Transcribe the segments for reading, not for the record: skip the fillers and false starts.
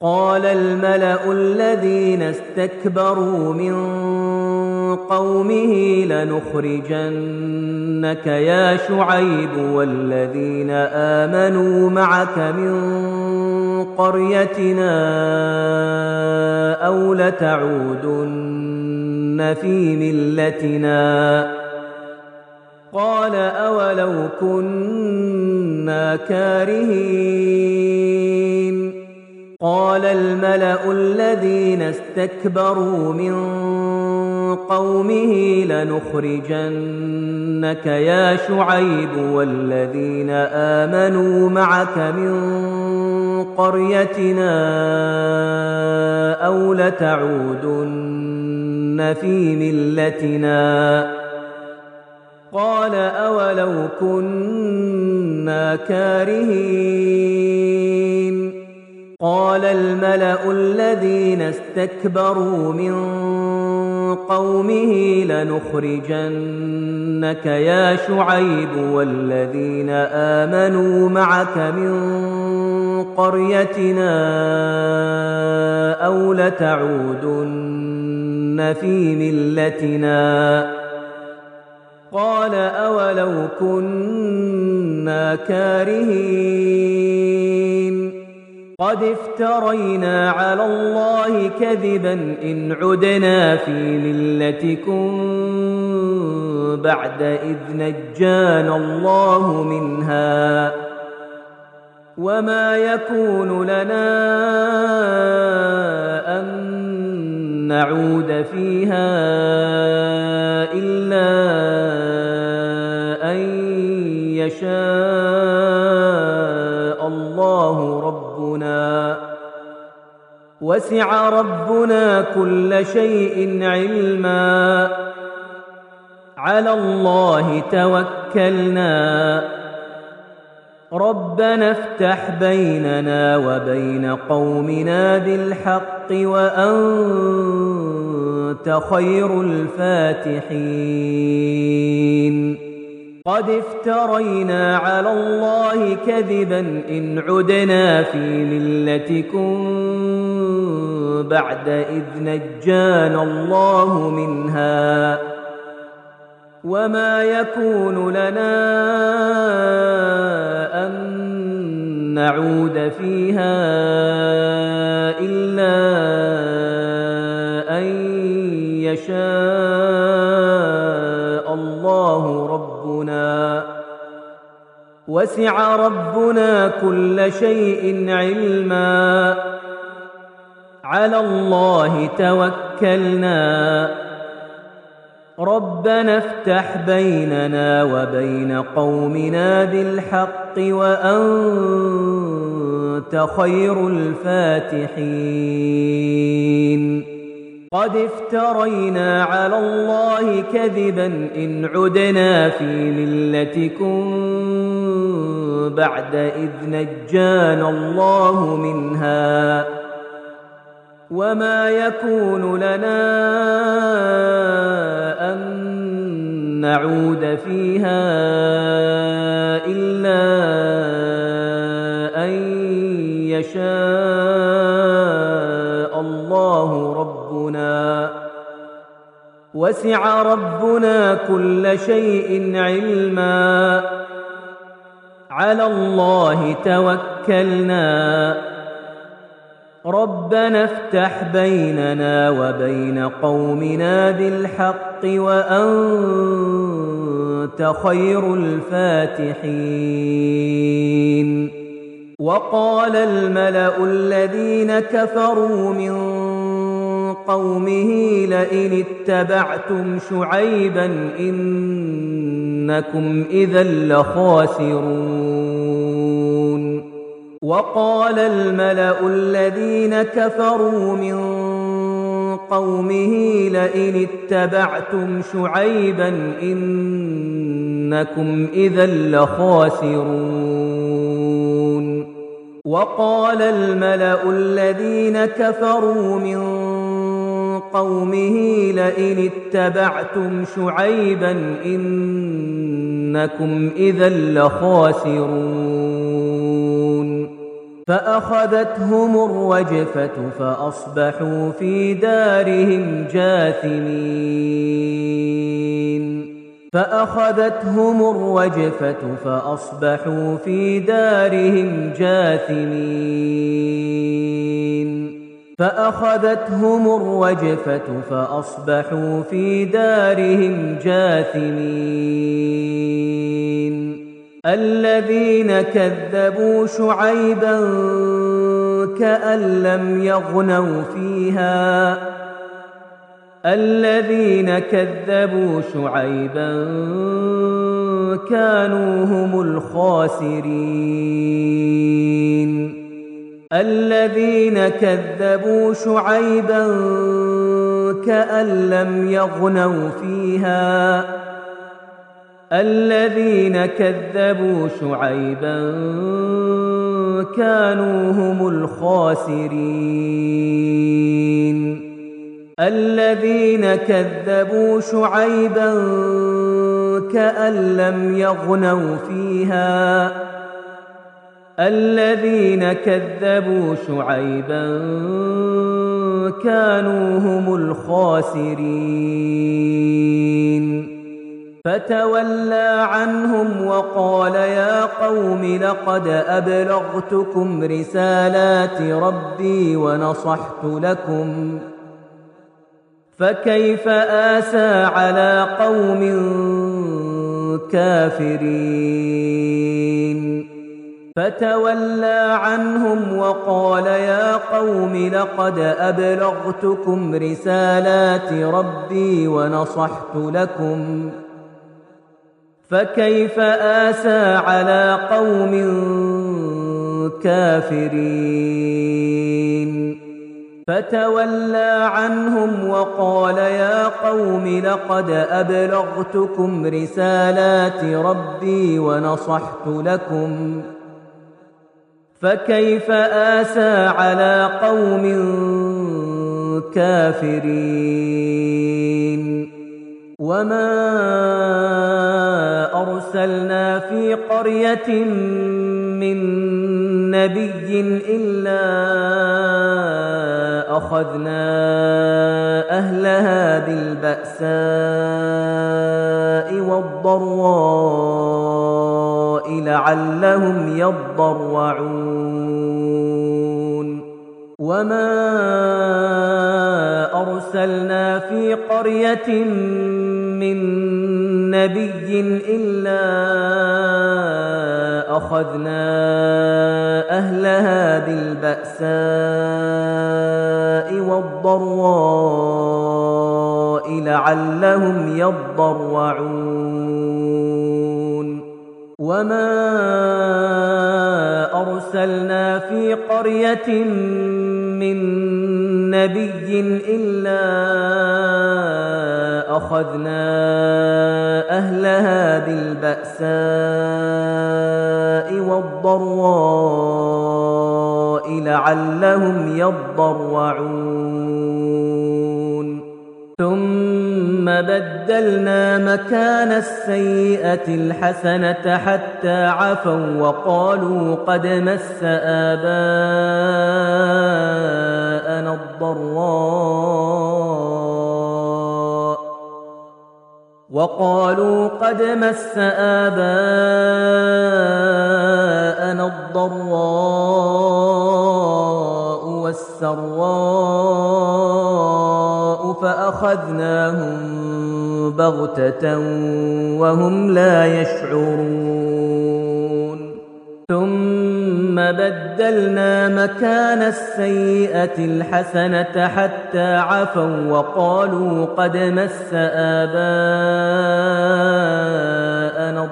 قال الملأ الذين استكبروا من قومه لنخرجنك يا شعيب والذين آمنوا معك من قريتنا أو لتعودن في ملتنا قال أولو كنا كارهين قال الملأ الذين استكبروا من قومه لنخرجنك يا شعيب والذين آمنوا معك من قريتنا أو لتعودن في ملتنا قال أولو كنا كارهين قال الملأ الذين استكبروا من قومه لنخرجنك يا شعيب والذين آمنوا معك من قريتنا أو لتعودن في ملتنا قال أولو كنا كارهين قد افترينا على الله كذبا إن عدنا في ملتكم بعد إذ نجانا الله منها وما يكون لنا أن نعود فيها إلا أن يشاء الله ربنا وسع ربنا كل شيء علما على الله توكلنا ربنا افتح بيننا وبين قومنا بالحق وأنت خير الفاتحين قد افترينا على الله كذبا إن عدنا في ملتكم بعد إذ نجانا الله منها وما يكون لنا أن نعود فيها إلا أن يشاء الله ربنا وسع ربنا كل شيء علما على الله توكلنا ربنا افتح بيننا وبين قومنا بالحق وأنت خير الفاتحين قد افترينا على الله كذبا إن عدنا في ملتكم بعد إذ نجانا الله منها وما يكون لنا أن نعود فيها إلا أن يشاء الله ربنا وسع ربنا كل شيء علما على الله توكلنا ربنا افتح بيننا وبين قومنا بالحق وأنت خير الفاتحين وقال الملأ الذين كفروا من قومه لئن اتبعتم شعيبا إنكم إذا لخاسرون وقال الملأ الذين كفروا من قومه لئن اتبعتم شعيبا إنكم إذا لخاسرون وقال الملأ الذين كفروا من قومه لئن اتبعتم شعيبا إنكم إذا لخاسرون فأخذتهم الرجفة فأصبحوا في دارهم جاثمين فأخذتهم الرجفة فأصبحوا في دارهم جاثمين فأخذتهم الرجفة فأصبحوا في دارهم جاثمين الذين كذبوا شعيبا كأن لم يغنوا فيها الذين كذبوا شعيبا كانوا هم الخاسرين الذين كذبوا شعيبا كأن لم يغنوا فيها الذين كذبوا شعيبا كانوا هم الخاسرين الذين كذبوا شعيبا كأن لم يغنوا فيها الذين كذبوا شعيبا كانوا هم الخاسرين فتولى عنهم وقال يا قوم لقد أبلغتكم رسالات ربي ونصحت لكم فكيف آسى على قوم كافرين فتولى عنهم وقال يا قوم لقد أبلغتكم رسالات ربي ونصحت لكم فكيف آسى على قوم كافرين فتولى عنهم وقال يا قوم لقد أبلغتكم رسالات ربي ونصحت لكم فكيف آسى على قوم كافرين وما أرسلنا في قرية من نبي إلا أخذنا أهلها بالبأساء والضراء لعلهم يضرعون وما أرسلنا في قرية من نبي إلا أخذنا أهلها بالبأساء والضراء لعلهم يضرعون وما أرسلنا في قرية من نبي إلا أخذنا أهلها بالبأساء والضراء لعلهم يضرعون ثم بدلنا مكان السيئة الحسنة حتى عفوا وقالوا قد مس آباءنا الضراء والسراء فأخذناهم بغتة وهم لا يشعرون ثم بدلنا مكان السيئة الحسنة حتى عفوا وقالوا قد مس آباءنا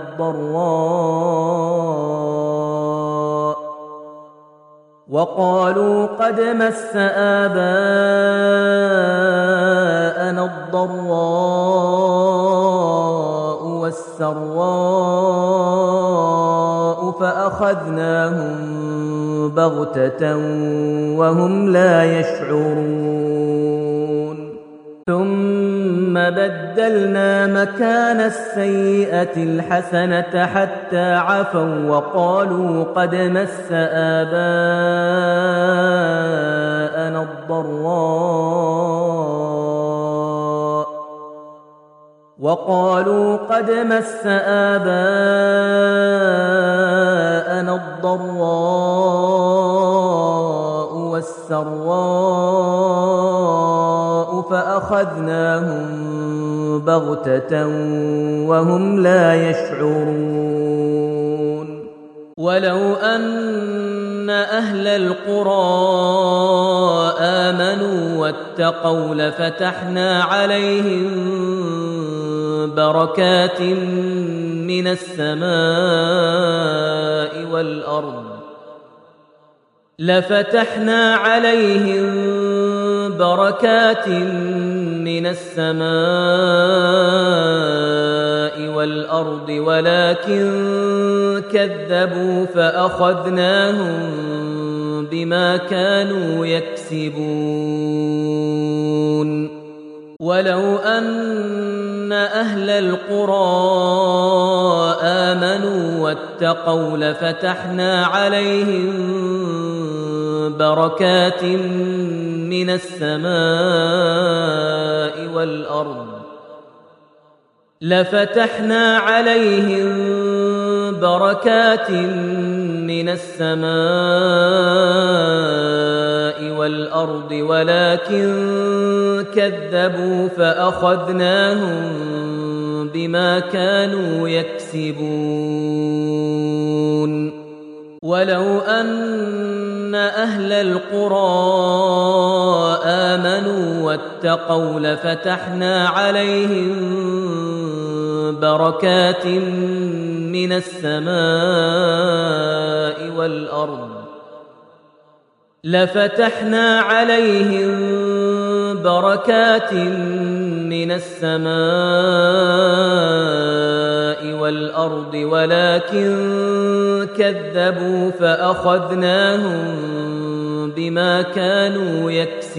الضراء والسراء فأخذناهم بغتة وهم لا يشعرون ثم بدلنا مكان السيئة الحسنة حتى عفوا وقالوا قد مس آباءنا الضراء والسراء فأخذناهم بغتة وهم لا يشعرون ولو أن أهل القرى آمنوا واتقوا لفتحنا عليهم بركات من السماء والأرض ولكن كذبوا فأخذناهم بما كانوا يكسبون ولو أن أهل القرى آمنوا واتقوا لفتحنا عليهم بركات من السماء والأرض ولكن كذبوا فأخذناهم بما كانوا يكسبون ولو أن أهل القرى آمنوا واتقوا لفتحنا عليهم بركات من السماء والأرض ولكن كذبوا فأخذناهم بما كانوا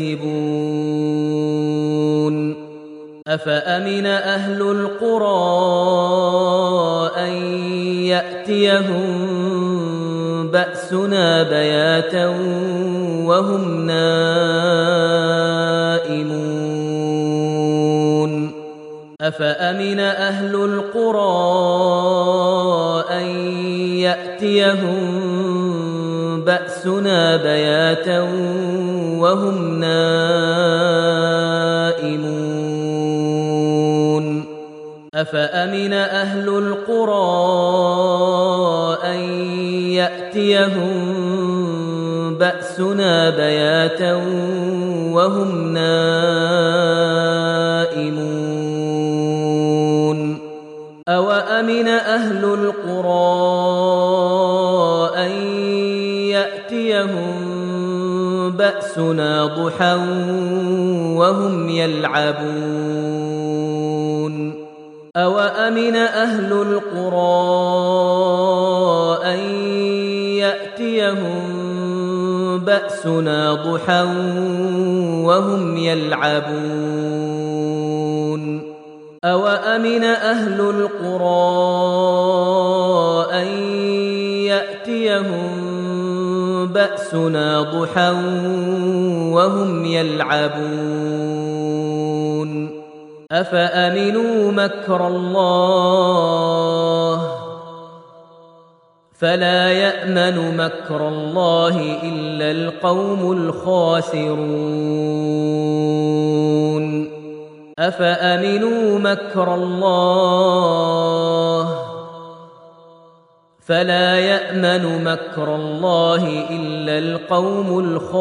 يكسبون أفأمن أهل القرى أن يأتيهم بأسنا بياتا وهم نائمون أفأمن أهل القرى أن يأتيهم بأسنا بياتا وهم نائمون أفأمن أهل القرى أن يأتيهم بأسنا بياتا وهم نائمون أوأمن أهل القرى أن يأتيهم بأسنا ضحى وهم يلعبون أوأمن أهل القرى أن يأتيهم بأسنا ضحى وهم يلعبون أوأمن أهل القرى أن يأتيهم بأسنا ضحى وهم يلعبون أفأمنوا مكر الله فلا يأمن مكر الله إلا القوم الخاسرون أفأمنوا مكر الله فلا يأمن مكر الله إلا القوم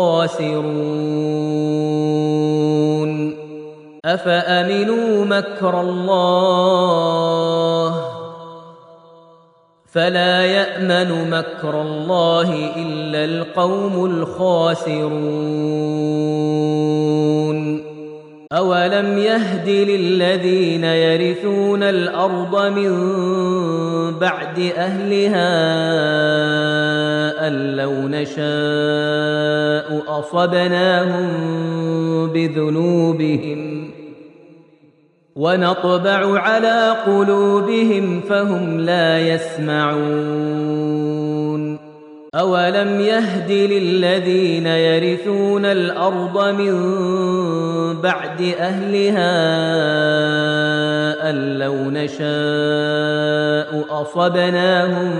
الخاسرون أفأمنوا مكر الله فلا يأمن مكر الله إلا القوم الخاسرون أولم يهد للذين يرثون الأرض من بعد أهلها أن لو نشاء أصبناهم بذنوبهم ونطبع على قلوبهم فهم لا يسمعون أولم يهد للذين يرثون الأرض من بعد أهلها أن لو نشاء أصبناهم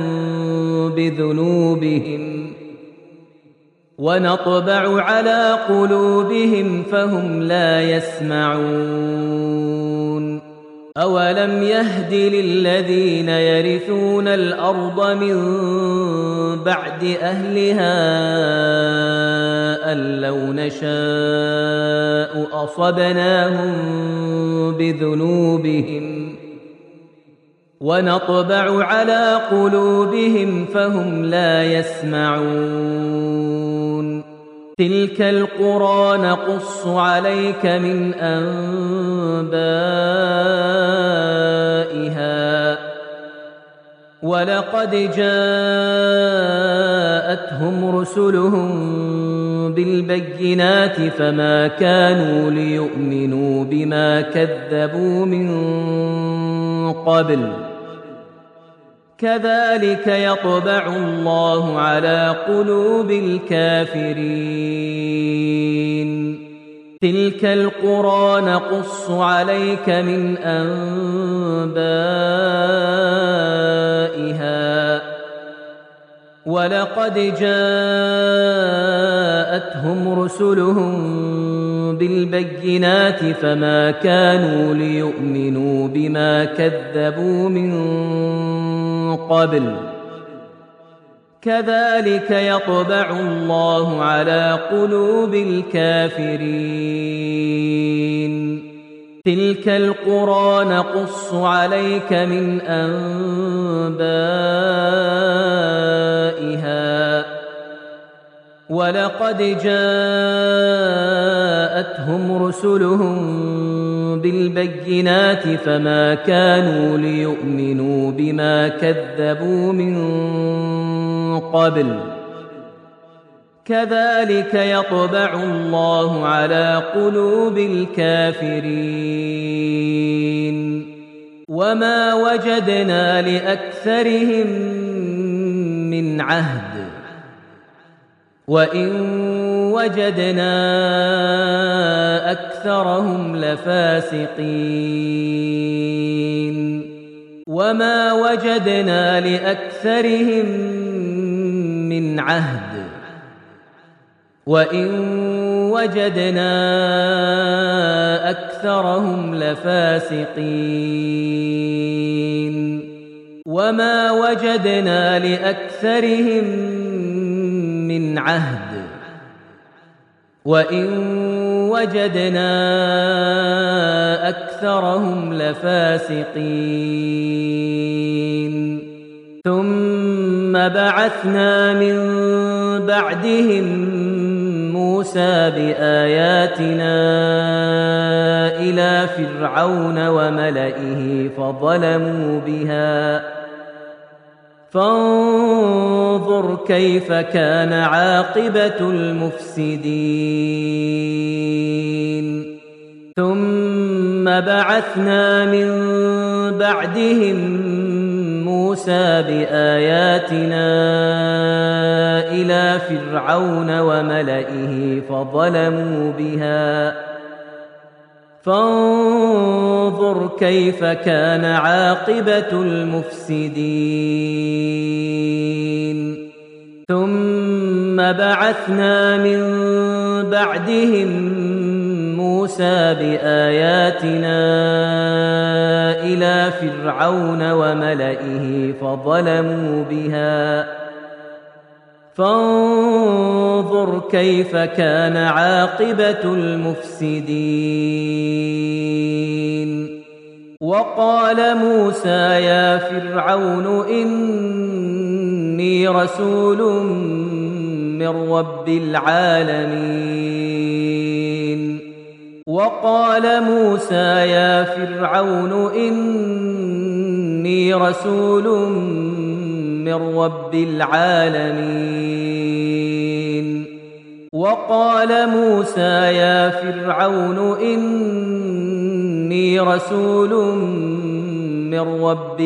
بذنوبهم ونطبع على قلوبهم فهم لا يسمعون أولم يهد للذين يرثون الأرض من بعد أهلها أن لو نشاء أصبناهم بذنوبهم ونطبع على قلوبهم فهم لا يسمعون تلك القرى نقص عليك من أنبائها ولقد جاءتهم رسلهم بالبينات فما كانوا ليؤمنوا بما كذبوا من قبل كذلك يطبع الله على قلوب الكافرين تلك القرى نقص عليك من أنبائها ولقد جاءتهم رسلهم بالبينات فما كانوا ليؤمنوا بما كذبوا من قبل كذلك يطبع الله على قلوب الكافرين تلك القرى نقص عليك من أنبائها ولقد جاءتهم رسلهم بالبينات فما كانوا ليؤمنوا بما كذبوا من قبل كذلك يطبع الله على قلوب الكافرين وما وجدنا لأكثرهم من عهد وإن وجدنا أكثرهم لفاسقين وما وجدنا لأكثرهم من عهد وإن وجدنا أكثرهم لفاسقين وما وجدنا لأكثرهم من عهد وإن وجدنا أكثرهم لفاسقين ثم بعثنا من بعدهم موسى بآياتنا إلى فرعون وملئه فظلموا بها فانظر كيف كان عاقبة المفسدين ثم بعثنا من بعدهم موسى بآياتنا إلى فرعون وملئه فظلموا بها فانظر كيف كان عاقبة المفسدين ثم بعثنا من بعدهم موسى بآياتنا إلى فرعون وملئه فظلموا بها فانظر كيف كان عاقبة المفسدين وقال موسى يا فرعون إني رسول من رب العالمين وقال موسى يا فرعون إني رسول من رب العالمين وقال موسى يا فرعون إني رسول من رب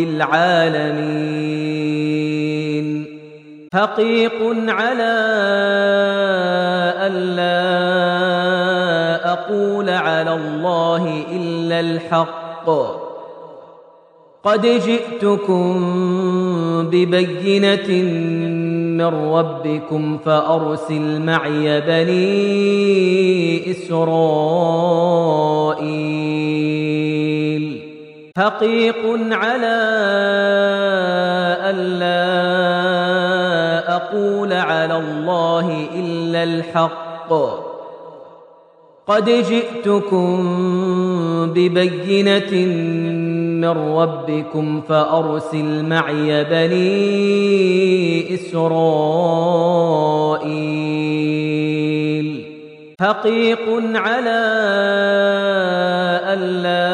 العالمين حقيق على ألا أقول على الله إلا الحق قد جئتكم ببينة من ربكم فأرسل معي بني إسرائيل حقيق على ألا أقول على الله إلا الحق قد جئتكم ببينة من ربكم فأرسل معي بني إسرائيل حقيق على ألا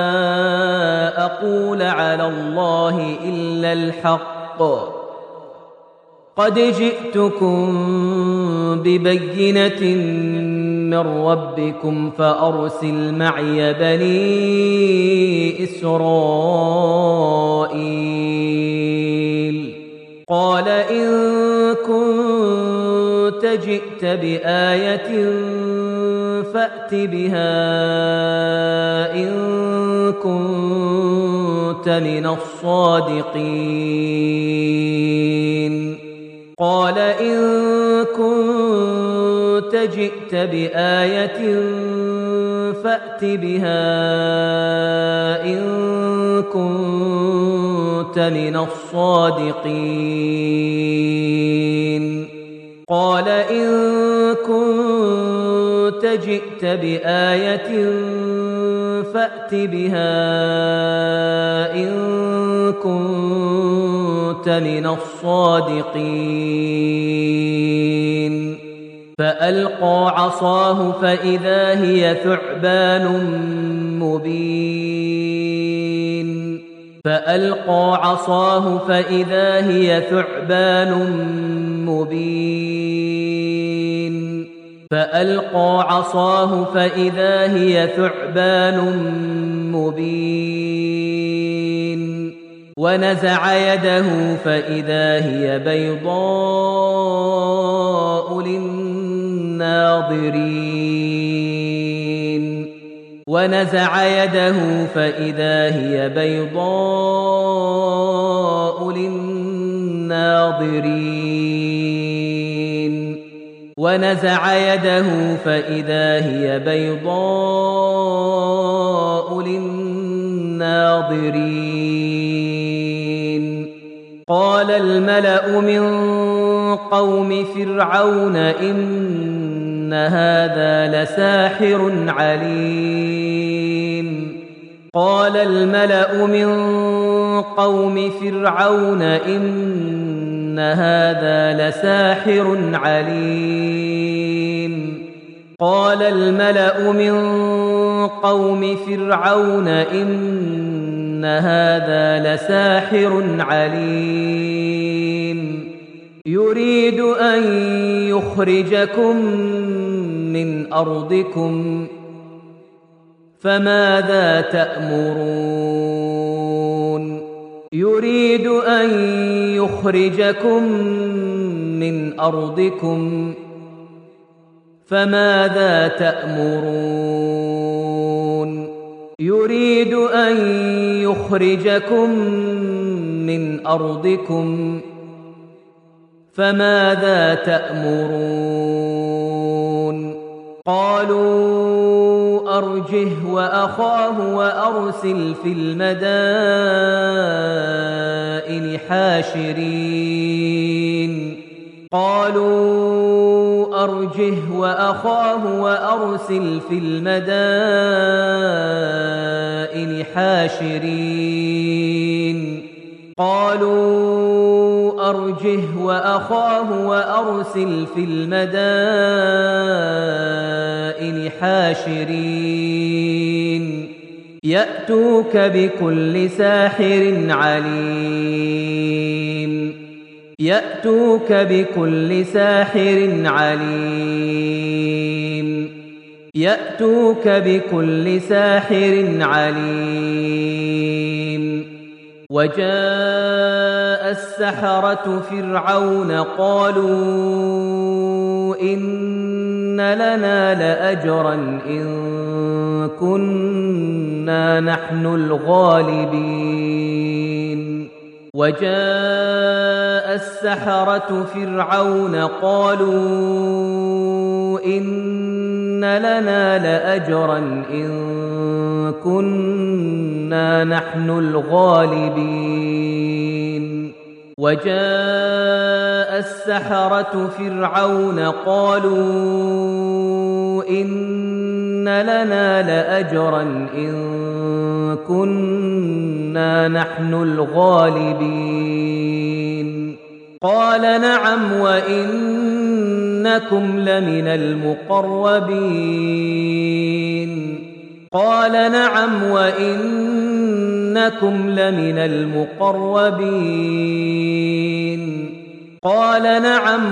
أقول على الله إلا الحق قد جئتكم ببينة من ربكم فأرسل معي بني إسرائيل قال إن كنت جئت بآية فأت بها إن كنت من الصادقين قال إن كنت جئت بآية فأت بها إن كنت من الصادقين قال إن كنت جئت بآية فأت بها إن كنت من الصادقين فألقى عصاه فإذا هي ثعبان مبين فألقى عصاه فإذا هي ثعبان مبين فألقى عصاه فإذا هي ثعبان مبين ونزع يده فإذا هي بيضاء للناظرين ونزع يده فإذا هي بيضاء للناظرين ونزع يده فإذا هي بيضاء للناظرين قال الملأ من قوم فرعون إن هذا لساحر عليم قال الملأ من قوم فرعون إن هذا لساحر عليم قال الملأ من قوم فرعون إن هذا لساحر عليم يريد أن يخرجكم من أرضكم فماذا تأمرون يريد أن يخرجكم من أرضكم فماذا تأمرون يريد أن يخرجكم من أرضكم فماذا تأمرون قالوا أرجه وأخاه وأرسل في المدائن حاشرين قالوا أرجه وأخاه وأرسل في المدائن حاشرين قالوا أرجه وأخاه وأرسل في المدائن حاشرين يأتوك بكل ساحر عليم يأتوك بكل ساحر عليم يأتوك بكل ساحر عليم وجاء السحرة فرعون قالوا إن لنا لأجرا إن كنا نحن الغالبين وجاء السحرة فرعون قالوا إن لنا لأجرا إن كنا نحن الغالبين وجاء السحرة فرعون قالوا إن لنا لأجرا إن كنا نحن الغالبين قال نعم وإنكم لمن المقربين قال نعم وإنكم لمن المقربين قال نعم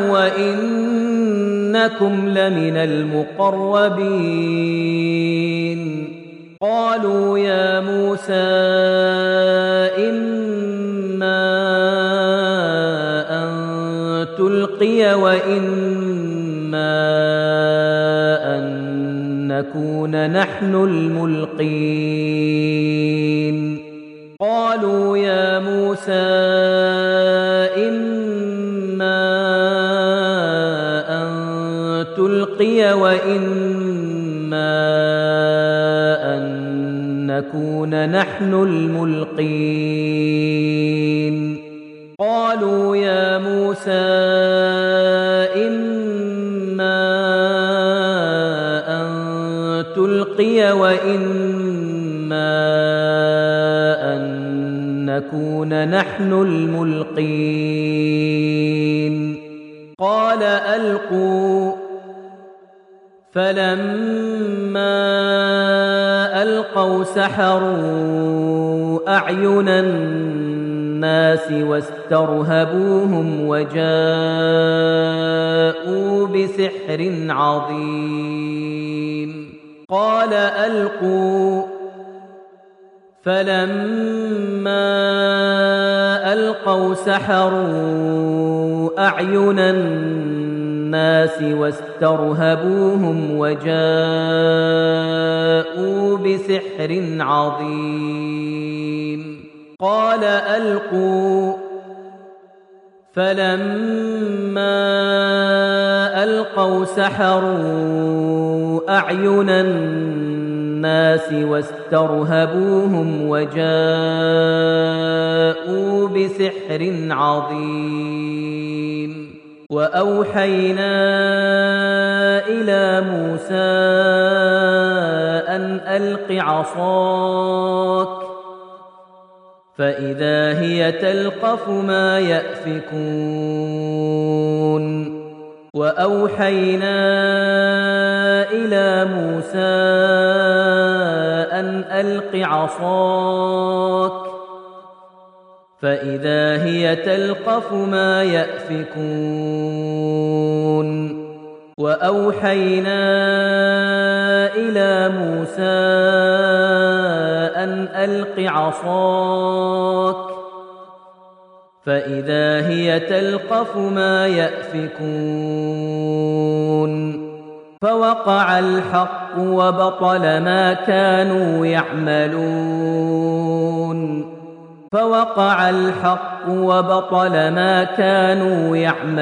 وإنكم لمن المقربين قالوا يا موسى إما أن تلقي وإما أن نكون نحن الملقين قالوا يا موسى إما أن تلقي وإما أن نكون نحن الملقين قالوا يا موسى إما أن تلقي وإما أن نكون نحن الملقين قال ألقوا فلما ألقوا سحروا أعين الناس واسترهبوهم وجاءوا بسحر عظيم قال ألقوا فلما ألقوا سحروا أعين الناس واسترهبوهم وجاءوا بسحر عظيم قال ألقوا فلما ألقوا سحروا أعين الناس واسترهبوهم وجاءوا بسحر عظيم وأوحينا إلى موسى أن ألق عصاك فإذا هي تلقف ما يأفكون وأوحينا إلى موسى أن ألق عصاك فإذا هي تلقف ما يأفكون وأوحينا إلى موسى أن ألق عصاك فإذا هي تلقف ما يأفكون فوقع الحق وبطل ما كانوا يعملون فوقع الحق وبطل ما كانوا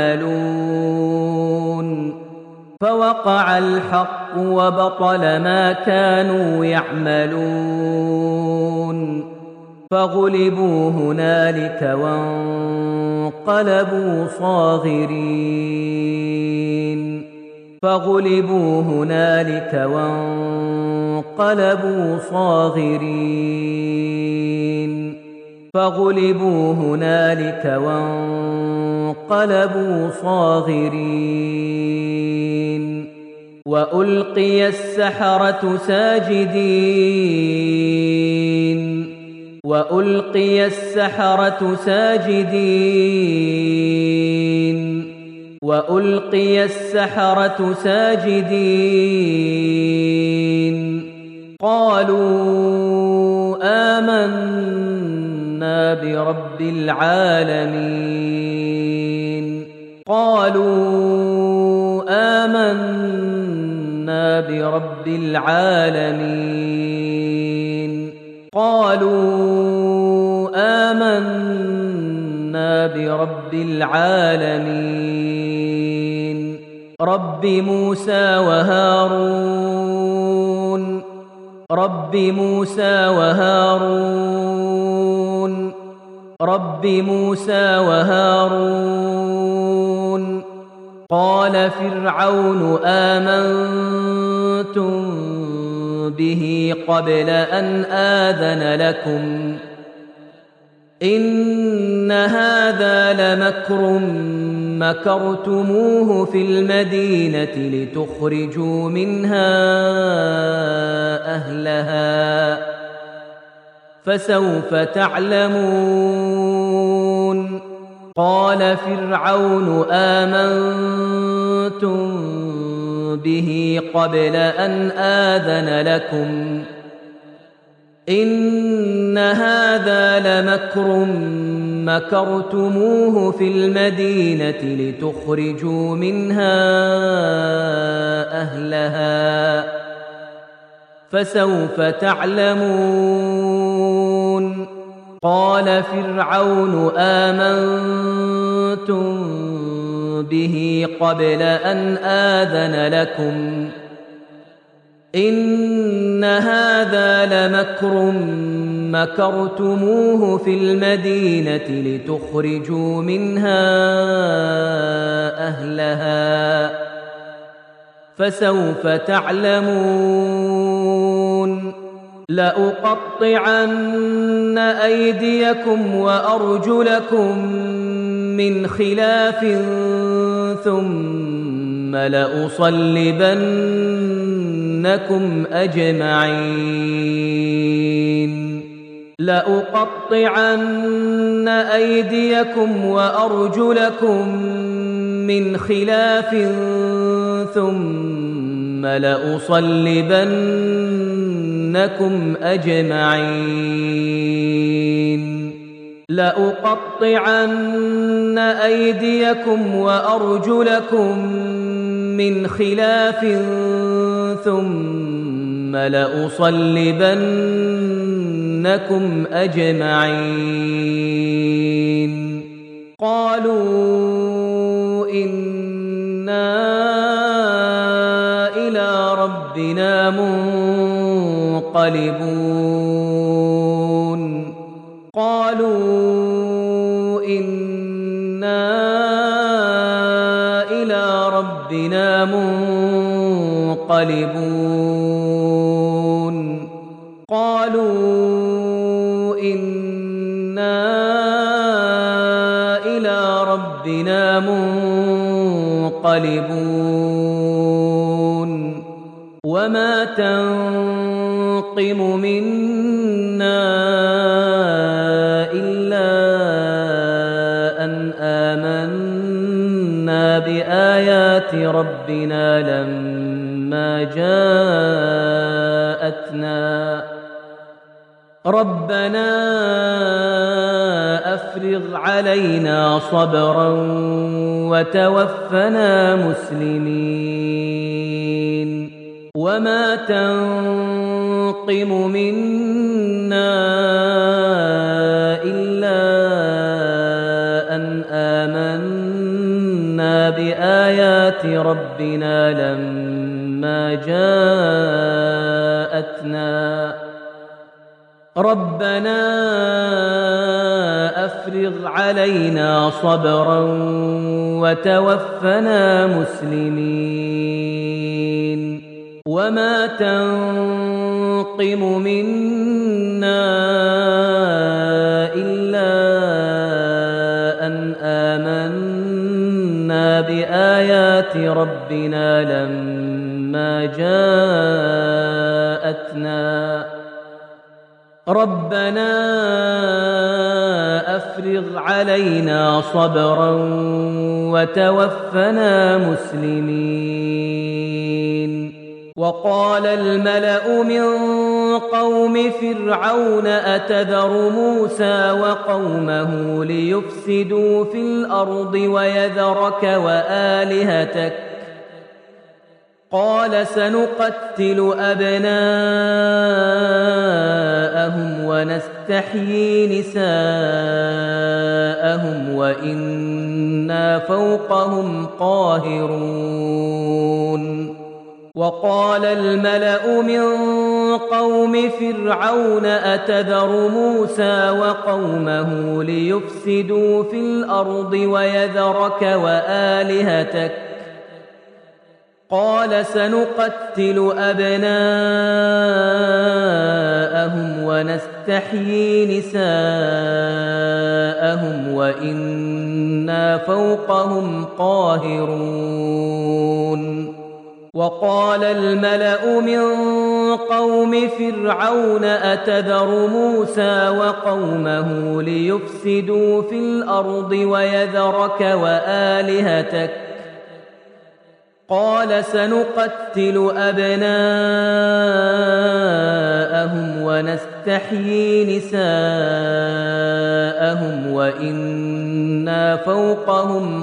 يعملون فوقع الحق وبطل ما كانوا يعملون فغلبوا هنالك وانقلبوا صاغرين فغلبوا هنالك وانقلبوا صاغرين فغلبوا هنالك وانقلبوا صاغرين وألقي السحرة ساجدين وألقي السحرة ساجدين وألقي السحرة ساجدين العالمين قالوا آمنا برب العالمين قالوا آمنا برب العالمين رب موسى وهارون رب موسى وهارون رب موسى وهارون قال فرعون آمنتم به قبل أن آذن لكم إن هذا لمكر مكرتموه في المدينة لتخرجوا منها أهلها فسوف تعلمون قال فرعون آمنتم به قبل أن آذن لكم إن هذا لمكر مكرتموه في المدينة لتخرجوا منها أهلها فسوف تعلمون قال فرعون آمنتم به قبل أن آذن لكم إن هذا لمكر مكرتموه في المدينة لتخرجوا منها أهلها فسوف تعلمون لأقطعن أيديكم وأرجلكم من خلاف ثم لأصلبنكم أجمعين لأقطعن أيديكم وأرجلكم من خلاف ثم لأصلبنكم أجمعين لأقطعن أيديكم وأرجلكم من خلاف ثم لأصلبنكم أجمعين قالوا إنا إلى ربنا منقلبون قالوا إنا إلى ربنا منقلبون قالوا إنا إلى ربنا منقلبون وما تنقم منا إلا أن آمنا بآيات ربنا لما جاءتنا ربنا أفرغ علينا صبرا وتوفنا مسلمين وما تنقم منا إلا أن آمنا بآيات ربنا لما جاءتنا ربنا أفرغ علينا صبرا وتوفنا مسلمين وما تنقم منا إلا أن آمنا بآيات ربنا لما جاءتنا ربنا أفرغ علينا صبرا وتوفنا مسلمين وقال الملأ من قوم فرعون أتذر موسى وقومه ليفسدوا في الأرض ويذرك وآلهتك قال سنقتل أبناءهم ونستحيي نساءهم وإنا فوقهم قاهرون وقال الملأ من قوم فرعون أتذر موسى وقومه ليفسدوا في الأرض ويذرك وآلهتك قال سنقتل أبناءهم ونستحيي نساءهم وإنا فوقهم قاهرون وقال الملأ من قوم فرعون أتذر موسى وقومه ليفسدوا في الأرض ويذرك وآلهتك قال سنقتل أبناءهم ونستحيي نساءهم وإنا فوقهم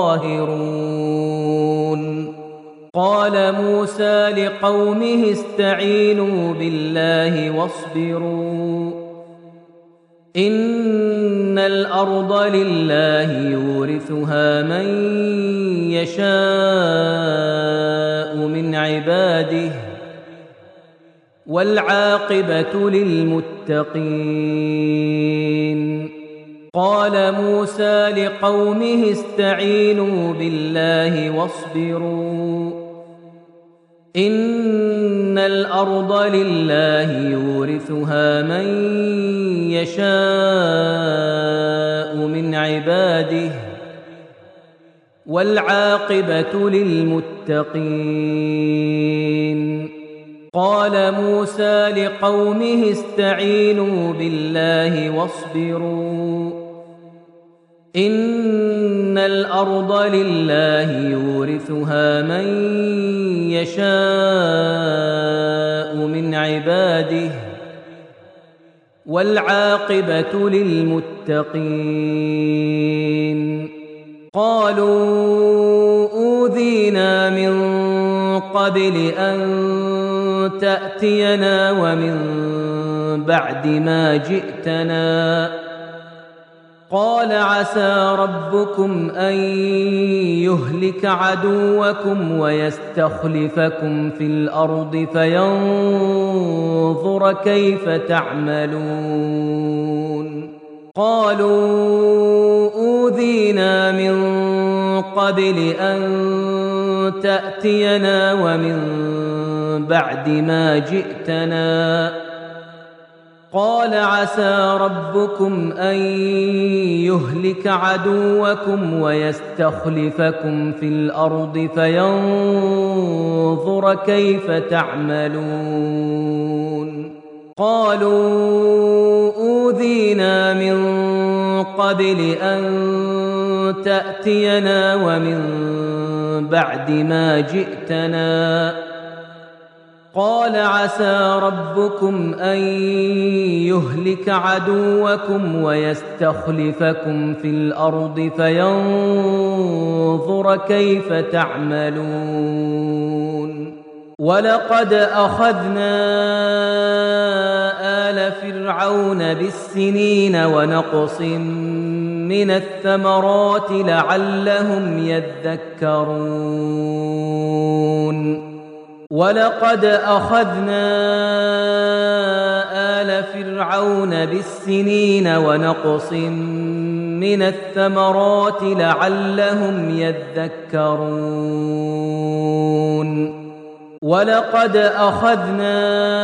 قاهرون قال موسى لقومه استعينوا بالله واصبروا إن الأرض لله يورثها من يشاء من عباده والعاقبة للمتقين قال موسى لقومه استعينوا بالله واصبروا إن الأرض لله يورثها من يشاء من عباده والعاقبة للمتقين قال موسى لقومه استعينوا بالله واصبروا إن الأرض لله يورثها من يشاء من عباده والعاقبة للمتقين قالوا أوذينا من قبل أن تأتينا ومن بعد ما جئتنا قال عسى ربكم أن يهلك عدوكم ويستخلفكم في الأرض فينظر كيف تعملون قالوا أوذينا من قبل أن تأتينا ومن بعد ما جئتنا قال عسى ربكم أن يهلك عدوكم ويستخلفكم في الأرض فينظر كيف تعملون قالوا أوذينا من قبل أن تأتينا ومن بعد ما جئتنا قال عسى ربكم أن يهلك عدوكم ويستخلفكم في الأرض فينظر كيف تعملون ولقد أخذنا آل فرعون بالسنين ونقص من الثمرات لعلهم يذكرون ولقد أخذنا آل فرعون بالسنين ونقص من الثمرات لعلهم يذكرون ولقد أخذنا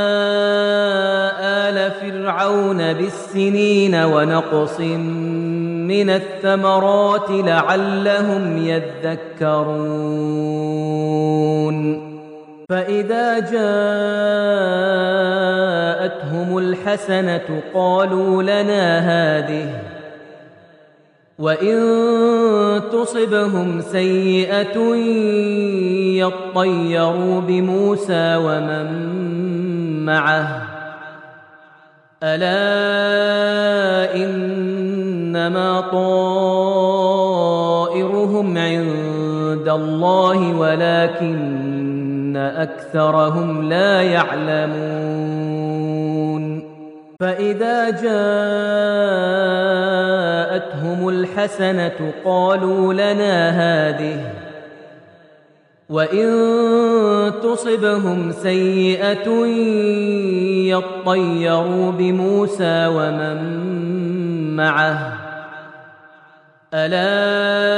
آل فرعون بالسنين ونقص من الثمرات لعلهم يذكرون فإذا جاءتهم الحسنة قالوا لنا هذه وإن تصبهم سيئة يطيروا بموسى ومن معه ألا إنما طائرهم عند الله ولكن أكثرهم لا يعلمون فإذا جاءتهم الحسنة قالوا لنا هذه وإن تصبهم سيئة يطيروا بموسى ومن معه ألا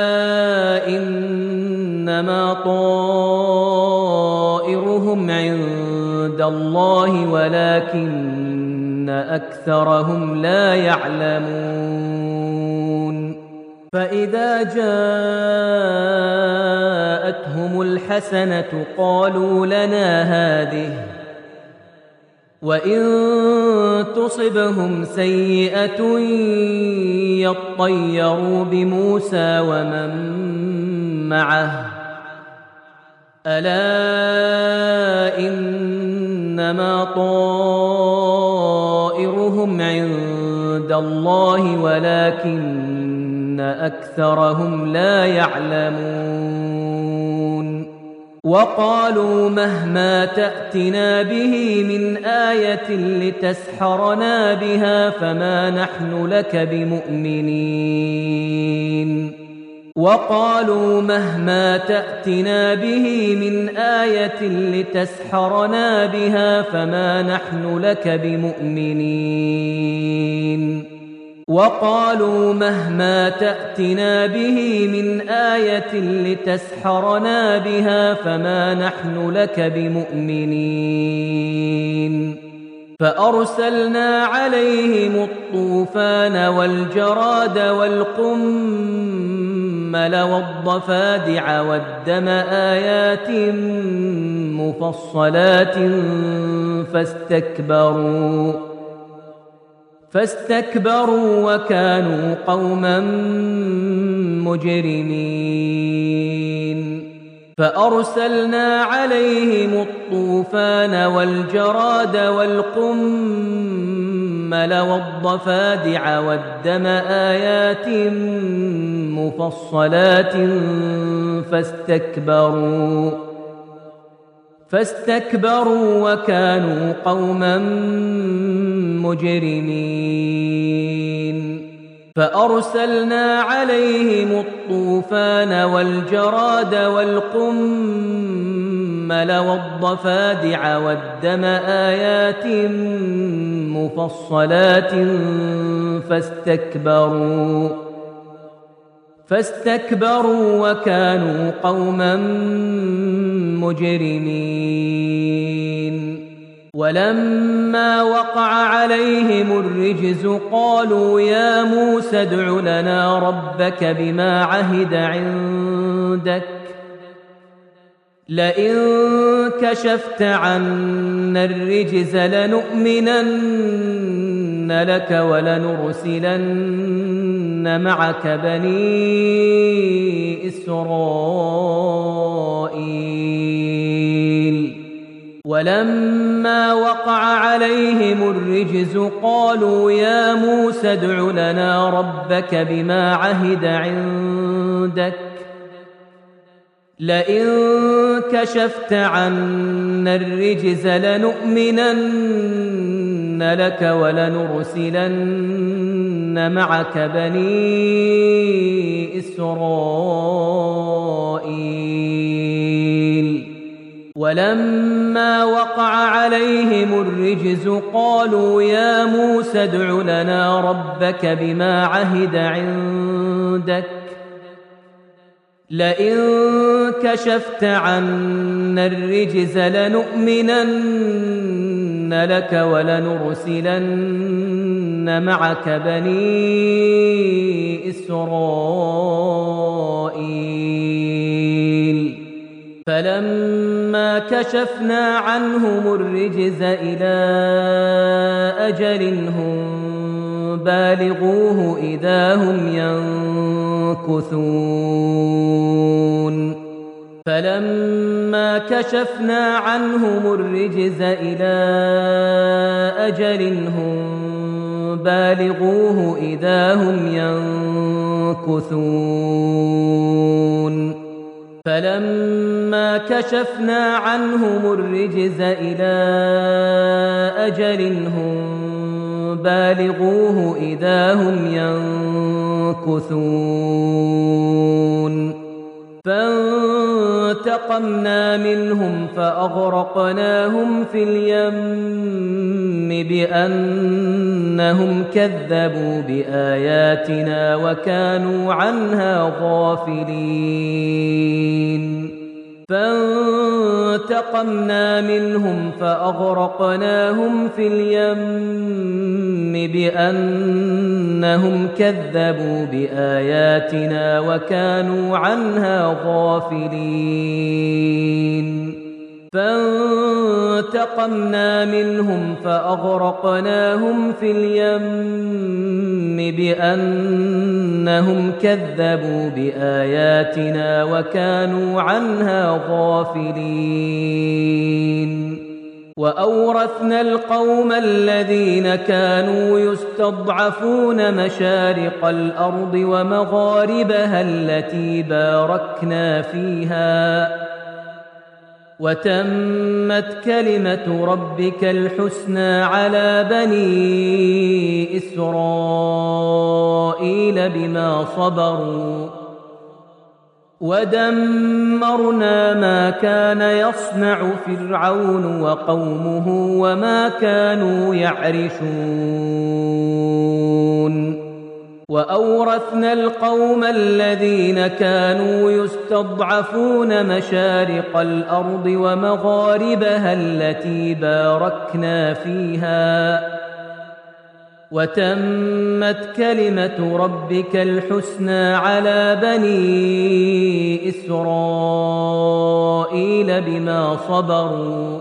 إنما طائرهم عند الله ولكن أكثرهم لا يعلمون فإذا جاءتهم الحسنة قالوا لنا هذه وإن تصبهم سيئة يطيروا بموسى ومن معه ألا إنما طائرهم عند الله ولكن أكثرهم لا يعلمون وقالوا مهما تأتنا به من آية لتسحرنا بها فما نحن لك بمؤمنين وقالوا مهما تأتنا به من آية لتسحرنا بها فما نحن لك بمؤمنين وقالوا مهما تأتنا به من آية لتسحرنا بها فما نحن لك بمؤمنين فأرسلنا عليهم الطوفان والجراد والقمل والضفادع والدم آيات مفصلات فاستكبروا وكانوا قوما مجرمين فأرسلنا عليهم الطوفان والجراد والقمل والضفادع والدم آيات مفصلات فاستكبروا وكانوا قوما مجرمين فأرسلنا عليهم الطوفان والجراد والقمل والضفادع والدم آيات مفصلات فاستكبروا وكانوا قوما مجرمين ولما وقع عليهم الرجز قالوا يا موسى ادع لنا ربك بما عهد عندك لئن كشفت عنا الرجز لنؤمنن لك ولنرسلن معك بني إسرائيل ولما وقع عليهم الرجز قالوا يا موسى ادع لنا ربك بما عهد عندك لئن كشفت عنا الرجز لنؤمنن لك ولنرسلن معك بني إسرائيل ولما وقع عليهم الرجز قالوا يا موسى ادع لنا ربك بما عهد عندك لئن كشفت عنا الرجز لنؤمنن لك ولنرسلن معك بني إسرائيل فلما كشفنا عنهم الرجز إلى أجل هم بالغوه إذا هم ينكثون فلما كشفنا عنهم الرجز إلى أجل هم بالغوه إذا هم ينكثون فلما كشفنا عنهم الرجز إلى أجل هم بالغوه إذا هم ينكثون فانتقمنا منهم فأغرقناهم في اليم بأنهم كذبوا بآياتنا وكانوا عنها غافلين فانتقمنا منهم فأغرقناهم في اليم بأنهم كذبوا بآياتنا وكانوا عنها غافلين فانتقمنا منهم فأغرقناهم في اليم بأنهم كذبوا بآياتنا وكانوا عنها غافلين وأورثنا القوم الذين كانوا يستضعفون مشارق الأرض ومغاربها التي باركنا فيها وتمت كلمة ربك الحسنى على بني إسرائيل بما صبروا ودمرنا ما كان يصنع فرعون وقومه وما كانوا يعرشون وأورثنا القوم الذين كانوا يستضعفون مشارق الأرض ومغاربها التي باركنا فيها وتمت كلمة ربك الحسنى على بني إسرائيل بما صبروا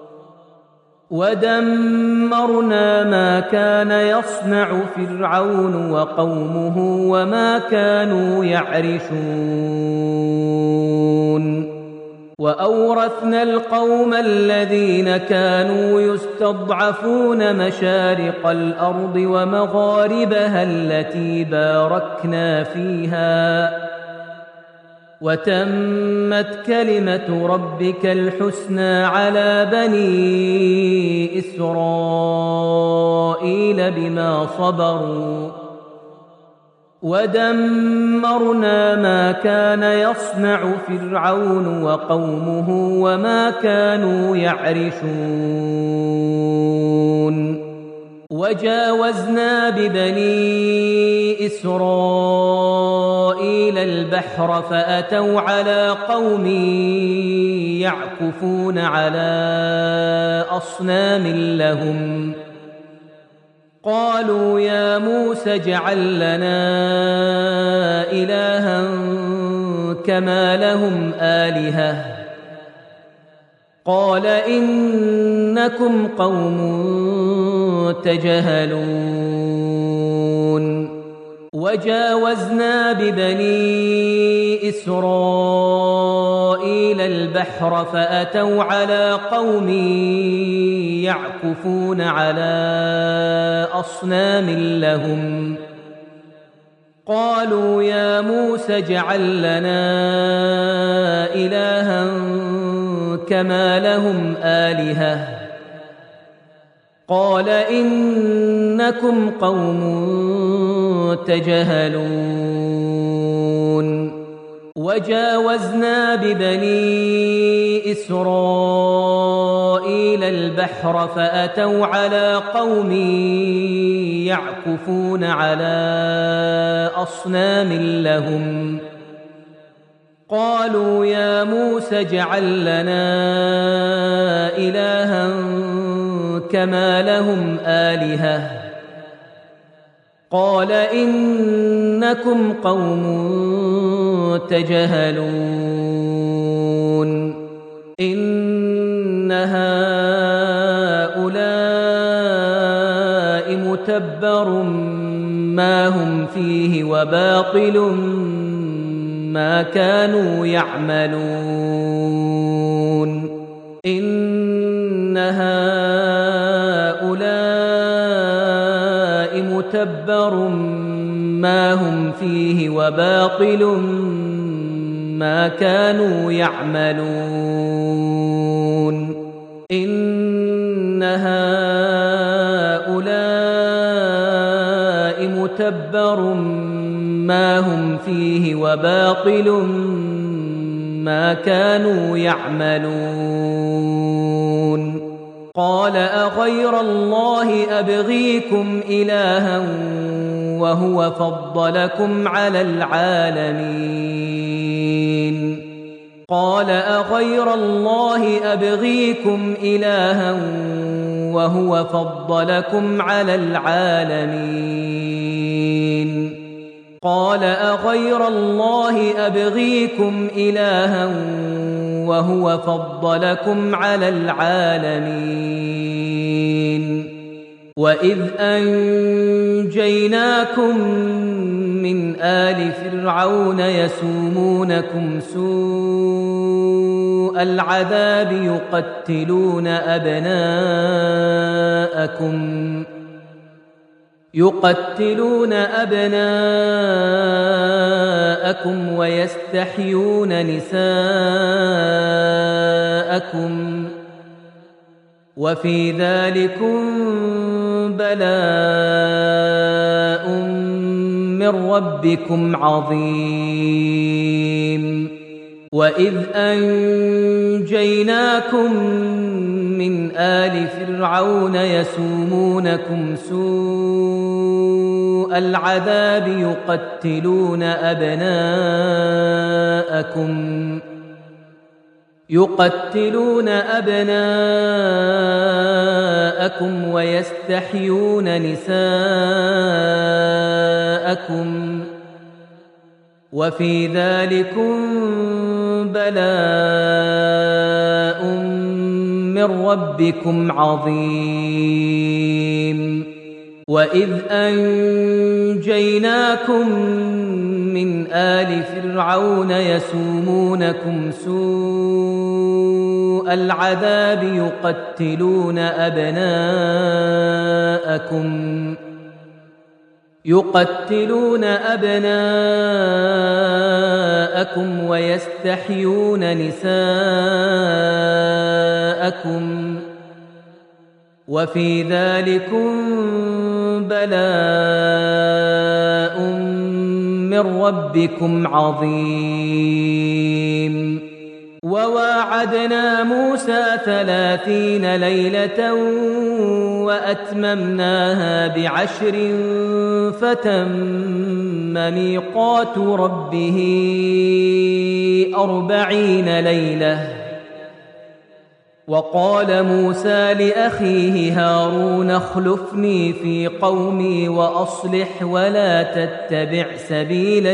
ودمرنا ما كان يصنع فرعون وقومه وما كانوا يعرشون وأورثنا القوم الذين كانوا يستضعفون مشارق الأرض ومغاربها التي باركنا فيها وتمت كلمة ربك الحسنى على بني إسرائيل بما صبروا ودمرنا ما كان يصنع فرعون وقومه وما كانوا يعرشون وجاوزنا ببني إسرائيل البحر فأتوا على قوم يعكفون على أصنام لهم قالوا يا موسى اجعل لنا إلها كما لهم آلهة قال إنكم قوم تجهلون وجاوزنا ببني إسرائيل البحر فأتوا على قوم يعكفون على أصنام لهم قالوا يا موسى اجعل لنا إلها كما لهم آلهة قال إنكم قوم تجهلون وجاوزنا ببني إسرائيل البحر فأتوا على قوم يعكفون على أصنام لهم قالوا يا موسى اجعل لنا إلها كما لهم آلهة قال إنكم قوم تجهلون إن هؤلاء متبر ما هم فيه وباطل ما كانوا يعملون إن هؤلاء متبر ما هم فيه وباطل ما كانوا يعملون إن هؤلاء متبر ما هم فيه وباطل ما كانوا يعملون قال أغير الله أبغيكم إلها وهو فضلكم على العالمين قال أغير الله أبغيكم إلها وهو فضلكم على العالمين قال أغير الله أبغيكم إلها وهو فضلكم على العالمين وإذ أنجيناكم من آل فرعون يسومونكم سوء العذاب يقتلون أبناءكم ويستحيون نساءكم وفي ذلكم بلاء من ربكم عظيم وإذ أنجيناكم من آل فرعون يسومونكم سوء العذاب يقتلون أبناءكم ويستحيون نساءكم وفي ذلكم بلاء من ربكم عظيم وإذ أنجيناكم من آل فرعون يسومونكم سوء العذاب يقتلون أبناءكم ويستحيون نساءكم وفي ذلكم بلاء من ربكم عظيم وواعدنا موسى 30 ليلة وأتممناها ب10 فتم ميقات ربه 40 ليلة وقال موسى لأخيه هارون اخلفني في قومي وأصلح ولا تتبع سبيل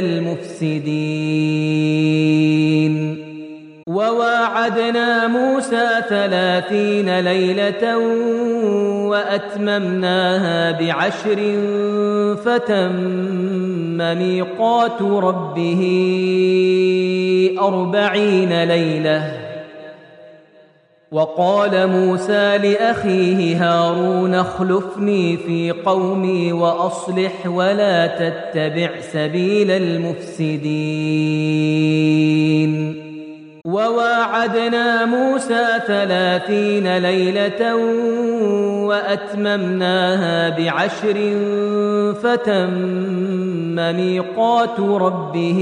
المفسدين وواعدنا موسى 30 ليلة وأتممناها ب10 فتم ميقات ربه 40 ليلة وقال موسى لأخيه هارون اخلفني في قومي وأصلح ولا تتبع سبيل المفسدين وواعدنا موسى 30 ليلة وأتممناها ب10 فتم ميقات ربه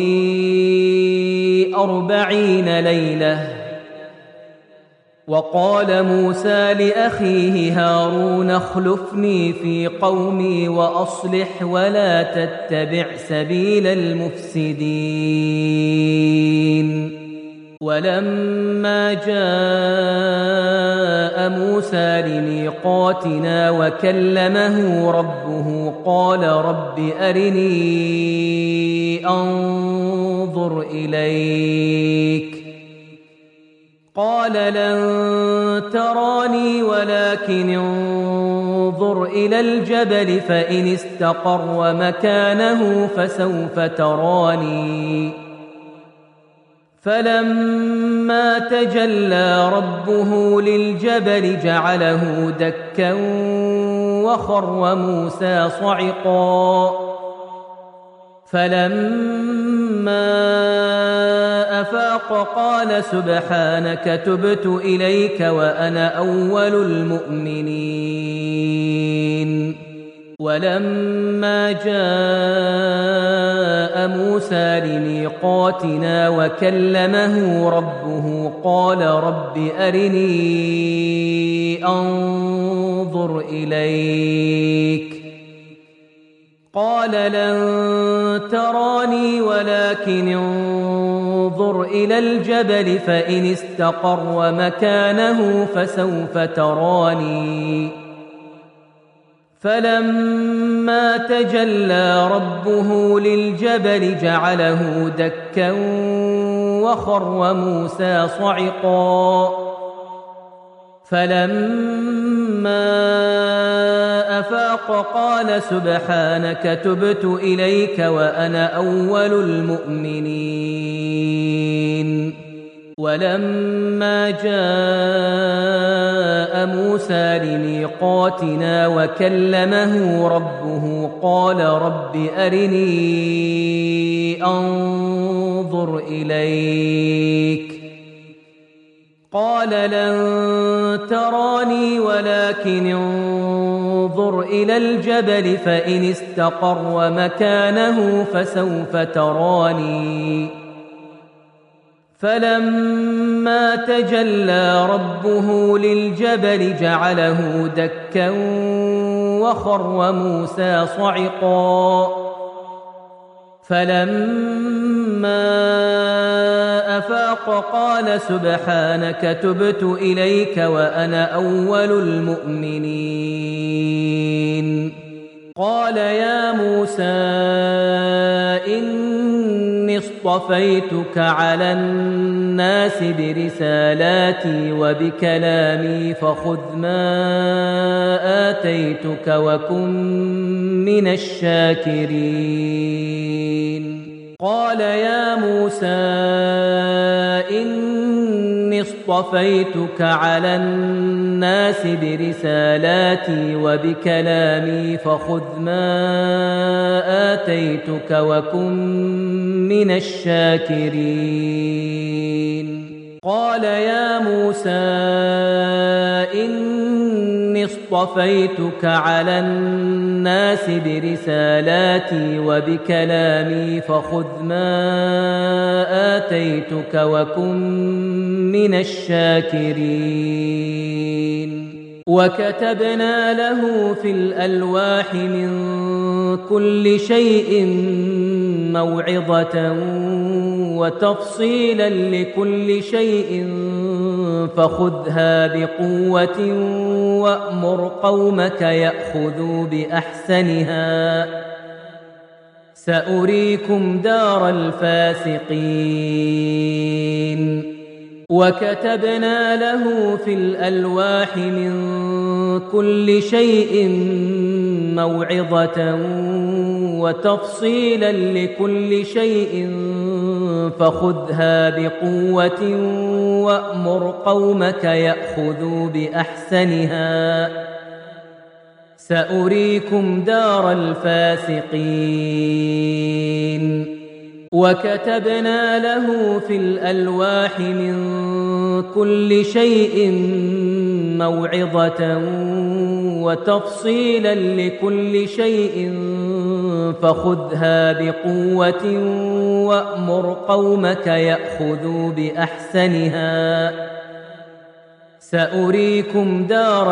40 ليلة وقال موسى لأخيه هارون اخلفني في قومي وأصلح ولا تتبع سبيل المفسدين ولما جاء موسى لميقاتنا وكلمه ربه قال رب أرني أنظر إليك قال لن تراني ولكن انظر إلى الجبل فإن استقر مكانه فسوف تراني فلما تجلى ربه للجبل جعله دكا وخر موسى صعقا فلما أفاق قال سبحانك تبت إليك وأنا أول المؤمنين ولما جاء موسى لميقاتنا وكلمه ربه قال رب أرني أنظر إليك قال لن تراني ولكن انظر إلى الجبل فإن استقر مكانه فسوف تراني فلما تجلى ربه للجبل جعله دكا وخر موسى صعقا فلما أفاق قال سبحانك تبت إليك وأنا أول المؤمنين ولما جاء موسى لميقاتنا وكلمه ربه قال رب أرني أنظر إليك قال لن تراني ولكن انظر إلى الجبل فإن استقر مكانه فسوف تراني فلما تجلى ربه للجبل جعله دكا وخر موسى صعقا فلما أفاق قال سبحانك تبت إليك وأنا أول المؤمنين قال يا موسى إني اصطفيتك على الناس برسالاتي وبكلامي فخذ ما آتيتك وكن من الشاكرين قال يا موسى إني اصطفيتك على الناس برسالاتي وبكلامي فخذ ما آتيتك وكن من الشاكرين قال يا موسى إني اصطفيتك على الناس برسالاتي وبكلامي فخذ ما آتيتك وكن من الشاكرين وكتبنا له في الألواح من كل شيء موعظة وتفصيلا لكل شيء فخذها بقوة وأمر قومك يأخذوا بأحسنها سأريكم دار الفاسقين وكتبنا له في الألواح من كل شيء موعظة وتفصيلا لكل شيء فخذها بقوة وأمر قومك يأخذوا بأحسنها سأريكم دار الفاسقين وكتبنا له في الألواح من كل شيء موعظة وتفصيلا لكل شيء فخذها بقوة وأمر قومك يأخذوا بأحسنها سأريكم دار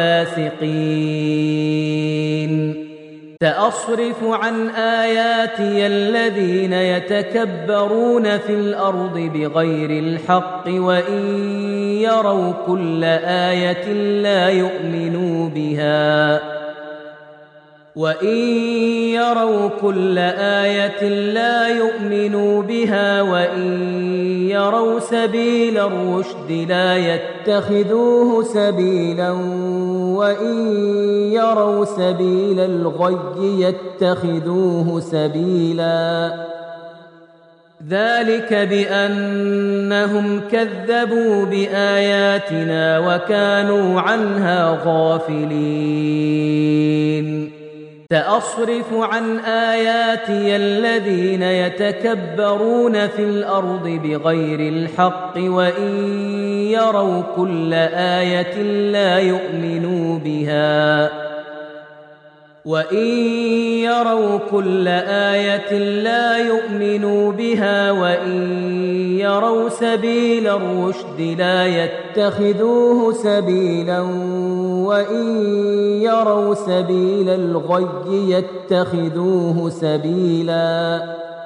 الفاسقين سأصرف عن آياتي الذين يتكبرون في الأرض بغير الحق وإن يروا كل آية لا يؤمنوا بها وإن يروا سبيل الرشد لا يتخذوه سبيلا وإن يروا سبيل الغي يتخذوه سبيلا ذلك بأنهم كذبوا بآياتنا وكانوا عنها غافلين سأصرف عن آياتي الذين يتكبرون في الأرض بغير الحق وإن يروا كل آية لا يؤمنوا بها وإن يروا سبيل الرشد لا يتخذوه سبيلا وإن يروا سبيل الغي يتخذوه سبيلا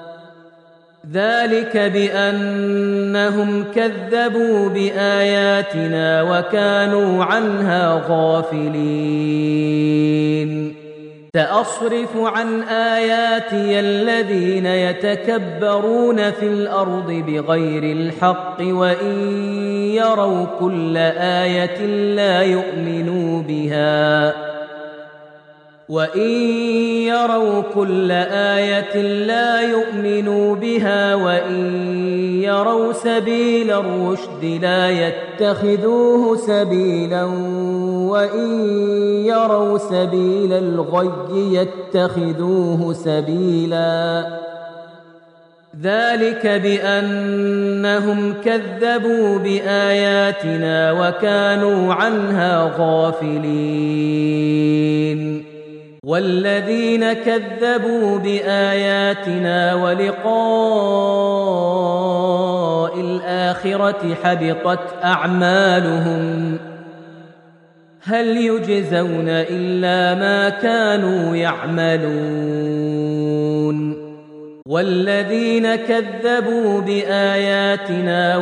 ذلك بأنهم كذبوا بآياتنا وكانوا عنها غافلين سأصرف عن آياتي الذين يتكبرون في الأرض بغير الحق وإن يروا كل آية لا يؤمنوا بها وإن يروا سبيل الرشد لا يتخذوه سبيلا وإن يروا سبيل الغي يتخذوه سبيلا ذلك بأنهم كذبوا بآياتنا وكانوا عنها غافلين والذين كذبوا بآياتنا ولقاء الآخرة حبطت أعمالهم هل يجزون إلا ما كانوا يعملون والذين كذبوا بآياتنا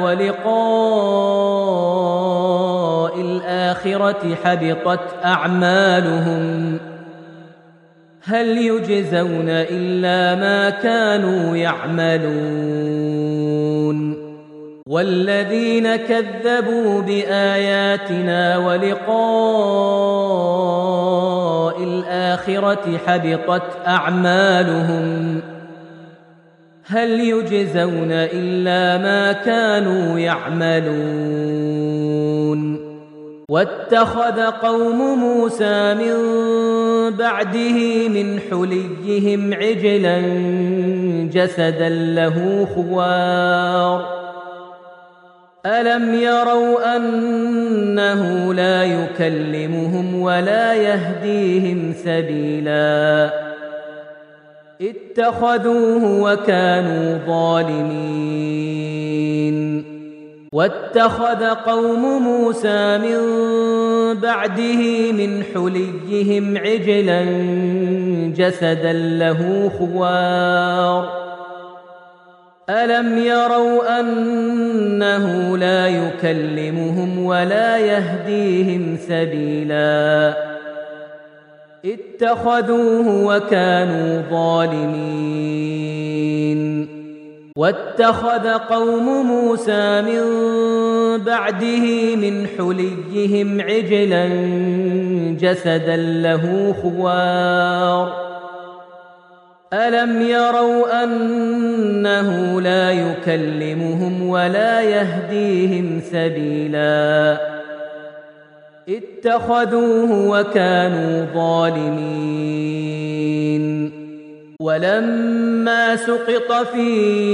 ولقاء الآخرة حبطت أعمالهم هل يجزون إلا ما كانوا يعملون والذين كذبوا بآياتنا ولقاء الآخرة حبطت أعمالهم هل يجزون إلا ما كانوا يعملون واتخذ قوم موسى من بعده من حليهم عجلا جسدا له خوار ألم يروا أنه لا يكلمهم ولا يهديهم سبيلا اتخذوه وكانوا ظالمين واتخذ قوم موسى من بعده من حليهم عجلا جسدا له خوار ألم يروا أنه لا يكلمهم ولا يهديهم سبيلا اتخذوه وكانوا ظالمين واتخذ قوم موسى من بعده من حليهم عجلا جسدا له خوار ألم يروا أنه لا يكلمهم ولا يهديهم سبيلا اتخذوه وكانوا ظالمين ولما سقط في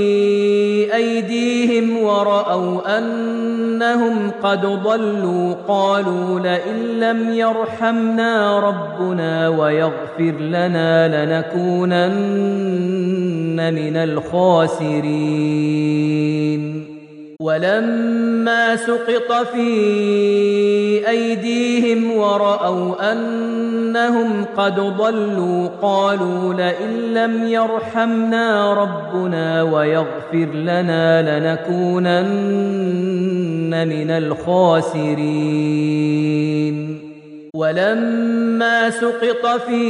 أيديهم ورأوا أنهم قد ضلوا قالوا لئن لم يرحمنا ربنا ويغفر لنا لنكونن من الخاسرين ولما سقط في أيديهم ورأوا أنهم قد ضلوا قالوا لئن لم يرحمنا ربنا ويغفر لنا لنكونن من الخاسرين ولما سقط في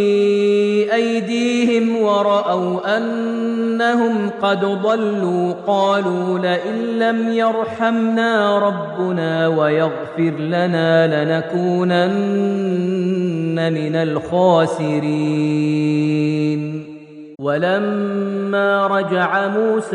أيديهم ورأوا أنهم قد ضلوا قالوا لئن لم يرحمنا ربنا ويغفر لنا لنكونن من الخاسرين ولما رجع موسى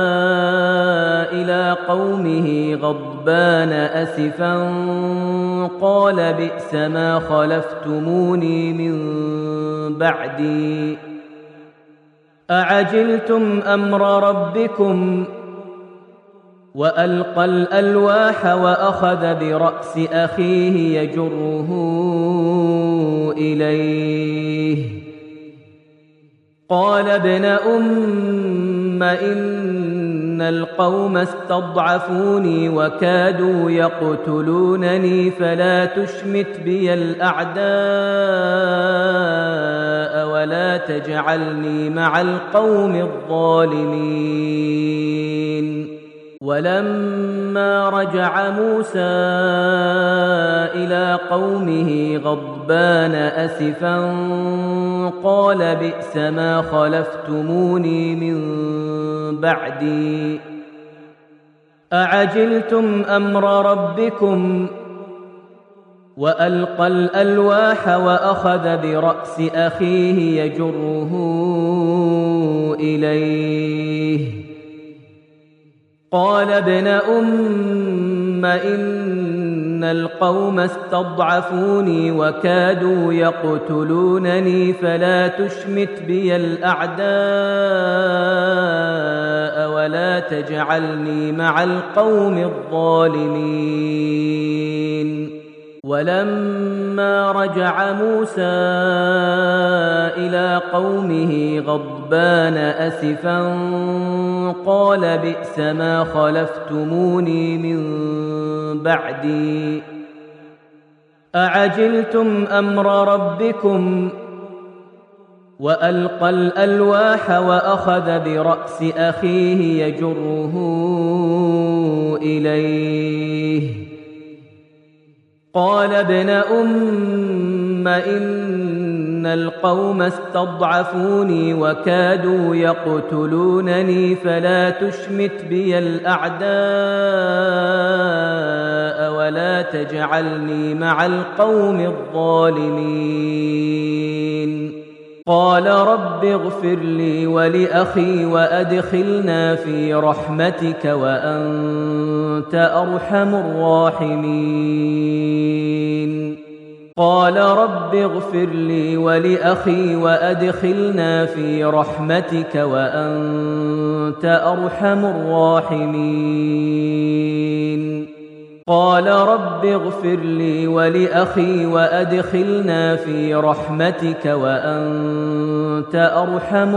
إلى قومه غضبان أسفا قال بئس ما خلفتموني من بعدي أعجلتم أمر ربكم وألقى الألواح وأخذ برأس أخيه يجره إليه قال ابن أم إن القوم استضعفوني وكادوا يقتلونني فلا تشمت بي الأعداء ولا تجعلني مع القوم الظالمين ولما رجع موسى إلى قومه غضبان أسفا قال بئس ما خلفتموني من بعدي أعجلتم أمر ربكم وألقى الألواح وأخذ برأس أخيه يجره إليه قال ابن أم إن القوم استضعفوني وكادوا يقتلونني فلا تشمت بي الأعداء ولا تجعلني مع القوم الظالمين ولما رجع موسى إلى قومه غضبان أسفا قال بئس ما خلفتموني من بعدي أعجلتم أمر ربكم وألقى الألواح وأخذ برأس أخيه يجره إليه قال ابن أم إن القوم استضعفوني وكادوا يقتلونني فلا تشمت بي الأعداء ولا تجعلني مع القوم الظالمين قال رب اغفر لي ولأخي وأدخلنا في رحمتك وأنت أرحم الراحمين قال رب اغفر لي ولأخي وأدخلنا في رحمتك وأنت أرحم الراحمين قال رب اغفر لي ولأخي وأدخلنا في رحمتك وأنت أرحم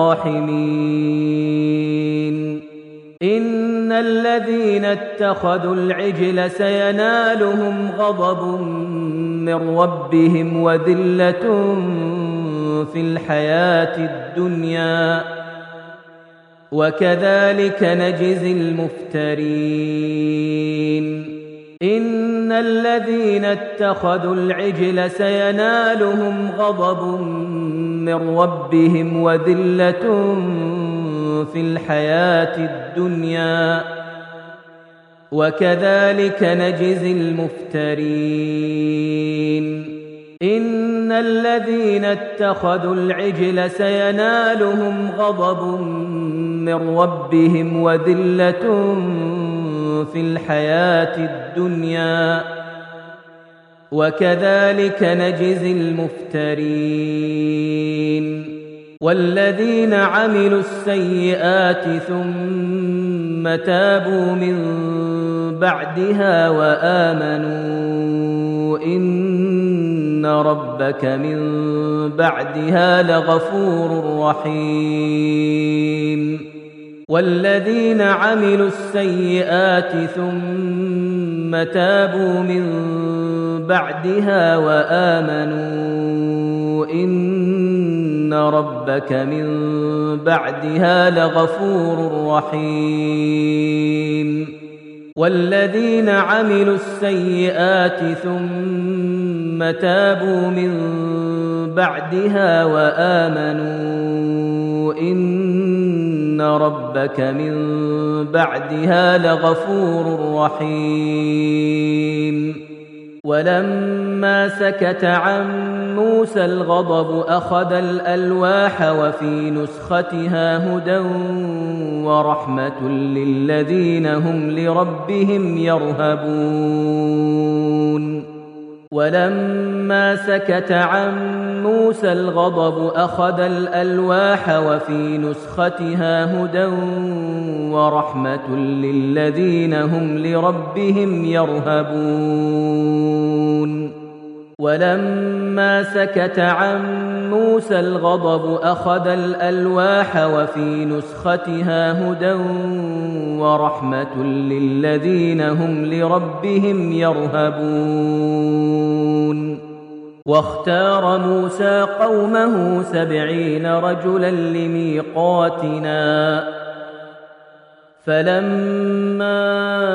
الراحمين إن الذين اتخذوا العجل سينالهم غضب من ربهم وذلة في الحياة الدنيا وكذلك نجزي المفترين إن الذين اتخذوا العجل سينالهم غضب من ربهم وذلة في الحياة الدنيا وكذلك نجزي المفترين إن الذين اتخذوا العجل سينالهم غضب من ربهم وذلة في الحياة الدنيا وكذلك نجزي المفترين والذين عملوا السيئات ثم تابوا من بعدها وآمنوا إن ربك من بعدها لغفور رحيم والذين عملوا السيئات ثم تابوا من بعدها وآمنوا إن ربك من بعدها لغفور رحيم والذين عملوا السيئات ثم تابوا من بعدها وآمنوا إن ربك من بعدها لغفور رحيم ولما سكت عن موسى الغضب أخذ الألواح وفي نسختها هدى ورحمة للذين هم لربهم يرهبون ولما سكت عن موسى الغضب أخذ الألواح وفي نسختها هدى ورحمة للذين هم لربهم يرهبون ولما سكت عن موسى الغضب أخذ الألواح وفي نسختها هدى ورحمة للذين هم لربهم يرهبون واختار موسى قومه 70 رجلا لميقاتنا فلما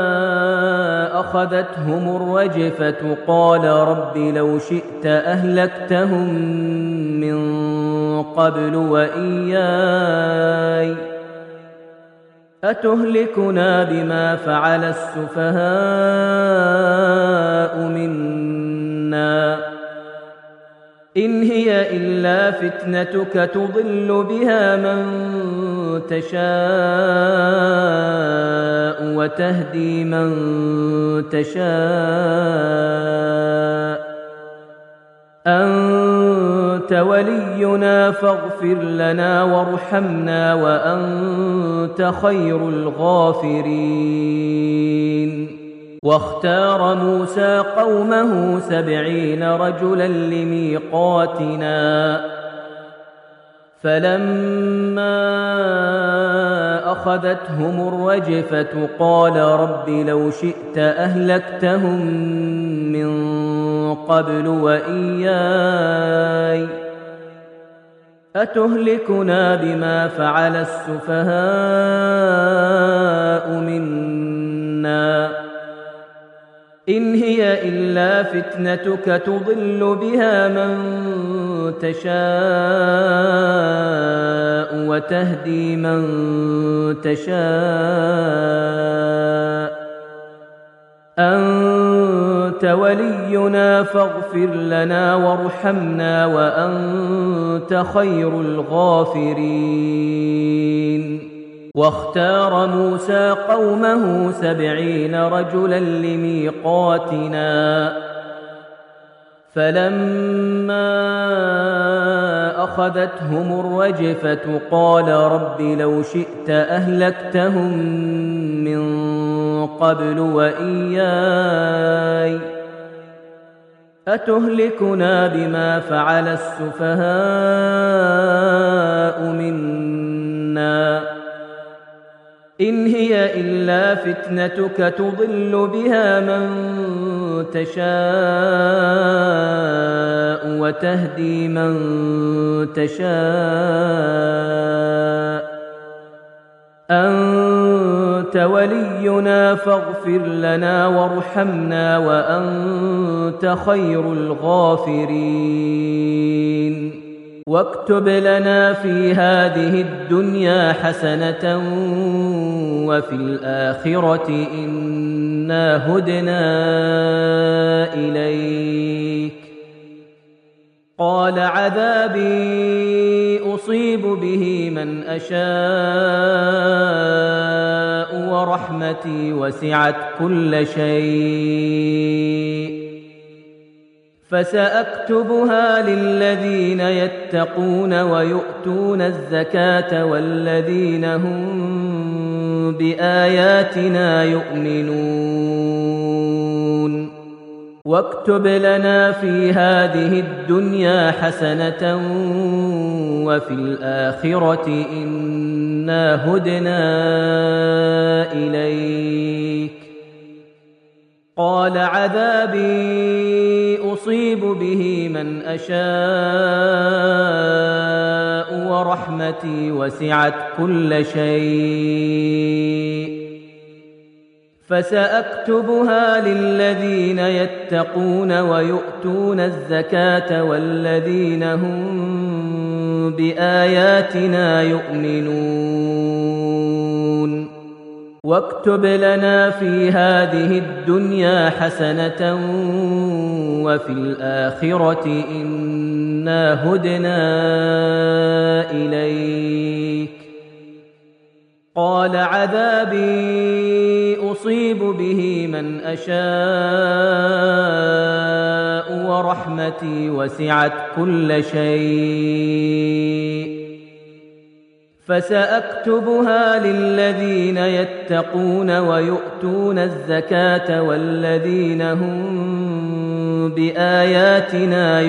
أخذتهم الرجفة قال رب لو شئت أهلكتهم من قبل وإياي أتهلكنا بما فعل السفهاء منا إن هي إلا فتنتك تضل بها من تشاء وتهدي من تشاء أنت ولينا فاغفر لنا وارحمنا وأنت خير الغافرين واختار موسى قومه 70 رجلا لميقاتنا فلما أخذتهم الرجفة قال رب لو شئت أهلكتهم من قبل وإياي أتهلكنا بما فعل السفهاء منا إن هي إلا فتنتك تضل بها من تشاء وتهدي من تشاء أنت ولينا فاغفر لنا وارحمنا وأنت خير الغافرين واختار موسى قومه 70 رجلا لميقاتنا فلما أخذتهم الرجفة قال رب لو شئت أهلكتهم من قبل وإياي أتهلكنا بما فعل السفهاء منا إن هي إلا فتنتك تضل بها من تشاء وتهدي من تشاء أنت ولينا فاغفر لنا وارحمنا وأنت خير الغافرين واكتب لنا في هذه الدنيا حسنة وفي الآخرة إنا هدنا إليك قال عذابي أصيب به من أشاء ورحمتي وسعت كل شيء فسأكتبها للذين يتقون ويؤتون الزكاة والذين هم بآياتنا يؤمنون واكتب لنا في هذه الدنيا حسنة وفي الآخرة إنا هدنا إليك قال عذابي أصيب به من أشاء ورحمتي وسعت كل شيء فسأكتبها للذين يتقون ويؤتون الزكاة والذين هم بآياتنا يؤمنون واكتب لنا في هذه الدنيا حسنة وفي الآخرة إنا هدنا إليك قال عذابي أصيب به من أشاء ورحمتي وسعت كل شيء فسأكتبها للذين يتقون ويؤتون الزكاة والذين هم بآياتنا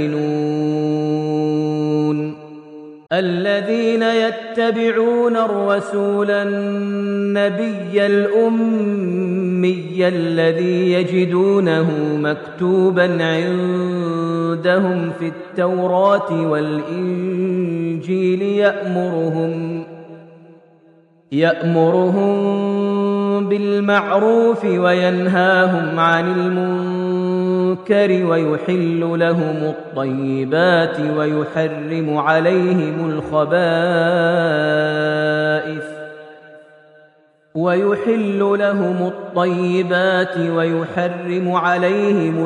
يؤمنون الذين يتبعون الرسول النبي الأمي الذي يجدونه مكتوبا عندهم في التوراة والإنجيل يأمرهم بالمعروف وينهاهم عن المنكر ويحل لهم الطيبات ويحرم عليهم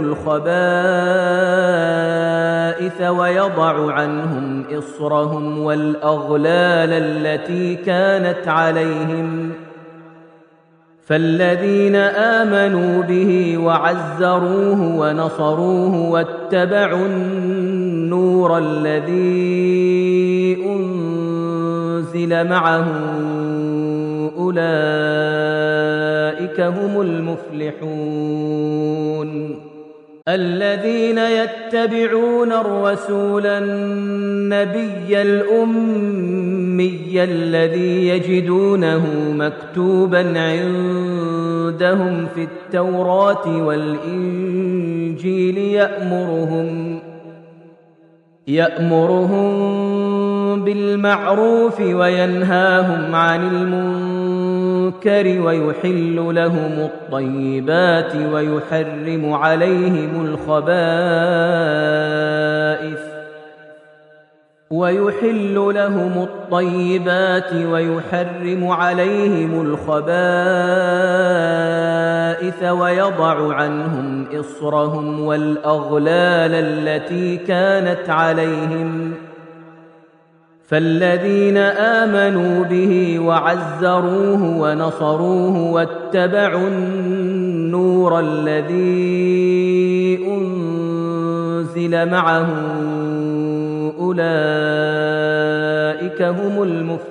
الخبائث ويضع عنهم إصرهم والأغلال التي كانت عليهم فالذين آمنوا به وعزروه ونصروه واتبعوا النور الذي أنزل معه أولئك هم المفلحون الذين يتبعون الرسول النبي الأمي الذي يجدونه مكتوبا عندهم في التوراة والإنجيل يأمرهم بالمعروف وينهاهم عن المنكر ويحل لهم الطيبات ويحرم عليهم الخبائث ويضع عنهم إصرهم والأغلال التي كانت عليهم فالذين آمنوا به وعزروه ونصروه واتبعوا النور الذي أنزل معه أولئك هم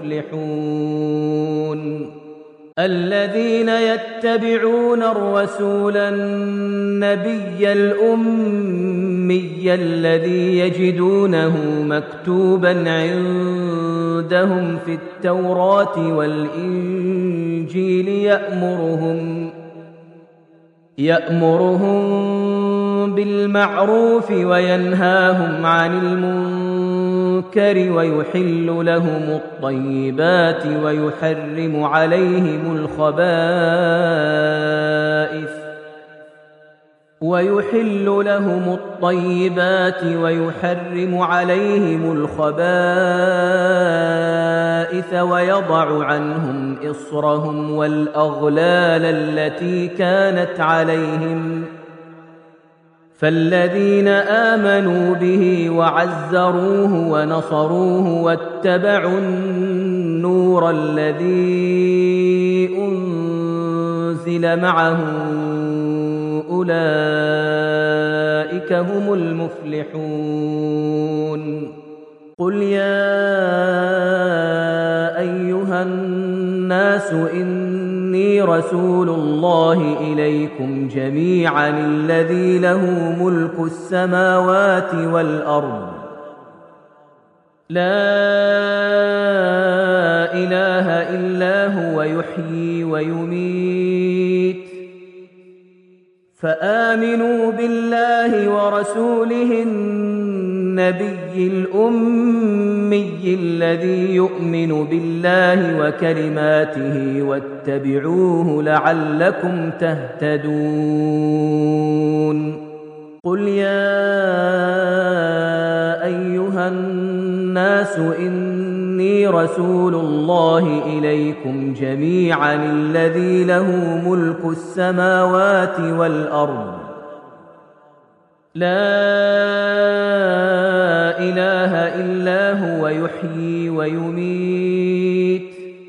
المفلحون الذين يتبعون الرسول النبي الأمي الذي يجدونه مكتوبا عندهم في التوراة والإنجيل يأمرهم بالمعروف وينهاهم عن المنكر ويحل لهم الطيبات ويحرم عليهم الخبائث ويضع عنهم إصرهم والأغلال التي كانت عليهم فالذين آمنوا به وعزروه ونصروه واتبعوا النور الذي أنزل معه أولئك هم المفلحون قل يا أيها الناس إني رسول الله إليكم جميعا الذي له ملك السماوات والأرض لا إله إلا هو يحيي ويميت فآمنوا بالله ورسوله النبي الأمي الذي يؤمن بالله وكلماته واتبعوه لعلكم تهتدون قل يا أيها الناس إني رسول الله إليكم جميعا الذي له ملك السماوات والأرض لا إله إلا هو يحيي ويميت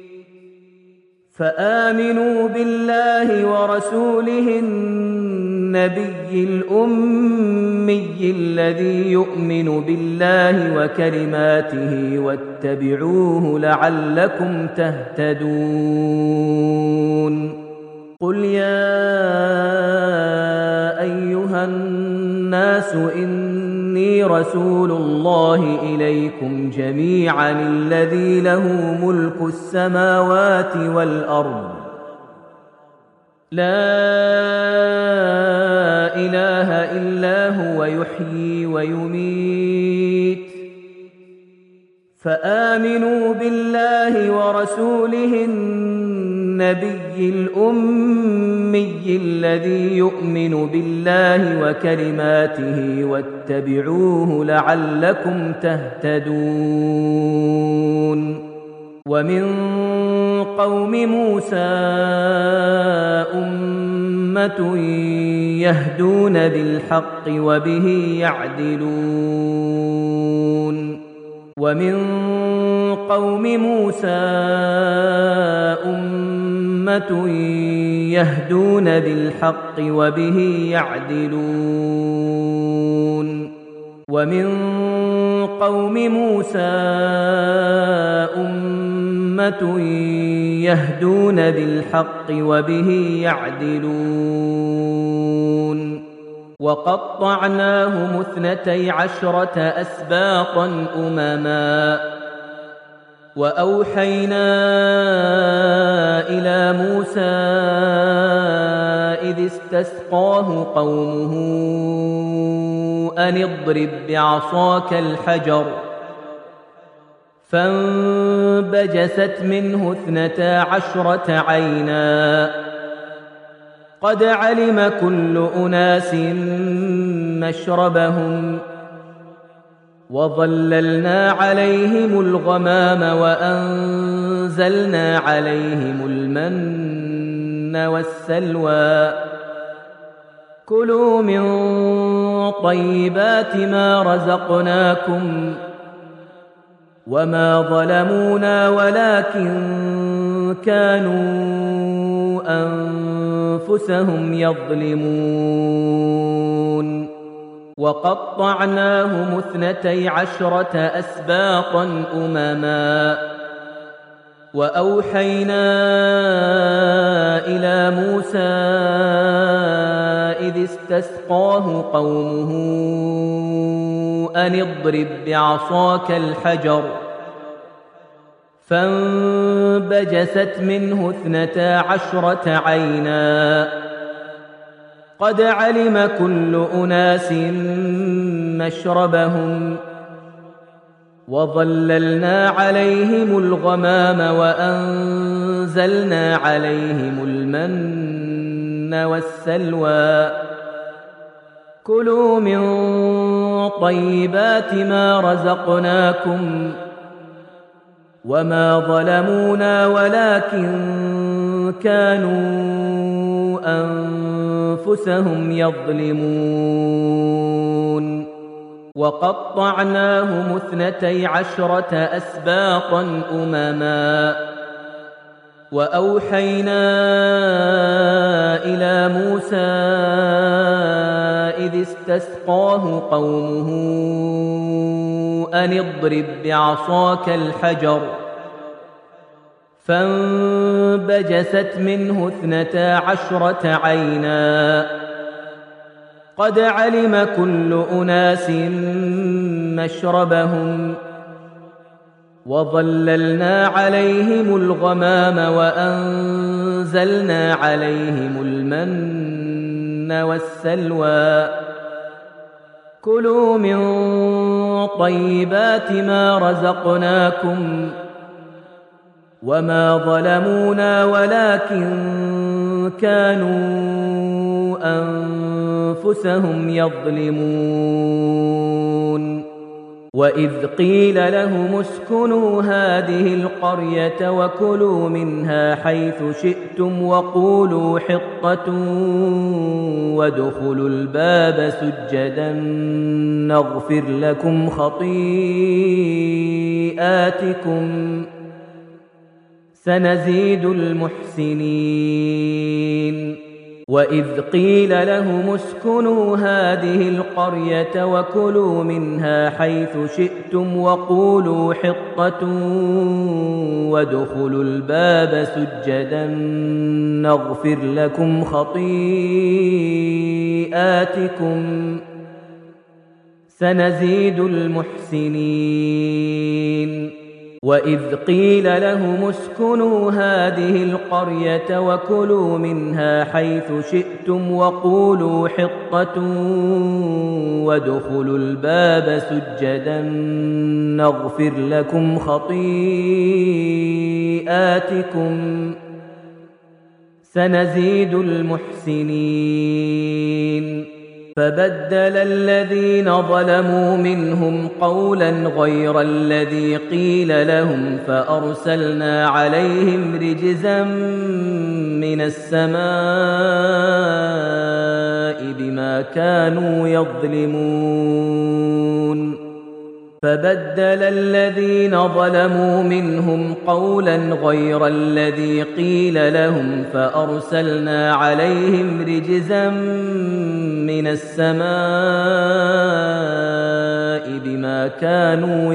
فآمنوا بالله ورسوله النبي الأمي الذي يؤمن بالله وكلماته واتبعوه لعلكم تهتدون قل يا أيها الناس إني رسول الله إليكم جميعا الذي له ملك السماوات والأرض لا إله إلا هو يحيي ويميت فآمنوا بالله ورسوله النبي الأمي الذي يؤمن بالله وكلماته واتبعوه لعلكم تهتدون ومن قوم موسى أمة يهدون بالحق وبه يعدلون ومن قوم موسى أمة يهدون بالحق وبه يعدلون ومن قوم موسى أمة يهدون بالحق وبه يعدلون وقطعناهم 12 أسباطا أمما وأوحينا إلى موسى إذ استسقاه قومه أن اضرب بعصاك الحجر فانبجست منه 12 عينا قد علم كل أناس مشربهم وظللنا عليهم الغمام وأنزلنا عليهم المن والسلوى كلوا من طيبات ما رزقناكم وما ظلمونا ولكن كانوا أنفسهم يظلمون وقطعناهم 12 أسباطا أمما وأوحينا إلى موسى إذ استسقاه قومه أن اضرب بعصاك الحجر فانبجست منه 12 عينا قد علم كل أناس مشربهم وظللنا عليهم الغمام وأنزلنا عليهم المن والسلوى كلوا من طيبات ما رزقناكم وما ظلمونا ولكن كانوا أنفسهم يظلمون وقطعناهم 12 أسباطا أمما وأوحينا إلى موسى إذ استسقاه قومه أن اضرب بعصاك الحجر فانبجست منه 12 عينا قد علم كل أناس مشربهم وظللنا عليهم الغمام وأنزلنا عليهم المن والسلوى كلوا من طيبات ما رزقناكم وما ظلمونا ولكن كانوا أنفسهم يظلمون وإذ قيل لهم اسكنوا هذه القرية وكلوا منها حيث شئتم وقولوا حطة وادخلوا الباب سجدا نغفر لكم خطيئاتكم سنزيد المحسنين وإذ قيل لهم اسكنوا هذه القرية وكلوا منها حيث شئتم وقولوا حطة وادخلوا الباب سجدا نغفر لكم خطيئاتكم سنزيد المحسنين وإذ قيل لهم اسكنوا هذه القرية وكلوا منها حيث شئتم وقولوا حطة وادخلوا الباب سجدا نغفر لكم خطيئاتكم سنزيد المحسنين فبدل الذين ظلموا منهم قولا غير الذي قيل لهم فأرسلنا عليهم رجزا من السماء بما كانوا يظلمون فبدل الذين ظلموا منهم قولا غير الذي قيل لهم فأرسلنا عليهم رجزا من السماء بما كانوا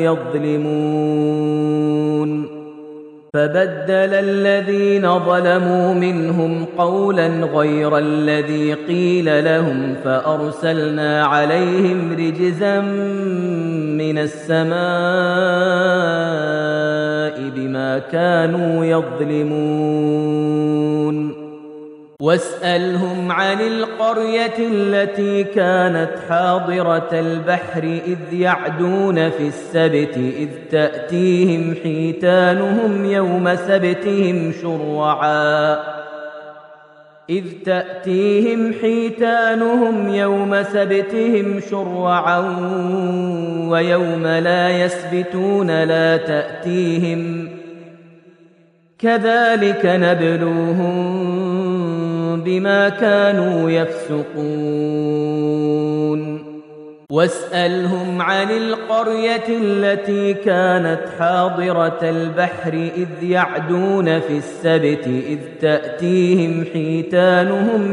يظلمون فبدل الذين ظلموا منهم قولا غير الذي قيل لهم فأرسلنا عليهم رجزا من السماء بما كانوا يظلمون واسألهم عن القرية التي كانت حاضرة البحر إذ يعدون في السبت إذ تأتيهم حيتانهم يوم سبتهم شرعا ويوم لا يسبتون لا تأتيهم كذلك نبلوهم بما كانوا يفسقون واسألهم عن القرية التي كانت حاضرة البحر إذ يعدون في السبت إذ تأتيهم حيتانهم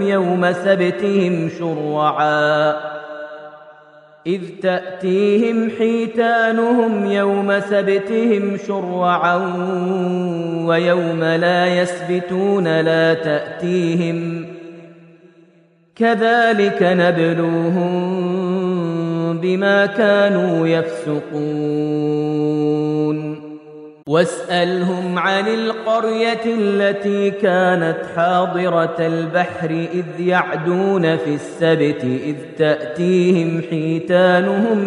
يوم سبتهم شرعا ويوم لا يسبتون لا تأتيهم كذلك نبلوهم بما كانوا يفسقون واسألهم عن القرية التي كانت حاضرة البحر إذ يعدون في السبت إذ تأتيهم حيتانهم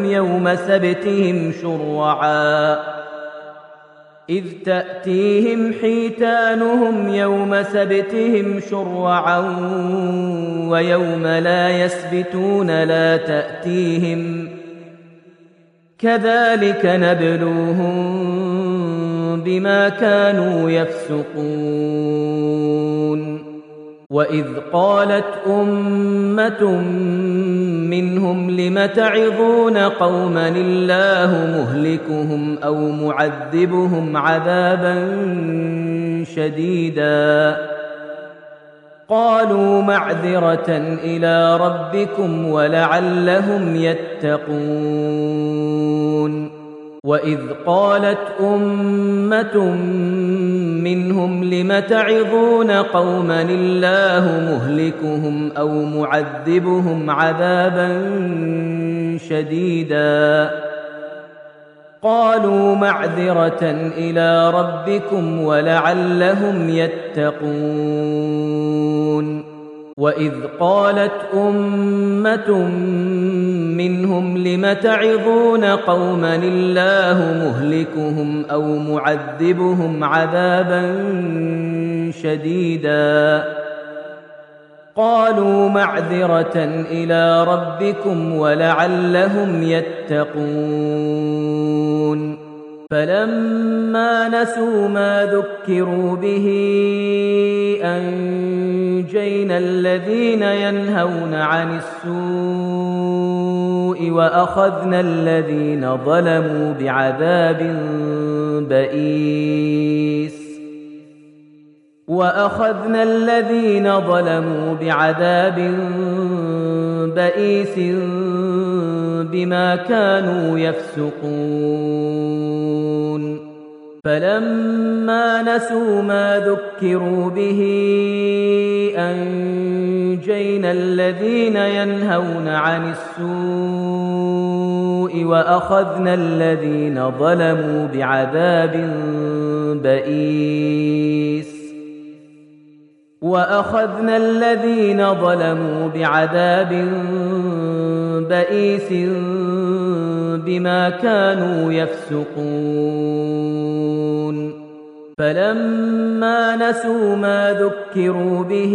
يوم سبتهم شرعا ويوم لا يسبتون لا تأتيهم كذلك نبلوهم بما كانوا يفسقون وإذ قالت أمة منهم لم تعظون قوما الله مهلكهم أو معذبهم عذابا شديدا قالوا معذرة إلى ربكم ولعلهم يتقون وإذ قالت أمة منهم لم تعظون قوما الله مهلكهم أو معذبهم عذابا شديدا قالوا معذرة إلى ربكم ولعلهم يتقون وإذ قالت أمة منهم لم تعظون قوما الله مهلكهم أو معذبهم عذابا شديدا قالوا معذرة إلى ربكم ولعلهم يتقون فلما نسوا ما ذكروا به أنجينا الذين ينهون عن السوء وأخذنا الذين ظلموا بعذاب بئيس بما كانوا يفسقون فلما نسوا ما ذكروا به أنجينا الذين ينهون عن السوء وأخذنا الذين ظلموا بعذاب بئيس بما كانوا يفسقون فلما نسوا ما ذكروا به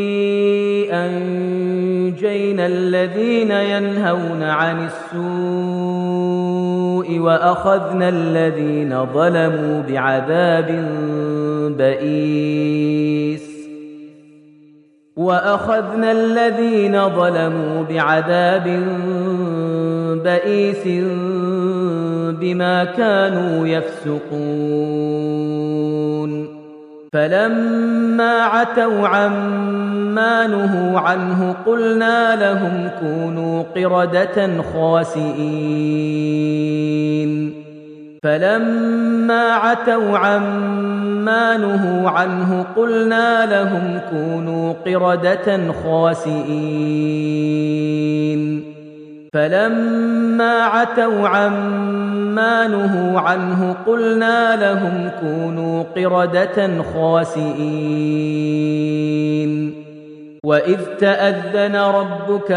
أنجينا الذين ينهون عن السوء وأخذنا الذين ظلموا بعذاب بئيس بما كانوا يفسقون فلما عتوا عما نهوا عنه قلنا لهم كونوا قردة خاسئين وإذ تأذن ربك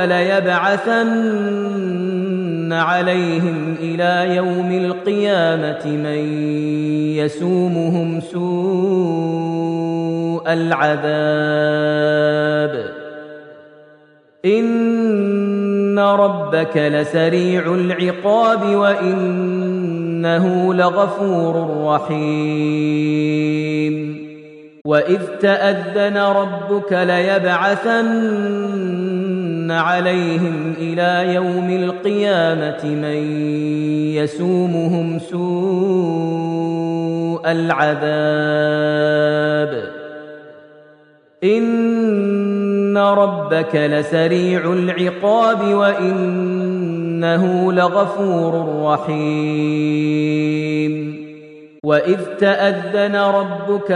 ليبعثن عليهم إلى يوم القيامة من يسومهم سوء العذاب إن ربك لسريع العقاب وإنه لغفور رحيم وإذ تأذن ربك ليبعثن عليهم إلى يوم القيامة من يسومهم سوء العذاب إن ربك لسريع العقاب وإنه لغفور رحيم وإذ تأذن ربك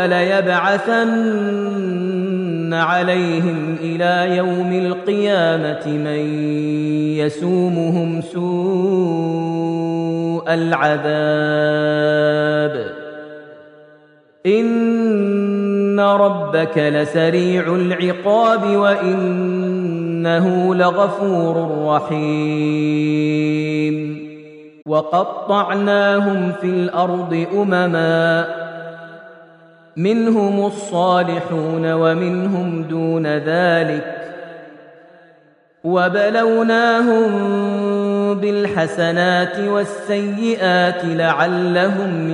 ليبعثن عليهم إلى يوم القيامة من يسومهم سوء العذاب إن ربك لسريع العقاب وإنه لغفور رحيم وقطعناهم في الأرض أمما منهم الصالحون ومنهم دون ذلك وبلوناهم بالحسنات والسيئات لعلهم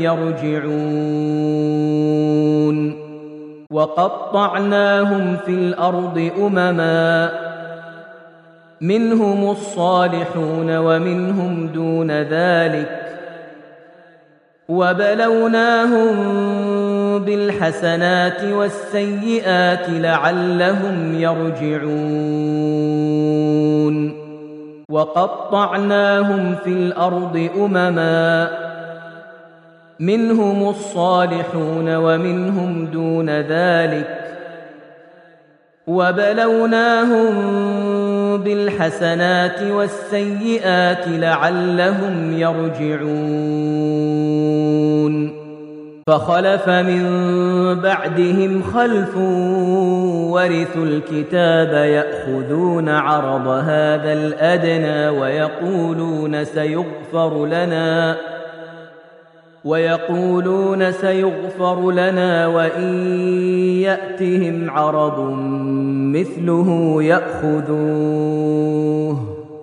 يرجعون وقطعناهم في الأرض أمما منهم الصالحون ومنهم دون ذلك وبلوناهم بالحسنات والسيئات لعلهم يرجعون وقطعناهم في الأرض أمما منهم الصالحون ومنهم دون ذلك وبلوناهم بالحسنات والسيئات لعلهم يرجعون فخلف من بعدهم خلف ورثوا الكتاب يأخذون عرض هذا الأدنى ويقولون سيغفر لنا وإن يأتهم عرض مثله يأخذوه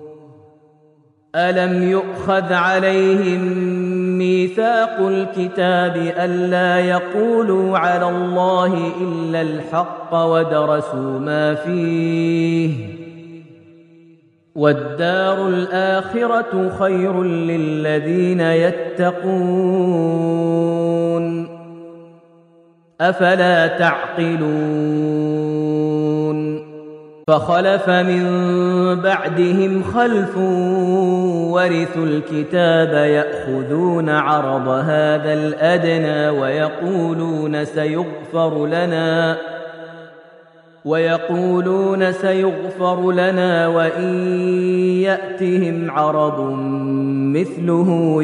ألم يؤخذ عليهم ميثاق الكتاب ألا يقولوا على الله إلا الحق ودرسوا ما فيه والدار الآخرة خير للذين يتقون أفلا تعقلون فخلف من بعدهم خلف ورثوا الكتاب يأخذون عرض هذا الأدنى ويقولون سيغفر لنا وإن يأتهم عرض مثله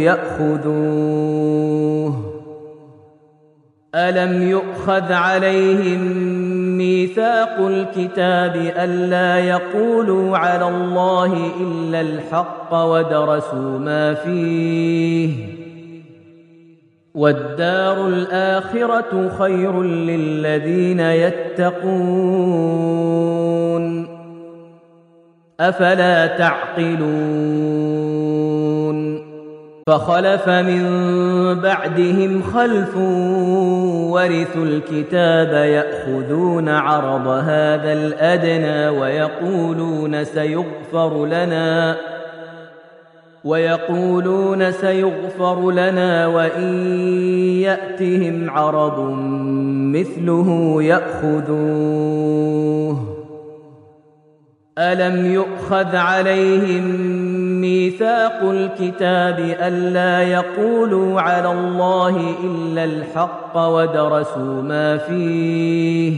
يأخذوه ألم يؤخذ عليهم ميثاق الكتاب ألا يقولوا على الله إلا الحق ودرسوا ما فيه والدار الآخرة خير للذين يتقون أفلا تعقلون فخلف من بعدهم خلف ورثوا الكتاب يأخذون عرض هذا الأدنى ويقولون سيغفر لنا وإن يأتهم عرض مثله يأخذوه ألم يؤخذ عليهم ميثاق الكتاب ألا يقولوا على الله إلا الحق ودرسوا ما فيه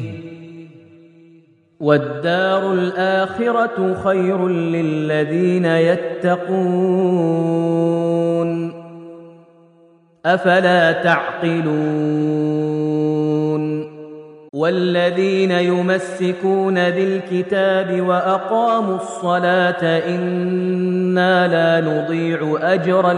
والدار الآخرة خير للذين يتقون أفلا تعقلون والذين يمسكون بالكتاب وأقاموا الصلاة إنا لا نضيع أجر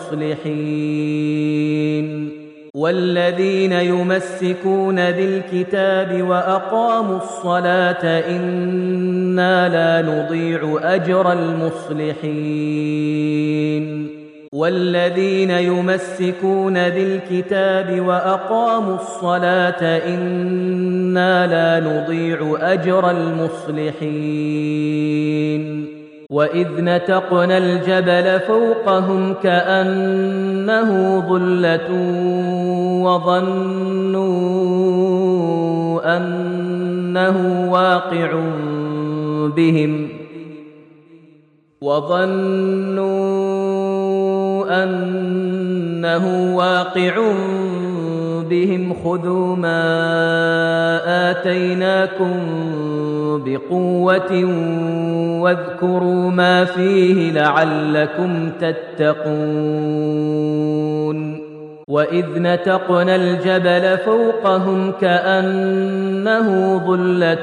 المصلحين والذين يمسكون بالكتاب وأقاموا الصلاة إنا لا نضيع أجر المصلحين والذين يمسكون بالكتاب وأقاموا الصلاة إنا لا نضيع أجر المصلحين وإذ نتقنا الجبل فوقهم كأنه ظلة وظنوا أنه واقع بهم خذوا ما آتيناكم بقوة واذكروا ما فيه لعلكم تتقون وإذ نتقنا الجبل فوقهم كأنه ظلة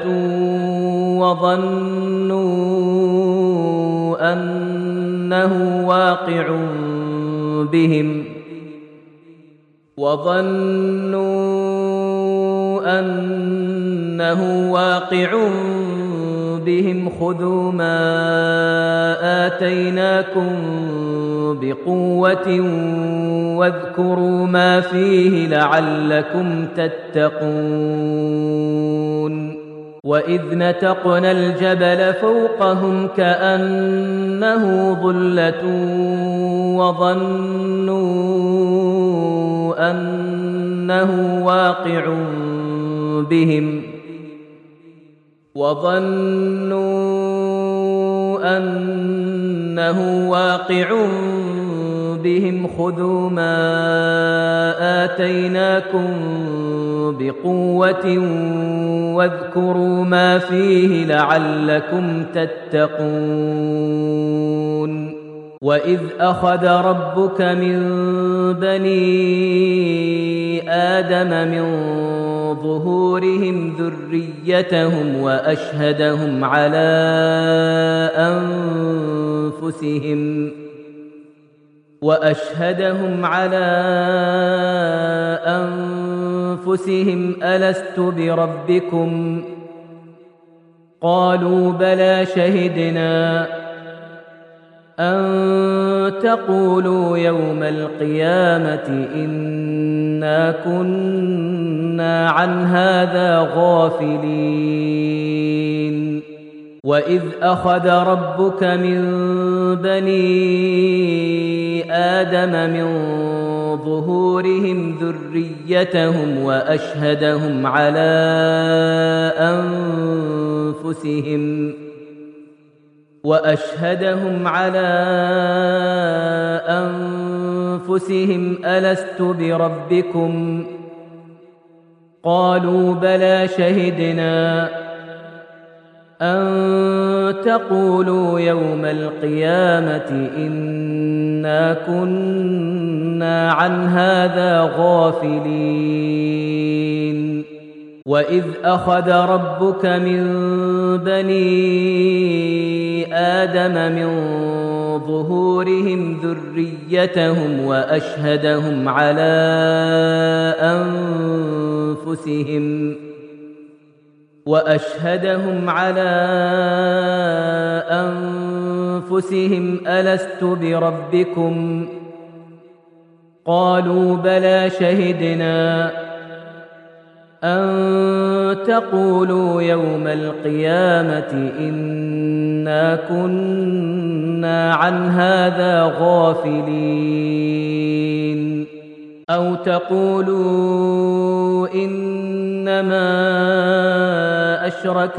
وظنوا أنه واقع بهم خذوا ما آتيناكم بقوة واذكروا ما فيه لعلكم تتقون وإذ نتقنا الجبل فوقهم كأنه ظلة وظنوا أنه واقع بهم خذوا ما آتيناكم بقوة واذكروا ما فيه لعلكم تتقون وإذ أخذ ربك من بني آدم من ظهورهم ذريتهم وأشهدهم على أنفسهم ألست بربكم قالوا بلى شهدنا أن تقولوا يوم القيامة إنا كنا عن هذا غافلين وإذ أخذ ربك من بني آدم من ظهورهم ذريتهم وأشهدهم على أنفسهم ألست بربكم قالوا بلى شهدنا أن تقولوا يوم القيامة إنا كنا عن هذا غافلين وإذ أخذ ربك من بني آدم من ظهورهم ذريتهم وأشهدهم على أنفسهم ألست بربكم قالوا بلى شهدنا أن تقولوا يوم القيامة إنا كنا عن هذا غافلين أو تقولوا إنما أشرك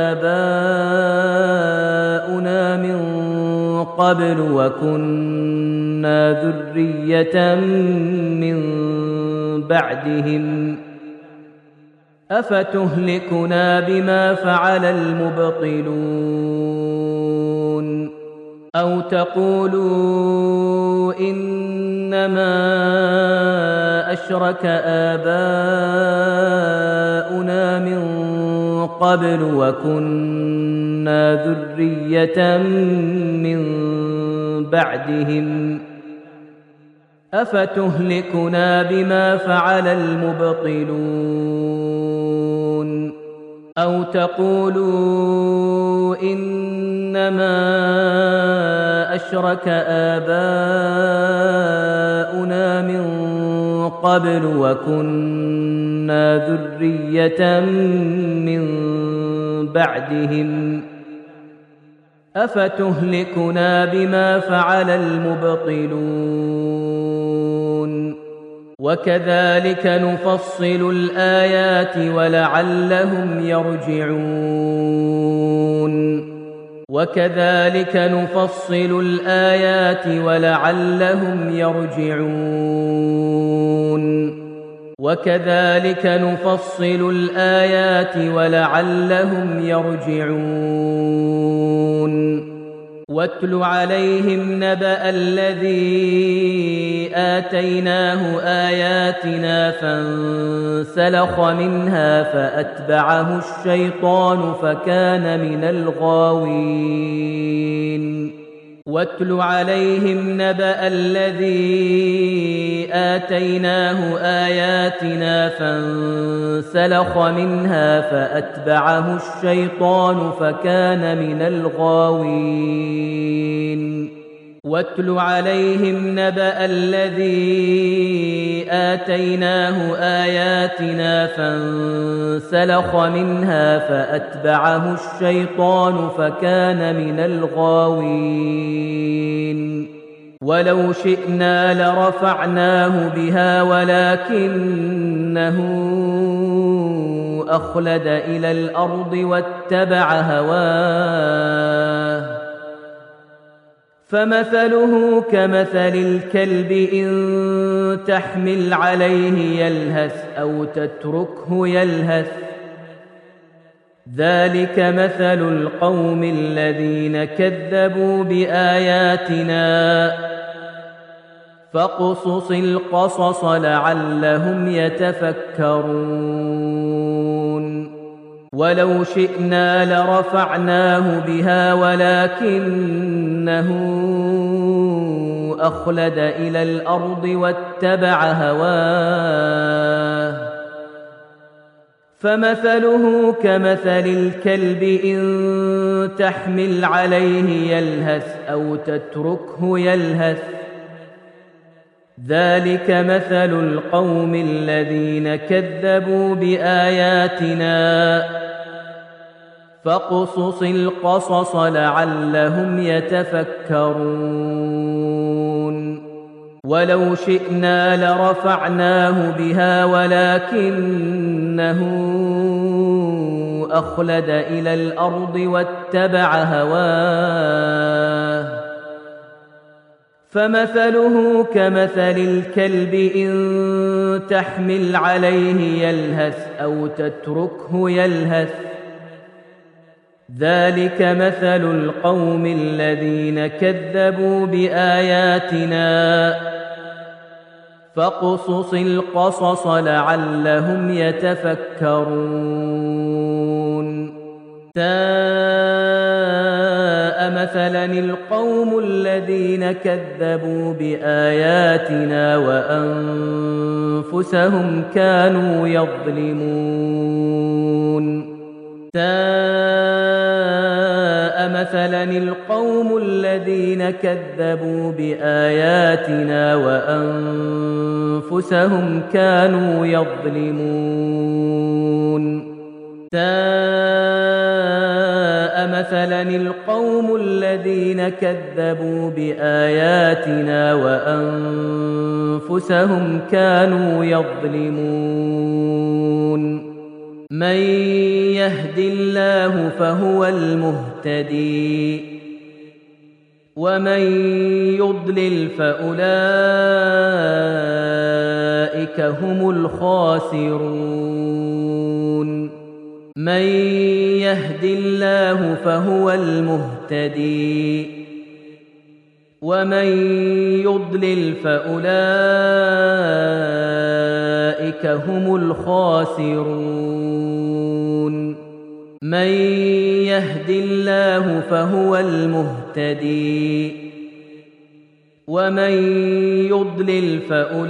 آباؤنا من قبل وكنا ذرية من بعدهم أفتهلكنا بما فعل المبطلون أو تقولوا إنما أشرك آباؤنا من قبل وكنا ذرية من بعدهم أفتهلكنا بما فعل المبطلون أو تقولوا إنما أشرك آباؤنا من قبل وكنا ذرية من بعدهم أفتهلكنا بما فعل المبطلون وكذلك نفصل الآيات ولعلهم يرجعون وكذلك نفصل الآيات ولعلهم يرجعون وكذلك نفصل الآيات ولعلهم يرجعون واتل عليهم نبأ الذي آتيناه آياتنا فانسلخ منها فأتبعه الشيطان فكان من الغاوين واتل عليهم نبأ الذي آتيناه آياتنا فانسلخ منها فأتبعه الشيطان فكان من الغاوين واتل عليهم نبأ الذي آتيناه آياتنا فانسلخ منها فأتبعه الشيطان فكان من الغاوين ولو شئنا لرفعناه بها ولكنه أخلد إلى الأرض واتبع هواه فمثله كمثل الكلب إن تحمل عليه يلهث أو تتركه يلهث ذلك مثل القوم الذين كذبوا بآياتنا فاقصص القصص لعلهم يتفكرون ولو شئنا لرفعناه بها ولكنه أخلد إلى الأرض واتبع هواه فمثله كمثل الكلب إن تحمل عليه يلهث أو تتركه يلهث ذلك مثل القوم الذين كذبوا بآياتنا فاقصص القصص لعلهم يتفكرون ولو شئنا لرفعناه بها ولكنه أخلد إلى الأرض واتبع هواه فمثله كمثل الكلب إن تحمل عليه يلهث أو تتركه يلهث ذلك مثل القوم الذين كذبوا بآياتنا فاقصص القصص لعلهم يتفكرون ساء مثلا القوم الذين كذبوا بآياتنا وأنفسهم كانوا يظلمون ساء مثلا القوم الذين كذبوا بآياتنا وأنفسهم كانوا يظلمون ساء مثلا القوم الذين كذبوا بآياتنا وأنفسهم كانوا يظلمون من يهد الله فهو المهتدي ومن يضلل فأولئك هم الخاسرون من يهد الله فهو المهتدي ومن يضلل فأولئك هم الخاسرون من يهد الله فهو المهتدي ومن يضلل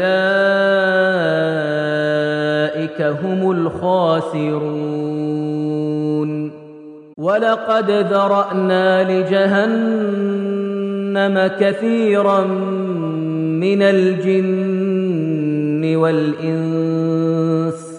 فأولئك هم الخاسرون ولقد ذرأنا لجهنم كثيرا من الجن والإنس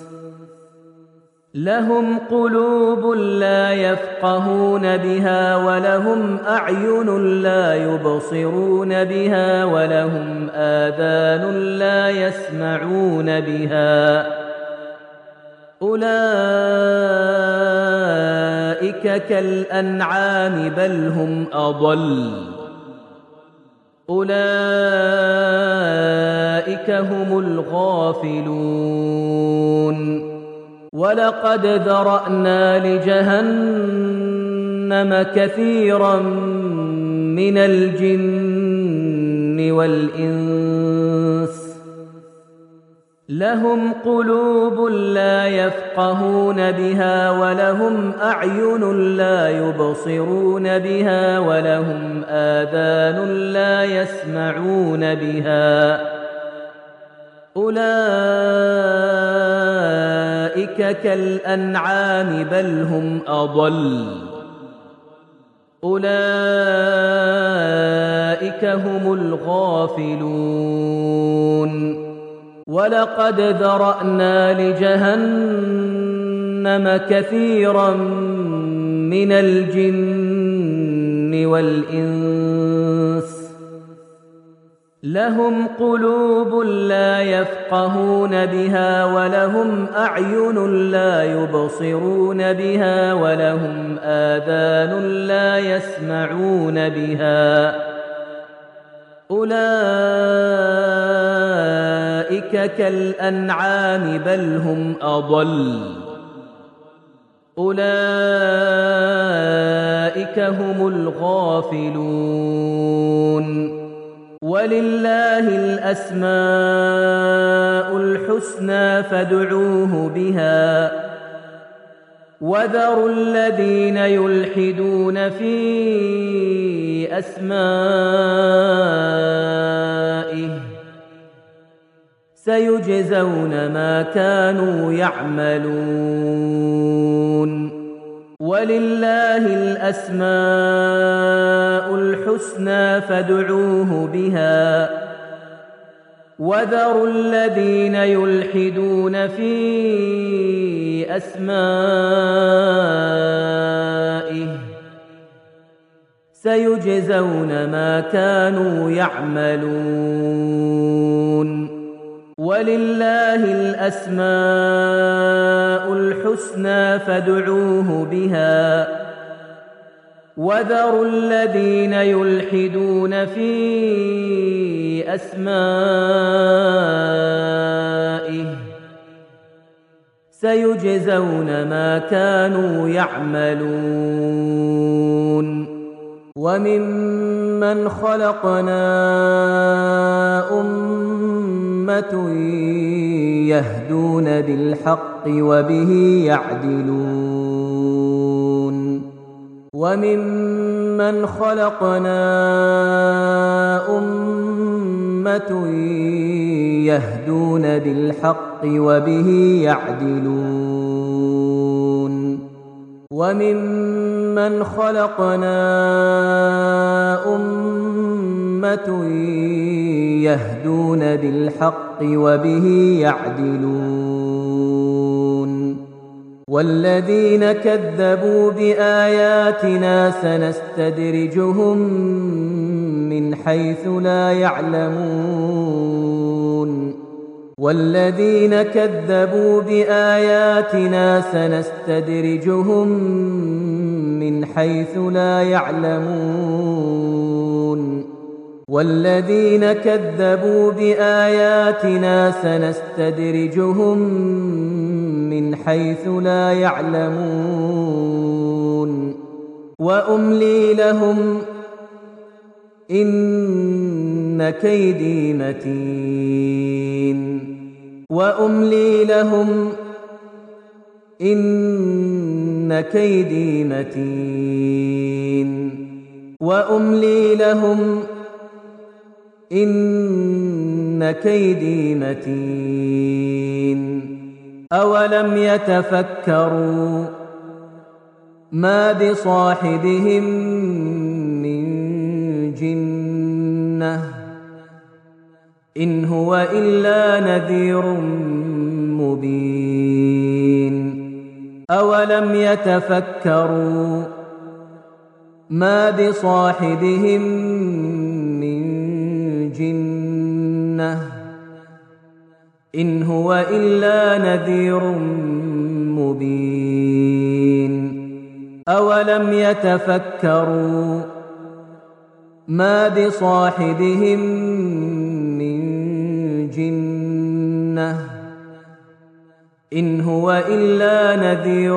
لهم قلوب لا يفقهون بها ولهم أعين لا يبصرون بها ولهم آذان لا يسمعون بها أولئك كالأنعام بل هم أضل أولئك هم الغافلون ولقد ذرأنا لجهنم كثيرا من الجن والإنس لهم قلوب لا يفقهون بها ولهم أعين لا يبصرون بها ولهم آذان لا يسمعون بها أولئك كالأنعام بل هم أضل أولئك هم الغافلون ولقد ذرأنا لجهنم كثيرا من الجن والإنس لهم قلوب لا يفقهون بها ولهم أعين لا يبصرون بها ولهم آذان لا يسمعون بها أولئك كالأنعام بل هم أضل أولئك هم الغافلون ولله الأسماء الحسنى فادعوه بها وذروا الذين يلحدون في أسمائه سيجزون ما كانوا يعملون ولله الأسماء الحسنى فادعوه بها وذروا الذين يلحدون في أسمائه سيجزون ما كانوا يعملون ولله الأسماء الحسنى فادعوه بها وذروا الذين يلحدون في أسمائه سيجزون ما كانوا يعملون وممن خلقنا أمة يهدون بالحق وبه يعدلون وممن خلقنا أمة يهدون بالحق وبه يعدلون وممن خلقنا أمة يهدون بالحق وبه يعدلون والذين كذبوا بآياتنا سنستدرجهم من حيث لا يعلمون والذين كذبوا بآياتنا سنستدرجهم من حيث لا يعلمون والذين كذبوا بآياتنا سنستدرجهم من حيث لا يعلمون وأملي لهم إن كيدي متين وأملي لهم إن كيدي متين وأملي لهم إن كيدي متين أولم يتفكروا ما بصاحبهم من جنة إن هو إلا نذير مبين أولم يتفكروا ما بصاحبهم من جنة إن هو إلا نذير مبين أولم يتفكروا ما بصاحبهم من جنة إن هو إلا نذير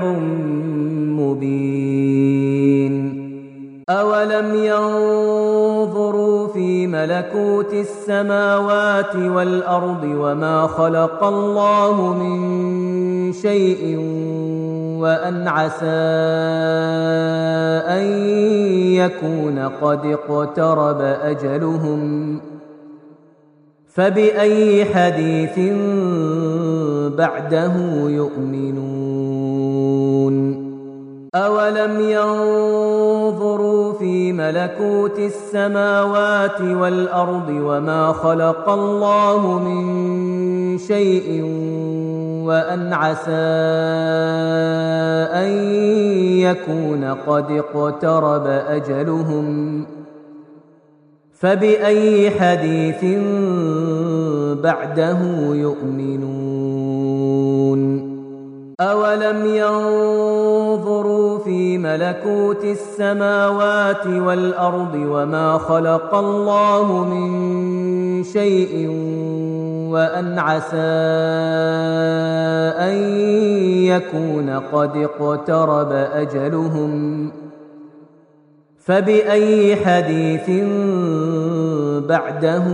مبين أولم ينظروا في ملكوت السماوات والأرض وما خلق الله من شيء وأن عسى أن يكون قد اقترب أجلهم فبأي حديث بعده يؤمنون أولم ينظروا في ملكوت السماوات والأرض وما خلق الله من شيء وأن عسى أن يكون قد اقترب أجلهم فبأي حديث بعده يؤمنون أولم ينظروا في ملكوت السماوات والأرض وما خلق الله من شيء وأن عسى أن يكون قد اقترب أجلهم فبأي حديث بعده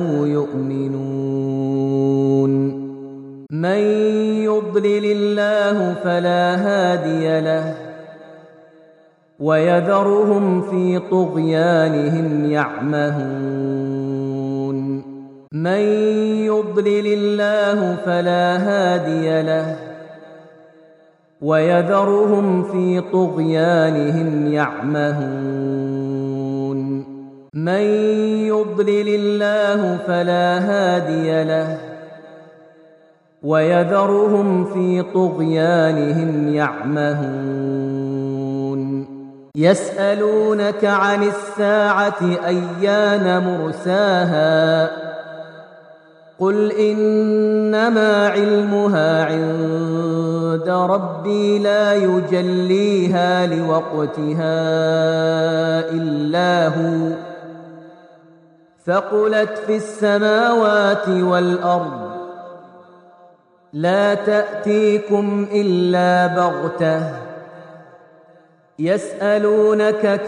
يؤمنون من يضلل الله فلا هادي له ويذرهم في طغيانهم يعمهون من يضلل الله فلا هادي له ويذرهم في طغيانهم يعمهون من يضلل الله فلا هادي له ويذرهم في طغيانهم يعمهون يسألونك عن الساعة أيان مرساها قل إنما علمها عند ربي لا يجليها لوقتها إلا هو ثقلت في السماوات والأرض لا تأتيكم إلا بغتة يسألونك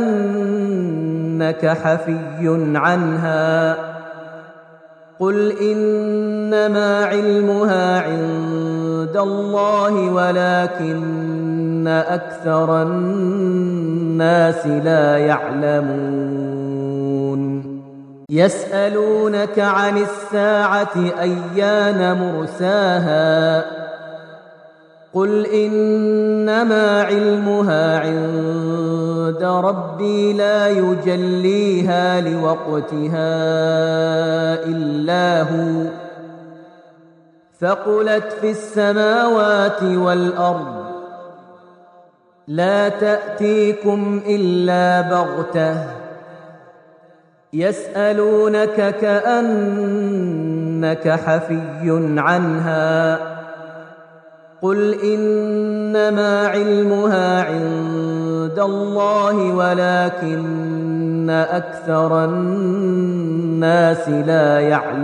كأنك حفي عنها قل إنما علمها عند الله ولكن أكثر الناس لا يعلمون يسألونك عن الساعة أيان مرساها قل إنما علمها عند ربي لا يجليها لوقتها إلا هو ثقلت في السماوات والأرض لا تأتيكم إلا بغتة يسألونك كأنك حفي عنها قل إنما علمها عند الله ولكن أكثر الناس لا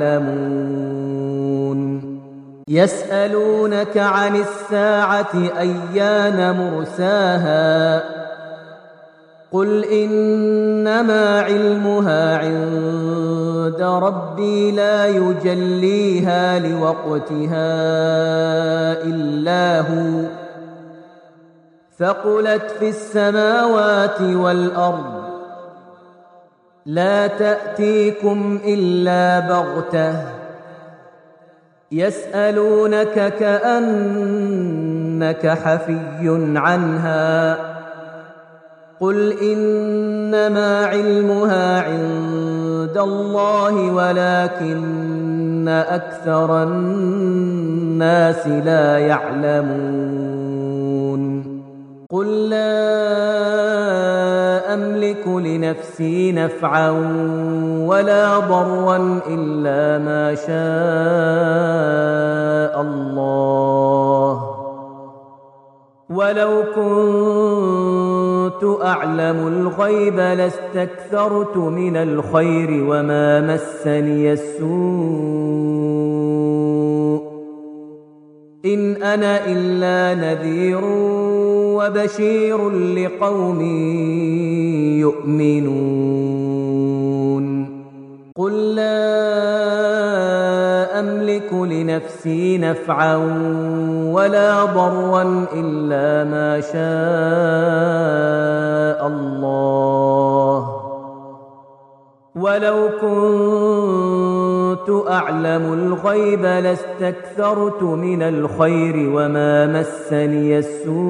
يعلمون يسألونك عن الساعة أيان مرساها قل إنما علمها عند ربي لا يجليها لوقتها إلا هو ثقلت في السماوات والأرض لا تأتيكم إلا بغتة يسألونك كأنك حفي عنها قل إنما علمها عند الله ولكن أكثر الناس لا يعلمون قل لا أملك لنفسي نفعا ولا ضرا إلا ما شاء الله ولو كنت أعلم الغيب لاستكثرت من الخير وما مسني السوء إن أنا إلا نذير وبشير لقوم يؤمنون قل لا أملك لنفسي نفعا ولا ضرا إلا ما شاء الله ولو كنت أعلم الغيب لاستكثرت من الخير وما مسني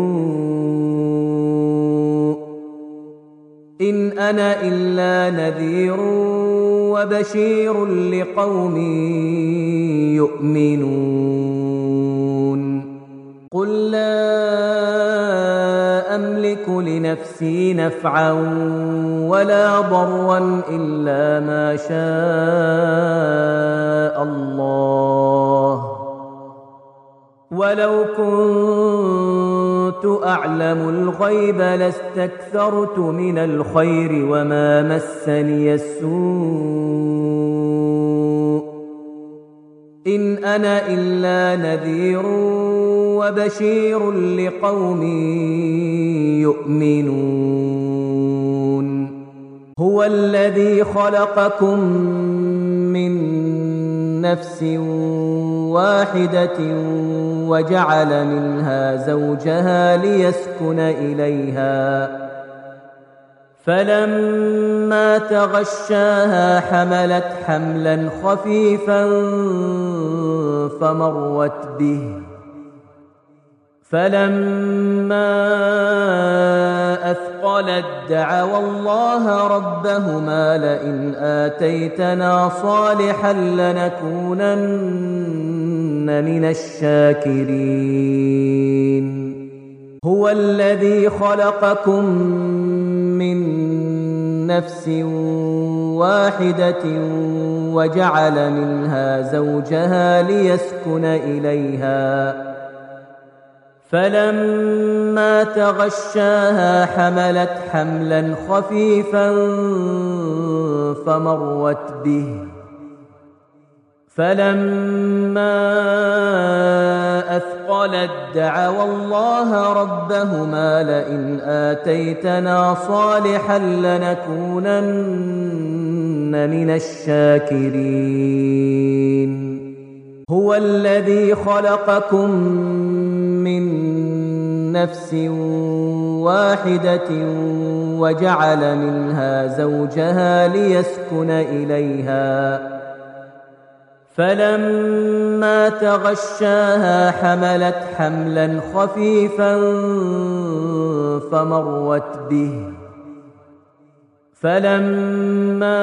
السوء إن أنا إلا نذير وبشير لقوم يؤمنون قل لا أملك لنفسي نفعا ولا ضرا إلا ما شاء الله ولو كنت أعلم الغيب لاستكثرت من الخير وما مسني السوء إن أنا إلا نذير وبشير لقوم يؤمنون هو الذي خلقكم من نفس واحدة وجعل منها زوجها ليسكن إليها فلما تغشاها حملت حملا خفيفا فمرت به فلما أثقلت دعوا الله ربهما لئن آتيتنا صالحا لنكونن من الشاكرين هو الذي خلقكم من نفس واحدة وجعل منها زوجها ليسكن إليها فلما تغشاها حملت حملا خفيفا فمرت به فلما أثقلت دعوا الله ربهما لئن آتيتنا صالحا لنكونن من الشاكرين هو الذي خلقكم من نفس واحدة وجعل منها زوجها ليسكن إليها فلما تغشاها حملت حملا خفيفا فمرت به فلما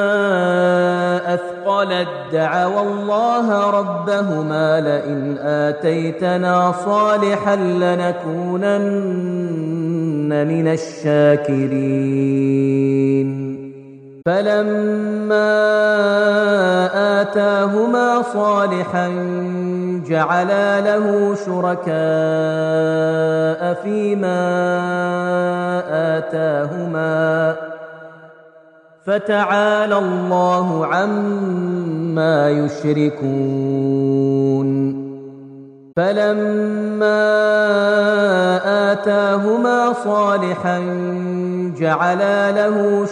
أثقلت دعوا الله ربهما لئن آتيتنا صالحا لنكونن من الشاكرين فلما آتاهما صالحا جعلا له شركاء فيما آتاهما فتعالى الله عما يشركون فلما آتاهما صالحا جعلا له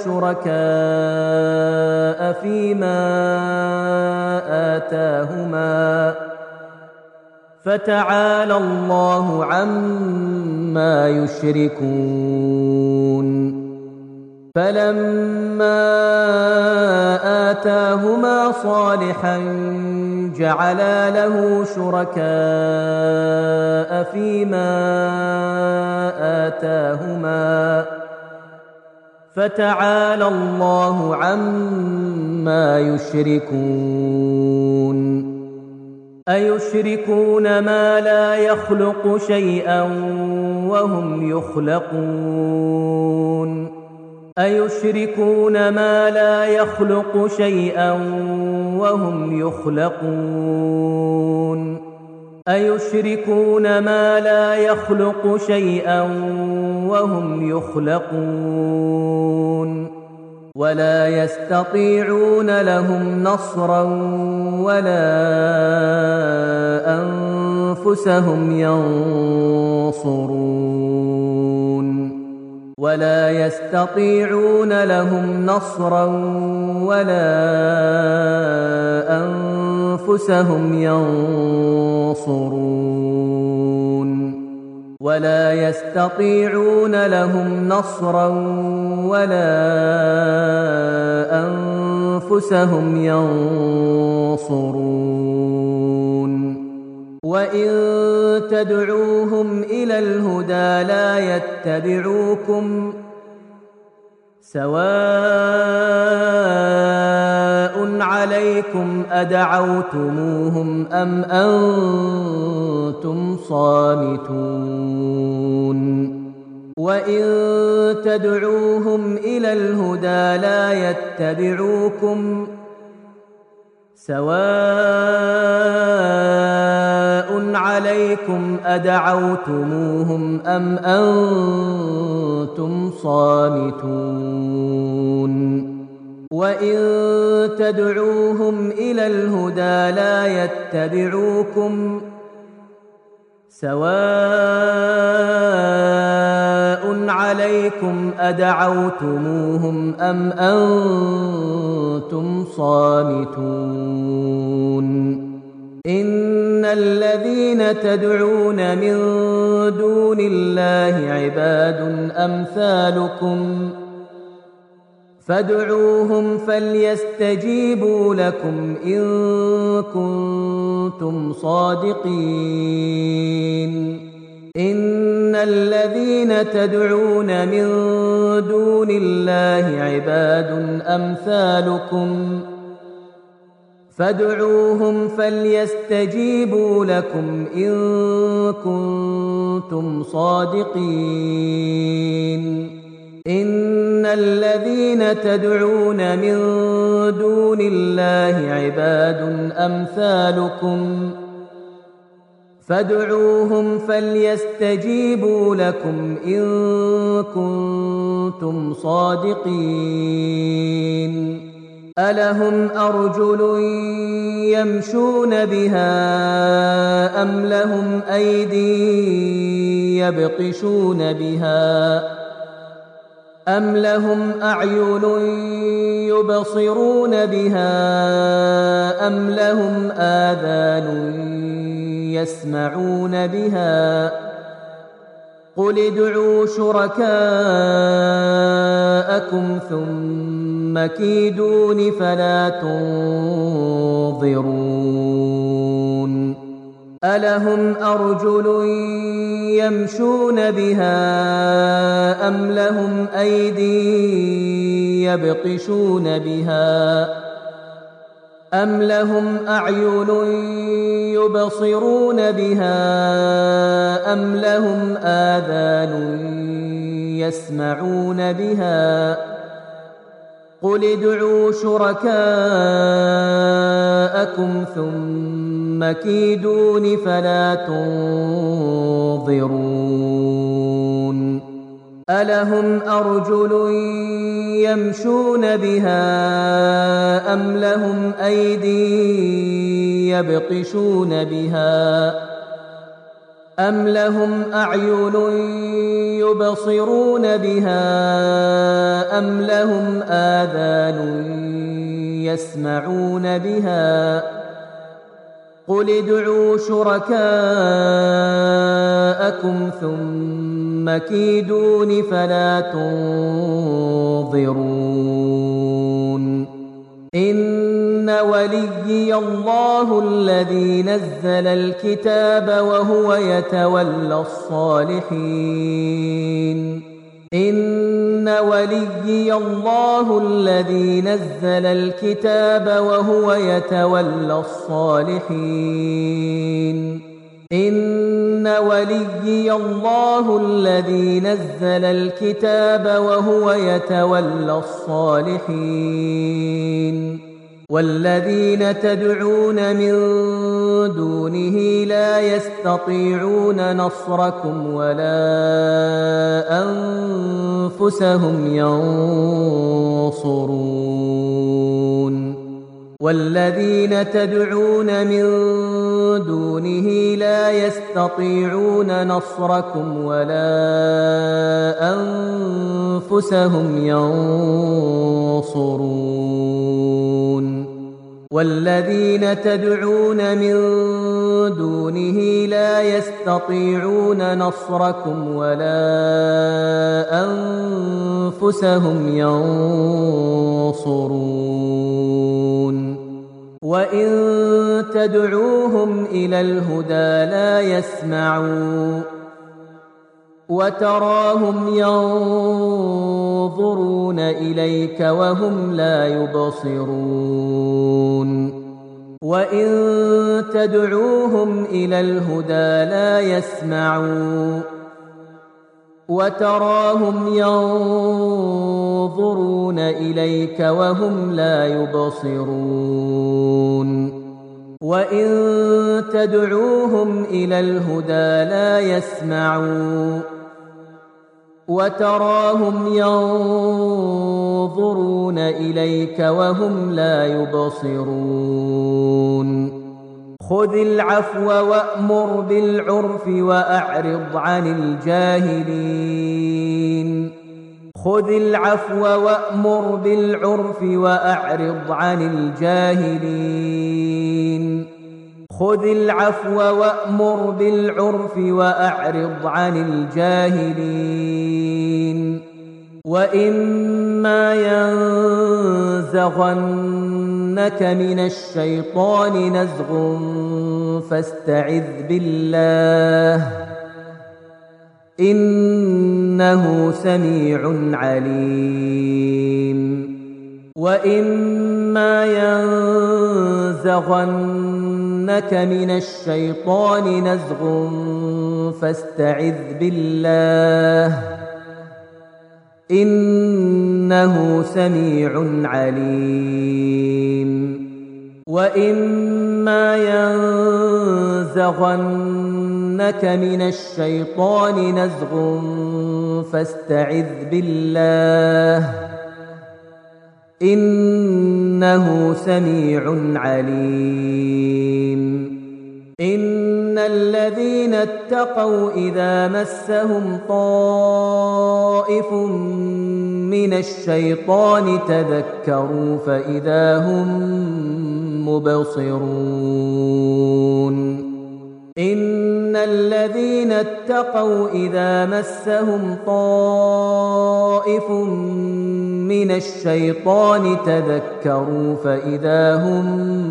شركاء فيما آتاهما فتعالى الله عما يشركون فلما آتاهما صالحا جعلا له شركاء فيما آتاهما فتعالى الله عما يشركون أيشركون ما لا يخلق شيئا وهم يخلقون أيشركون ما لا يخلق شيئا وهم يخلقون أيشركون ما لا يخلق شيئا وهم يخلقون ولا يستطيعون لهم نصرا ولا أنفسهم ينصرون ولا يستطيعون لهم نصرا ولا أنفسهم ينصرون ولا يستطيعون لهم نصرا ولا أنفسهم ينصرون وإن تدعوهم إلى الهدى لا يتبعوكم سواء عليكم أدعوتموهم أم أنتم صامتون وإن تدعوهم إلى الهدى لا يتبعوكم سواء عليكم أدعوتموهم أم أنتم صامتون وإن تدعوهم إلى الهدى لا يتبعوكم سواء عليكم أدعوتموهم أم أنتم صامتون إن الذين تدعون من دون الله عباد أمثالكم فادعوهم فليستجيبوا لكم إن كنتم صادقين إن الذين تدعون من دون الله عباد أمثالكم فادعوهم فليستجيبوا لكم إن كنتم صادقين إن الذين تدعون من دون الله عباد أمثالكم فادعوهم فليستجيبوا لكم إن كنتم صادقين ألهم أرجل يمشون بها أم لهم أيدي يبطشون بها أم لهم أعين يبصرون بها أم لهم آذان يسمعون بها قل ادعوا شركاءكم ثم كيدون فلا تنظرون ألهم أرجل يمشون بها أم لهم أيدي يبطشون بها أم لهم أعين يبصرون بها أم لهم آذان يسمعون بها قل ادعوا شركاءكم ثم كيدون فلا تنظرون ألهم أرجل يمشون بها أم لهم أيدي يبطشون بها أم لهم أعين يبصرون بها أم لهم آذان يسمعون بها قل ادعوا شركاءكم ثم كيدون فلا تنظرون إن وليي الله الذي نزل الكتاب وهو يتولى الصالحين إن وليي الله الذي نزل الكتاب وهو يتولى الصالحين إن وليي الله الذي نزل الكتاب وهو يتولى الصالحين والذين تدعون من دونه لا يستطيعون نصركم ولا أنفسهم ينصرون والذين تدعون من دونه لا يستطيعون نصركم ولا أنفسهم ينصرون والذين تدعون من دونه لا يستطيعون نصركم ولا أنفسهم ينصرون وإن تدعوهم إلى الهدى لا يسمعوا وتراهم ينظرون إليك وهم لا يبصرون وإن تدعوهم إلى الهدى لا يسمعوا وتراهم ينظرون إليك وهم لا يبصرون وإن تدعوهم إلى الهدى لا يسمعوا وتراهم ينظرون إليك وهم لا يبصرون خذ العفو وأمر بالعرف وأعرض عن الجاهلين خذ العفو وأمر بالعرف وأعرض عن الجاهلين خذ العفو وأمر بالعرف وأعرض عن الجاهلين وإما ينزغنك من الشيطان نزغ فاستعذ بالله إنه سميع عليم وإما ينزغنك من الشيطان نزغ فاستعذ بالله إنه سميع عليم وإما ينزغنك من الشيطان نزغ فاستعذ بالله إنه سميع عليم إن الذين اتقوا إذا مسهم طائف من الشيطان تذكروا فإذا هم مبصرون إن الذين اتقوا إذا مسهم طائف من الشيطان تذكروا فإذا هم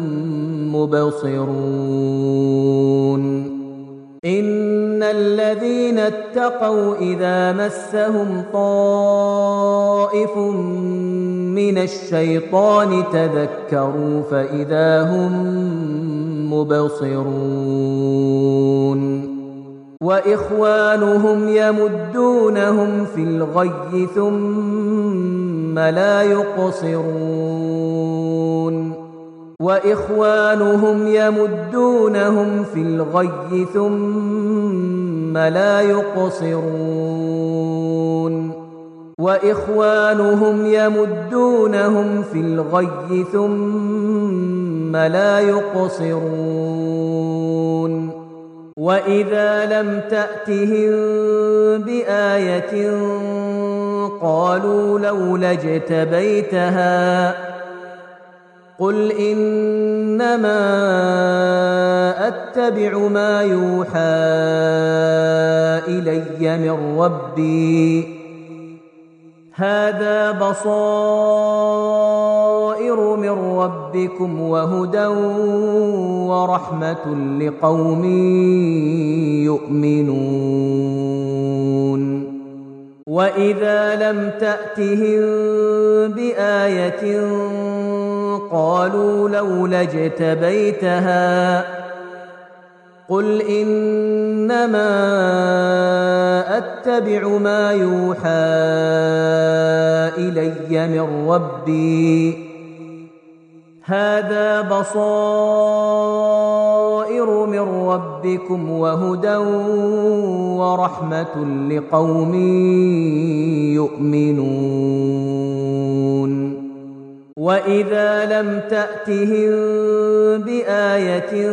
مبصرون إن الذين اتقوا إذا مسهم طائف من الشيطان تذكروا فإذا هم مبصرون وإخوانهم يمدونهم في الغي ثم لا يقصرون وإخوانهم يمدونهم في الغي ثم لا يقصرون وإخوانهم يمدونهم في الغي ثم لا يقصرون وإذا لم تأتهم بآية قالوا لولا اجتبيتها قل إنما أتبع ما يوحى إلي من ربي هذا بصائر من ربكم وهدى ورحمة لقوم يؤمنون وإذا لم تأتهم بآية قالوا لولا اجتبيتها قل إنما أتبع ما يوحى إلي من ربي هذا بصائر من ربكم وهدى ورحمة لقوم يؤمنون وإذا لم تأتهم بآية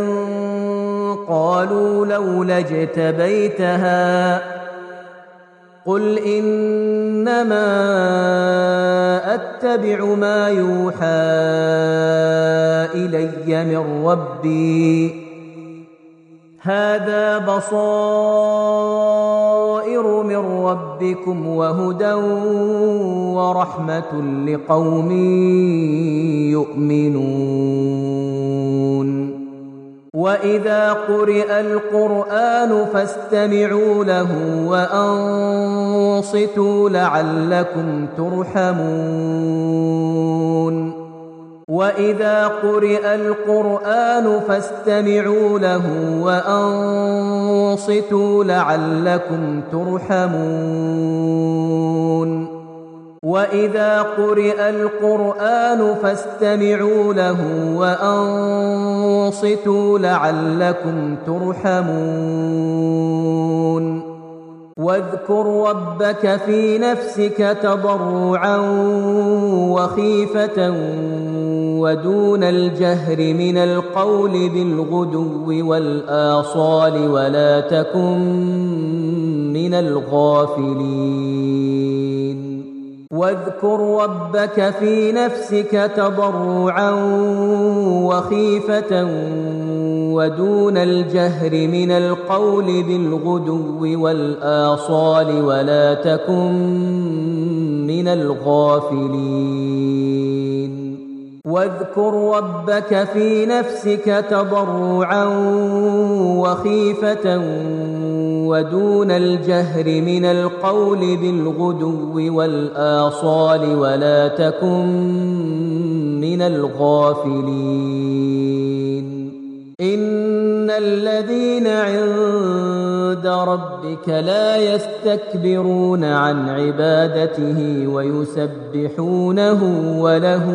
قالوا لولا اجتبيتها قل إنما أتبع ما يوحى إلي من ربي هذا بصائر من ربكم وهدى ورحمة لقوم يؤمنون وإذا قرئ القرآن فاستمعوا له وأنصتوا لعلكم ترحمون وإذا قرئ القرآن فاستمعوا له وأنصتوا لعلكم ترحمون وإذا قرئ القرآن فاستمعوا له وأنصتوا لعلكم ترحمون واذكر ربك في نفسك تضرعا وخيفة ودون الجهر من القول بالغدو والآصال ولا تكن من الغافلين واذكر ربك في نفسك تضرعا وخيفة ودون الجهر من القول بالغدو والآصال ولا تكن من الغافلين واذكر ربك في نفسك تضرعا وخيفة ودون الجهر من القول بالغدو والآصال ولا تكن من الغافلين إن الذين عند ربك لا يستكبرون عن عبادته ويسبحونه وله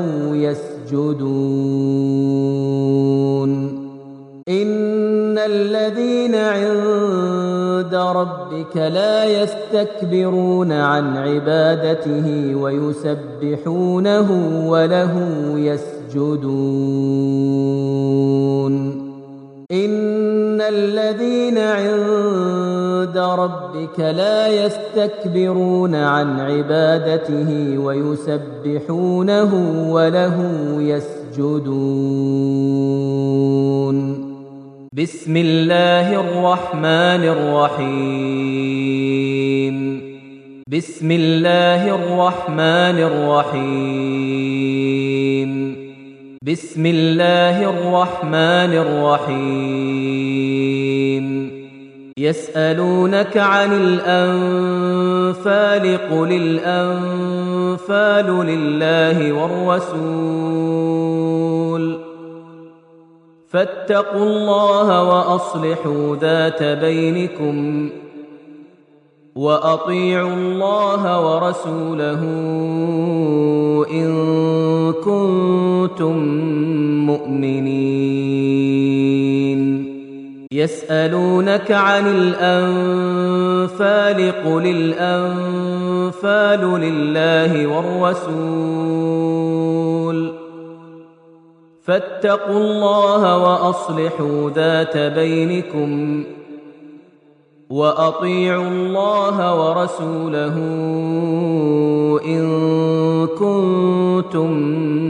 يسجدون إن الذين عند ربك لا يستكبرون عن عبادته ويسبحونه وله يسجدون إن الذين عند ربك لا يستكبرون عن عبادته ويسبحونه وله يسجدون بسم الله الرحمن الرحيم بسم الله الرحمن الرحيم بسم الله الرحمن الرحيم يسألونك عن الأنفال قل الأنفال لله والرسول فاتقوا الله وأصلحوا ذات بينكم وأطيعوا الله ورسوله إن كنتم مؤمنين يسألونك عن الأنفال قل الأنفال لله والرسول فاتقوا الله وأصلحوا ذات بينكم وأطيعوا الله ورسوله إن كنتم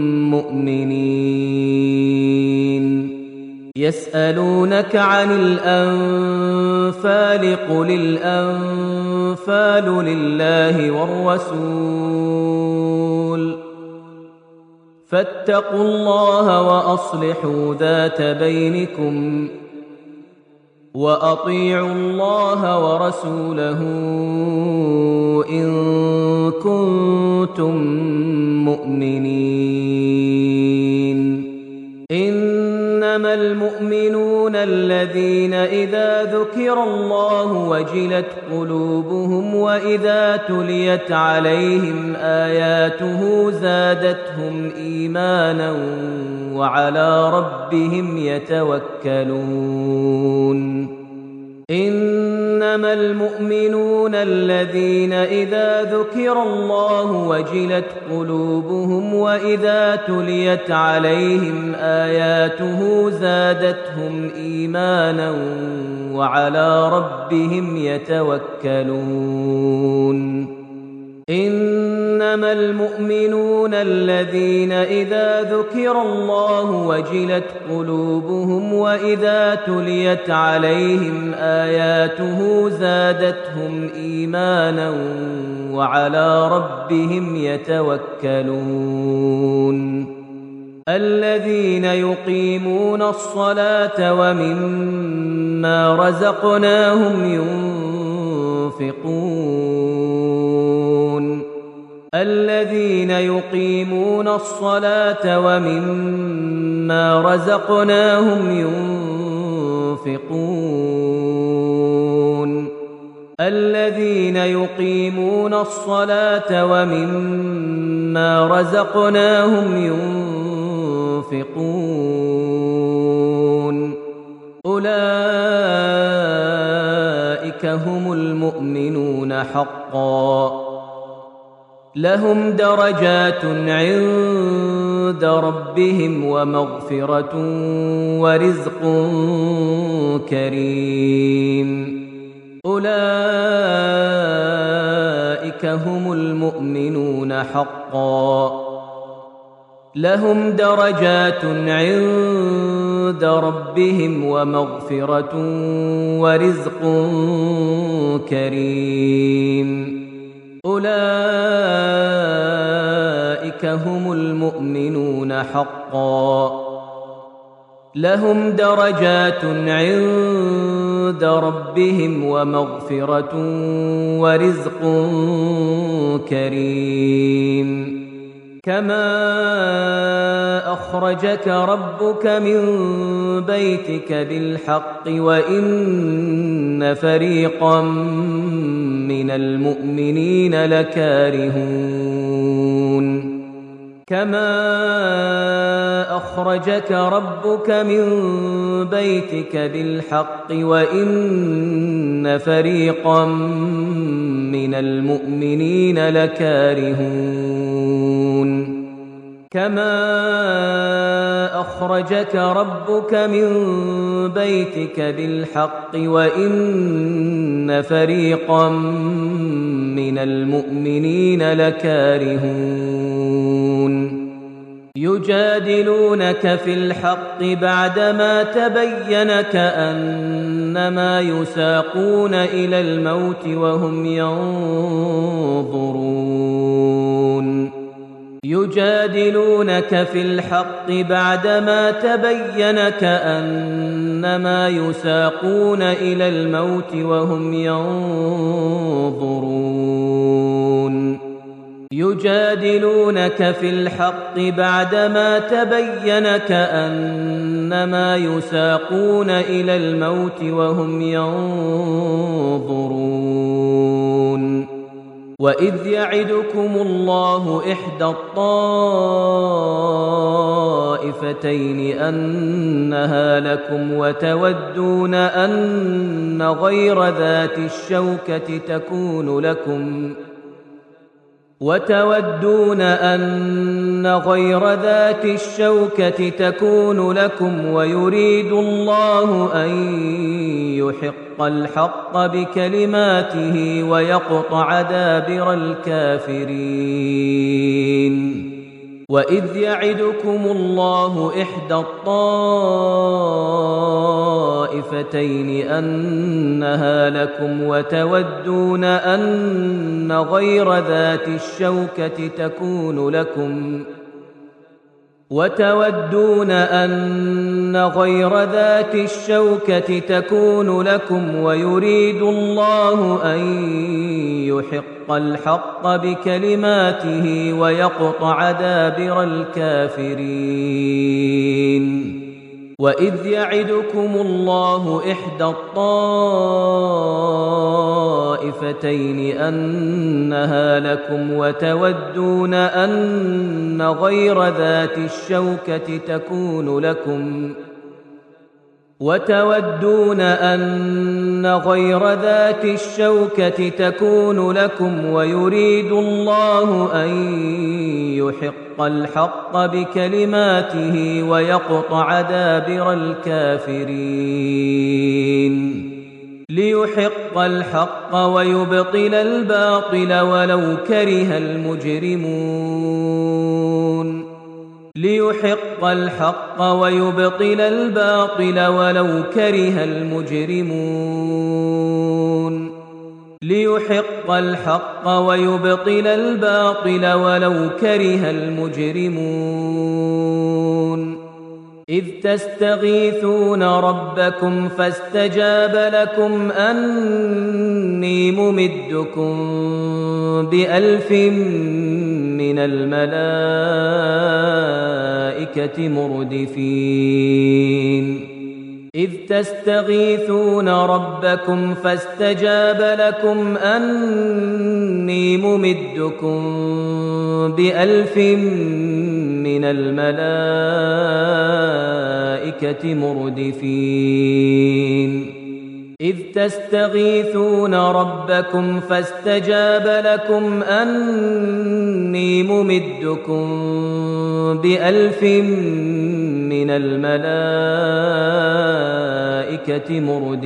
مؤمنين يسألونك عن الأنفال قل الأنفال لله والرسول فاتقوا الله وأصلحوا ذات بينكم وأطيعوا الله ورسوله إن كنتم مؤمنين إنما المؤمنون الذين إذا ذكر الله وجلت قلوبهم وإذا تليت عليهم آياته زادتهم إيمانا وعلى ربهم يتوكلون إنما المؤمنون الذين إذا ذكر الله وجلت قلوبهم وإذا تليت عليهم آياته زادتهم إيمانا وعلى ربهم يتوكلون إنما المؤمنون الذين إذا ذكر الله وجلت قلوبهم وإذا تليت عليهم آياته زادتهم إيمانا وعلى ربهم يتوكلون الذين يقيمون الصلاة ومما رزقناهم ينفقون الذين يقيمون الصلاة ومما رزقناهم ينفقون الذين يقيمون الصلاة ومما رزقناهم ينفقون أولئك هم المؤمنون حقا لهم درجات عند ربهم ومغفرة ورزق كريم أولئك هم المؤمنون حقا لهم درجات عند ربهم ومغفرة ورزق كريم أولئك أولئك هم المؤمنون حقا لهم درجات عند ربهم ومغفرة ورزق كريم كما أخرجك ربك من بيتك بالحق وإن فريقا من المؤمنين لكارهون كما أخرجك ربك من بيتك بالحق وإن فريقا من المؤمنين لكارهون كما أخرجك ربك من بيتك بالحق وإن فريقا من المؤمنين لكارهون يجادلونك في الحق بعدما تبين كأنما يساقون إلى الموت وهم ينظرون يجادلونك في الحق بعدما تبين كأنما يساقون إلى الموت وهم ينظرون يجادلونك في الحق بعدما تبين كأنما يساقون إلى الموت وهم ينظرون وإذ يعدكم الله إحدى الطائفتين أنها لكم وتودون أن غير ذات الشوكة تكون لكم ويريد الله أن يحق الحق بكلماته ويقطع دابر الكافرين وإذ يعدكم الله إحدى الطائفتين أنها لكم وتودون أن غير ذات الشوكة تكون لكم ويريد الله أن يحق الحق بكلماته ويقطع دابر الكافرين وإذ يعدكم الله إحدى الطائفتين أنها لكم وتودون أن غير ذات الشوكة تكون لكم ويريد الله أن يحق الحق بكلماته ويقطع دابر الكافرين ليحق الحق ويبطل الباطل ولو كره المجرمون ليحق الحق ويبطل الباطل ولو كره المجرمون ليحق الحق ويبطل الباطل ولو كره المجرمون إذ تستغيثون ربكم فاستجاب لكم أني ممدكم ب1000 من الملائكة مردفين إذ تستغيثون ربكم فاستجاب لكم أني ممدكم ب1000 من الملائكة مردفين إذ تستغيثون ربكم فاستجاب لكم أني ممدكم ب1000 من الملائكة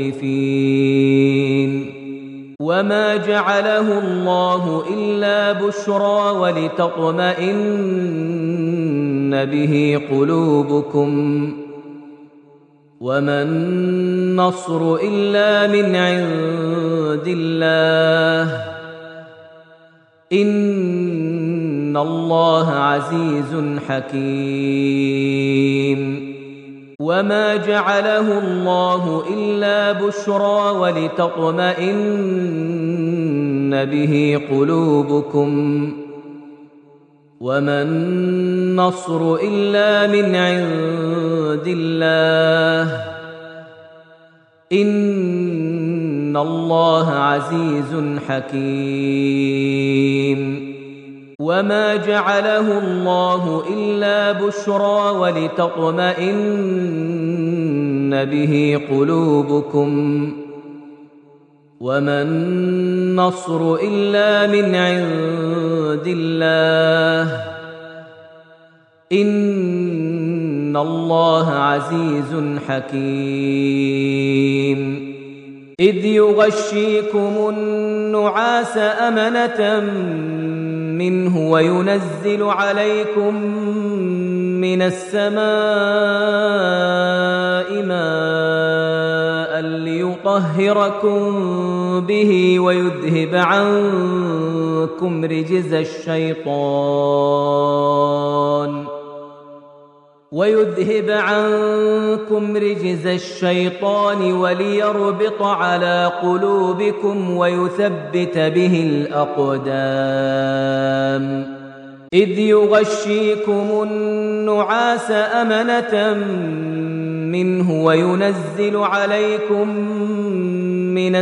مردفين وما جعله الله إلا بشرى ولتطمئن به قلوبكم وما النصر إلا من عند الله، إن الله عزيز ذو انتقام. وإذ يمكر بك الذين كفروا ليثبتوك أو يقتلوك أو يخرجوك، ويمكرون ويمكر الله والله خير الماكرين. الله إن الله خير الماكرين. وما النصر إلا من عند الله، إن إن الله عزيز حكيم وما جعله الله إلا بشرى ولتطمئن به قلوبكم وما النصر إلا من عند الله إن الله عزيز حكيم وما جعله الله إلا بشرى ولتطمئن به قلوبكم وما النصر إلا من عند الله إن الله عزيز حكيم إذ يغشيكم النعاس أمنة منه وينزل عليكم من السماء ماء ليطهركم به ويذهب عنكم رجز الشيطان وليربط على قلوبكم ويثبت به الأقدام إذ يغشيكم النعاس أمنة منه وينزل عليكم من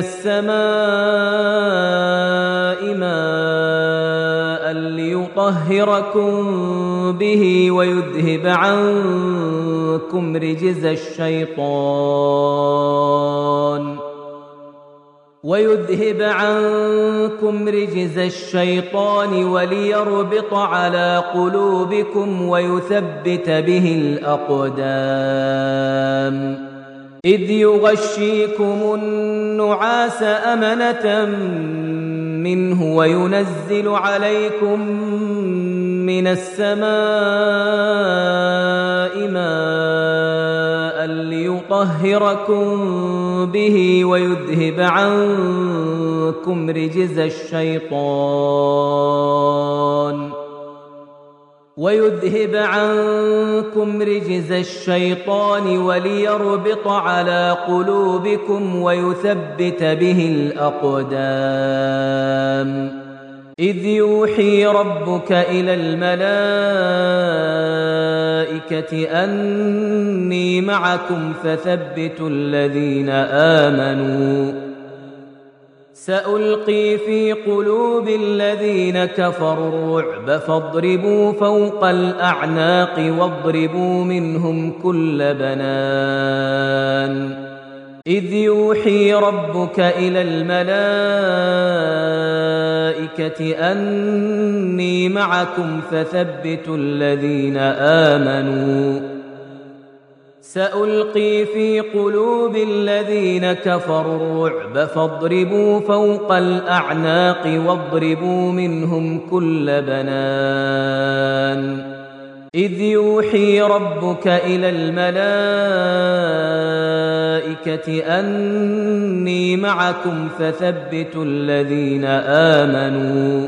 السماء ماء ليطهركم به ويذهب عنكم رجز الشيطان وليربط على قلوبكم ويثبت به الأقدام إذ يغشيكم النعاس أمنة منه وينزل عليكم من السماء ماء ليطهركم به ويذهب عنكم رجز الشيطان وليربط على قلوبكم ويثبت به الأقدام إذ يوحي ربك إلى الملائكة أني معكم فثبتوا الذين آمنوا سألقي في قلوب الذين كفروا الرعب فاضربوا فوق الأعناق واضربوا منهم كل بنان إذ يوحي ربك إلى الملائكة أني معكم فثبتوا الذين آمنوا سألقي في قلوب الذين كفروا الرعب فاضربوا فوق الأعناق واضربوا منهم كل بنان إذ يوحي ربك إلى الملائكة أني معكم فثبتوا الذين آمنوا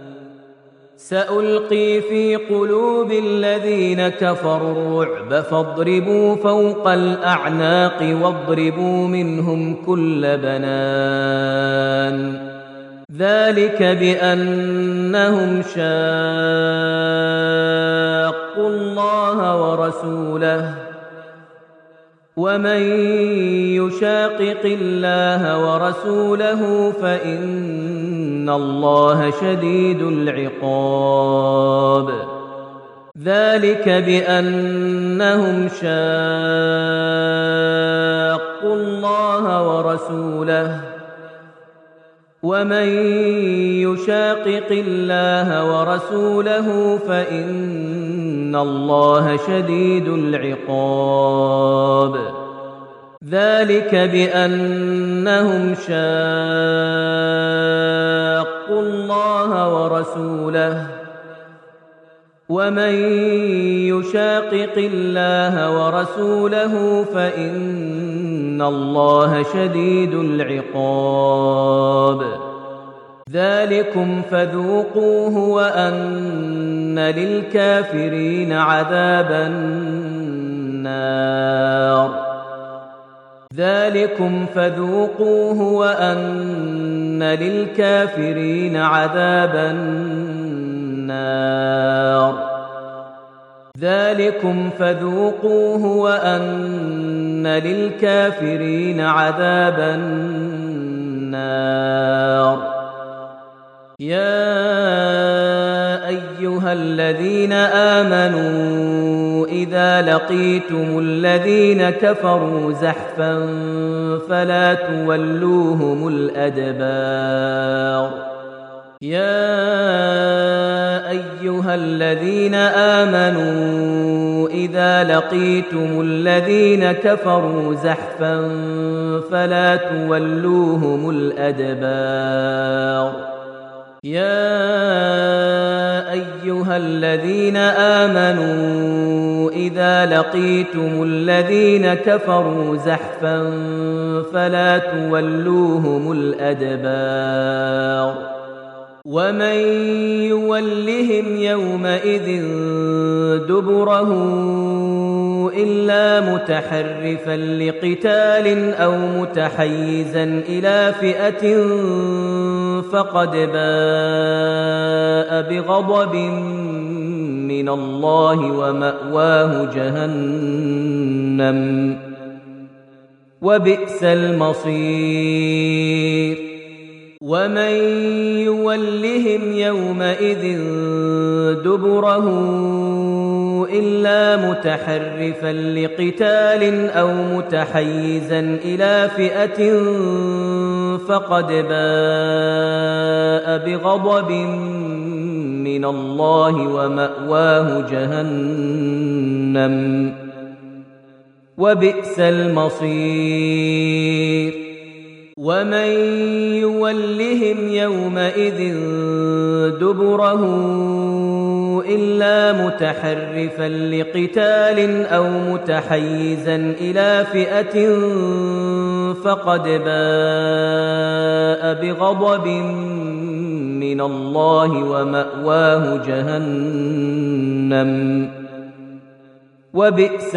سألقي في قلوب الذين كفروا الرعب فاضربوا فوق الأعناق واضربوا منهم كل بنان ذلك بأنهم شاقوا الله ورسوله ومن يشاقق الله ورسوله فإن الله شديد العقاب ذلك بأنهم شاقوا الله ورسوله ومن يشاقق الله ورسوله فإن الله شديد العقاب ذلك بأنهم شاقوا الله ورسوله ومن يشاقق الله ورسوله فإن الله شديد العقاب ذلكم فذوقوه وأن للكافرين عذاب النار ذلكم فذوقوه وأن للكافرين عذاب النار ذلكم فذوقوه وأن للكافرين عذاب النار يا أيها الذين آمنوا إذا لقيتم الذين كفروا زحفا فلا تولوهم الأدبار يا أيها الذين آمنوا إذا لقيتم الذين كفروا زحفا فلا تولوهم الأدبار يا أيها الذين آمنوا إذا لقيتم الذين كفروا زحفا فلا تولوهم الأدبار ومن يولهم يومئذ دبره إلا متحرفا لقتال أو متحيزا إلى فئة فقد باء بغضب من الله ومأواه جهنم وبئس المصير ومن يولهم يومئذ دبره إلا متحرفا لقتال أو متحيزا إلى فئة فقد باء بغضب من الله ومأواه جهنم وبئس المصير ومن يولهم يومئذ دبره إلا متحرفا لقتال أو متحيزا إلى فئة فقد باء بغضب من الله ومأواه جهنم وبئس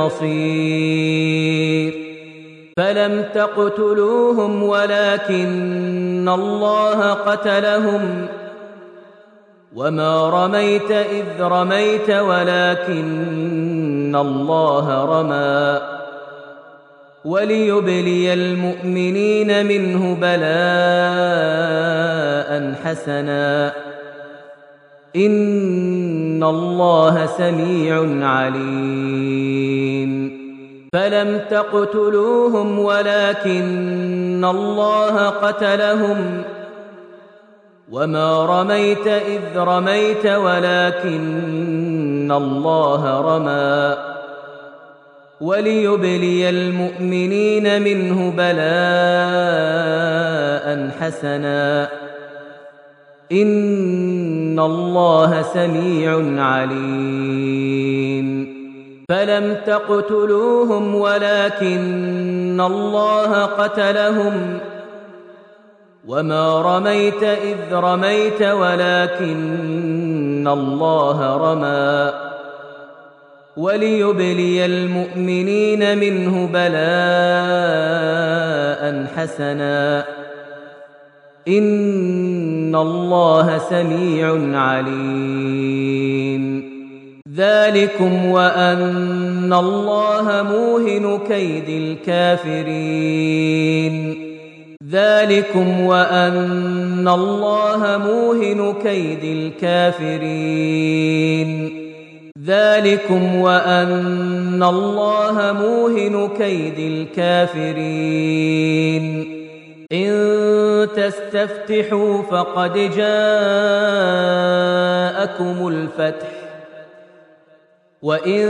المصير فلم تقتلوهم ولكن الله قتلهم وما رميت إذ رميت ولكن الله رمى وليبلي المؤمنين منه بلاء حسنا إن الله سميع عليم فلم تقتلوهم ولكن الله قتلهم وما رميت إذ رميت ولكن الله رمى وليبلي المؤمنين منه بلاء حسنا إن الله سميع عليم فلم تقتلوهم ولكن الله قتلهم وما رميت إذ رميت ولكن الله رمى وليبلي المؤمنين منه بلاء حسنا إن الله سميع عليم ذلكم وأن الله موهن كيد الكافرين ذلكم وأن الله موهن كيد الكافرين ذلكم وأن الله موهن كيد الكافرين إن تستفتحوا فقد جاءكم الفتح وإن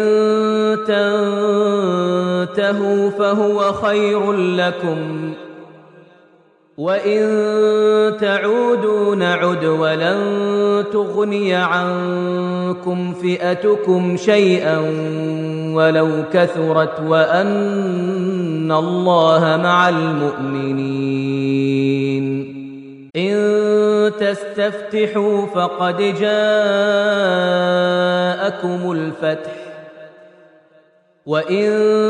تنتهوا فهو خير لكم وإن تعودوا نعد ولن تغني عنكم فئتكم شيئا ولو كثرت وأن الله مع المؤمنين إن تستفتحوا فقد جاءكم الفتح وإن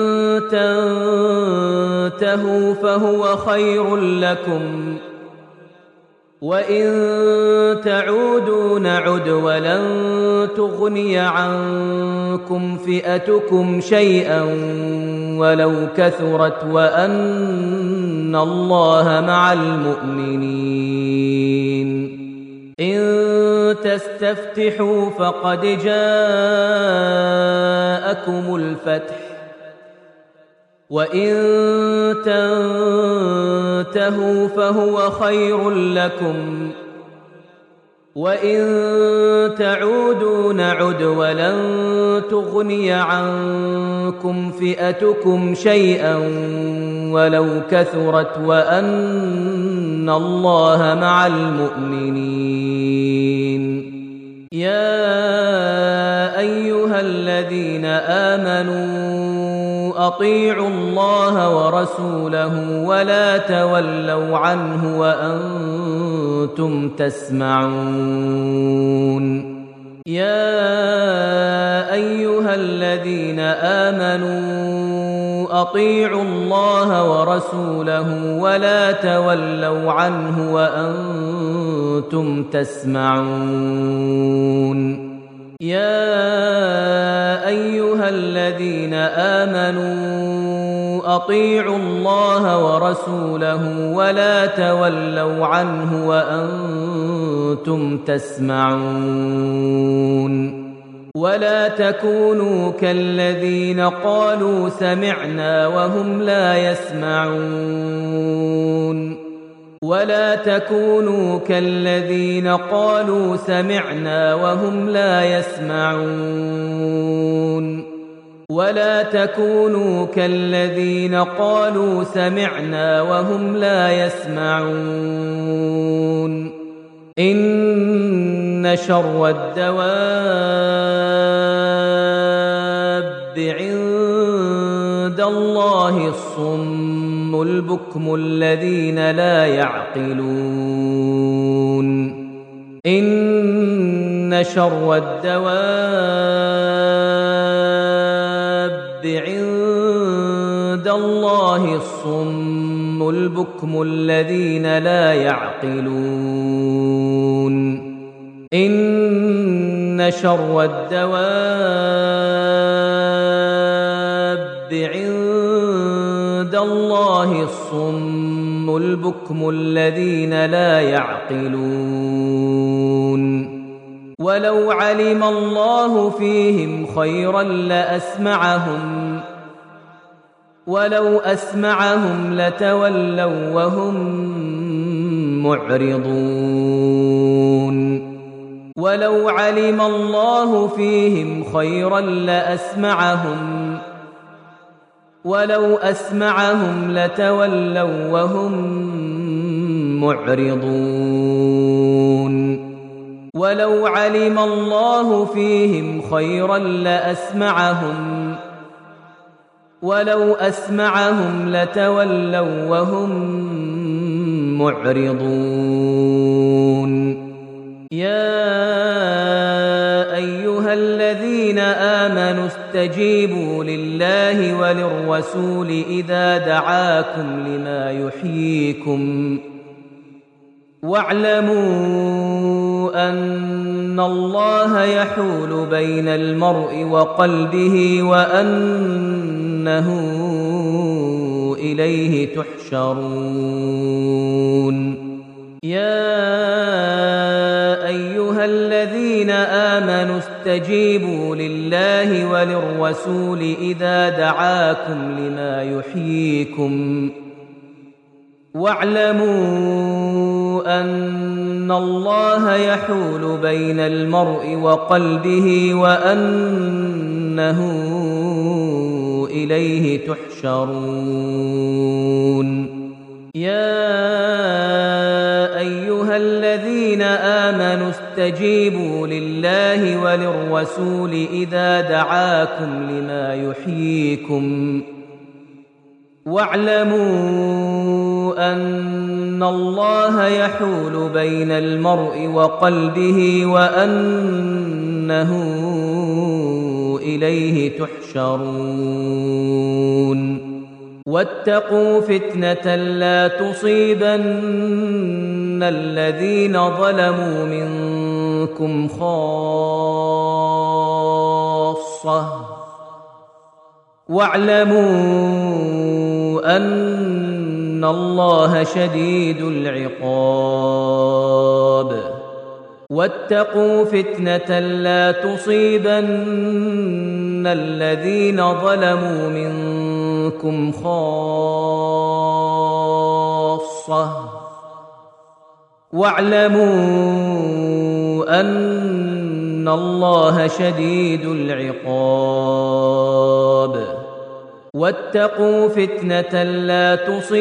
تنتهوا فهو خير لكم وإن تعودوا نعد ولن تغني عنكم فئتكم شيئا ولو كثرت وأن الله مع المؤمنين إن تستفتحوا فقد جاءكم الفتح وإن تنتهوا فهو خير لكم وإن تعودوا نعد ولن تغني عنكم فئتكم شيئا ولو كثرت وأن الله مع المؤمنين يا أيها الذين آمنوا أطيعوا الله ورسوله ولا تولوا عنه وأنتم تسمعون يا أيها الذين آمنوا أطيعوا الله ورسوله ولا تولوا عنه وأنتم تسمعون يا أيها الذين آمنوا أطيعوا الله ورسوله ولا تولوا عنه وأنتم تسمعون ولا تكونوا كالذين قالوا سمعنا وهم لا يسمعون ولا تكونوا كالذين قالوا سمعنا وهم لا يسمعون ولا تكونوا كالذين قالوا سمعنا وهم لا يسمعون إن شر الدواب عند الله الصم البكم الذين لا يعقلون إن شر الدواب عند الله الصم البكم الذين لا يعقلون إن شر الدواب عند الله الصم البكم الذين لا يعقلون ولو علم الله فيهم خيرا لأسمعهم ولو أسمعهم لتولوا وهم معرضون ولو علم الله فيهم خيرا لأسمعهم ولو أسمعهم لتولوا وهم معرضون ولو علم الله فيهم خيرا لأسمعهم ولو أسمعهم لتولوا وهم معرضون يا أيها الذين آمنوا استجيبوا لله وللرسول إذا دعاكم لما يحييكم واعلموا أن الله يحول بين المرء وقلبه وأنه إليه تحشرون يا أيها الذين آمنوا استجيبوا لله وللرسول إذا دعاكم لما يحييكم واعلموا أن الله يحول بين المرء وقلبه وأنه إليه تحشرون يا أيها الذين آمنوا استجيبوا لله وللرسول إذا دعاكم لما يحييكم واعلموا أن الله يحول بين المرء وقلبه وأنه إليه تحشرون واتقوا فتنة لا تصيبن الذين ظلموا منكم خاصة واعلموا أن الله شديد العقاب واتقوا فتنة لا تصيبن الذين ظلموا منكم خاصة واعلموا أن الله شديد العقاب واتقوا فتنة لا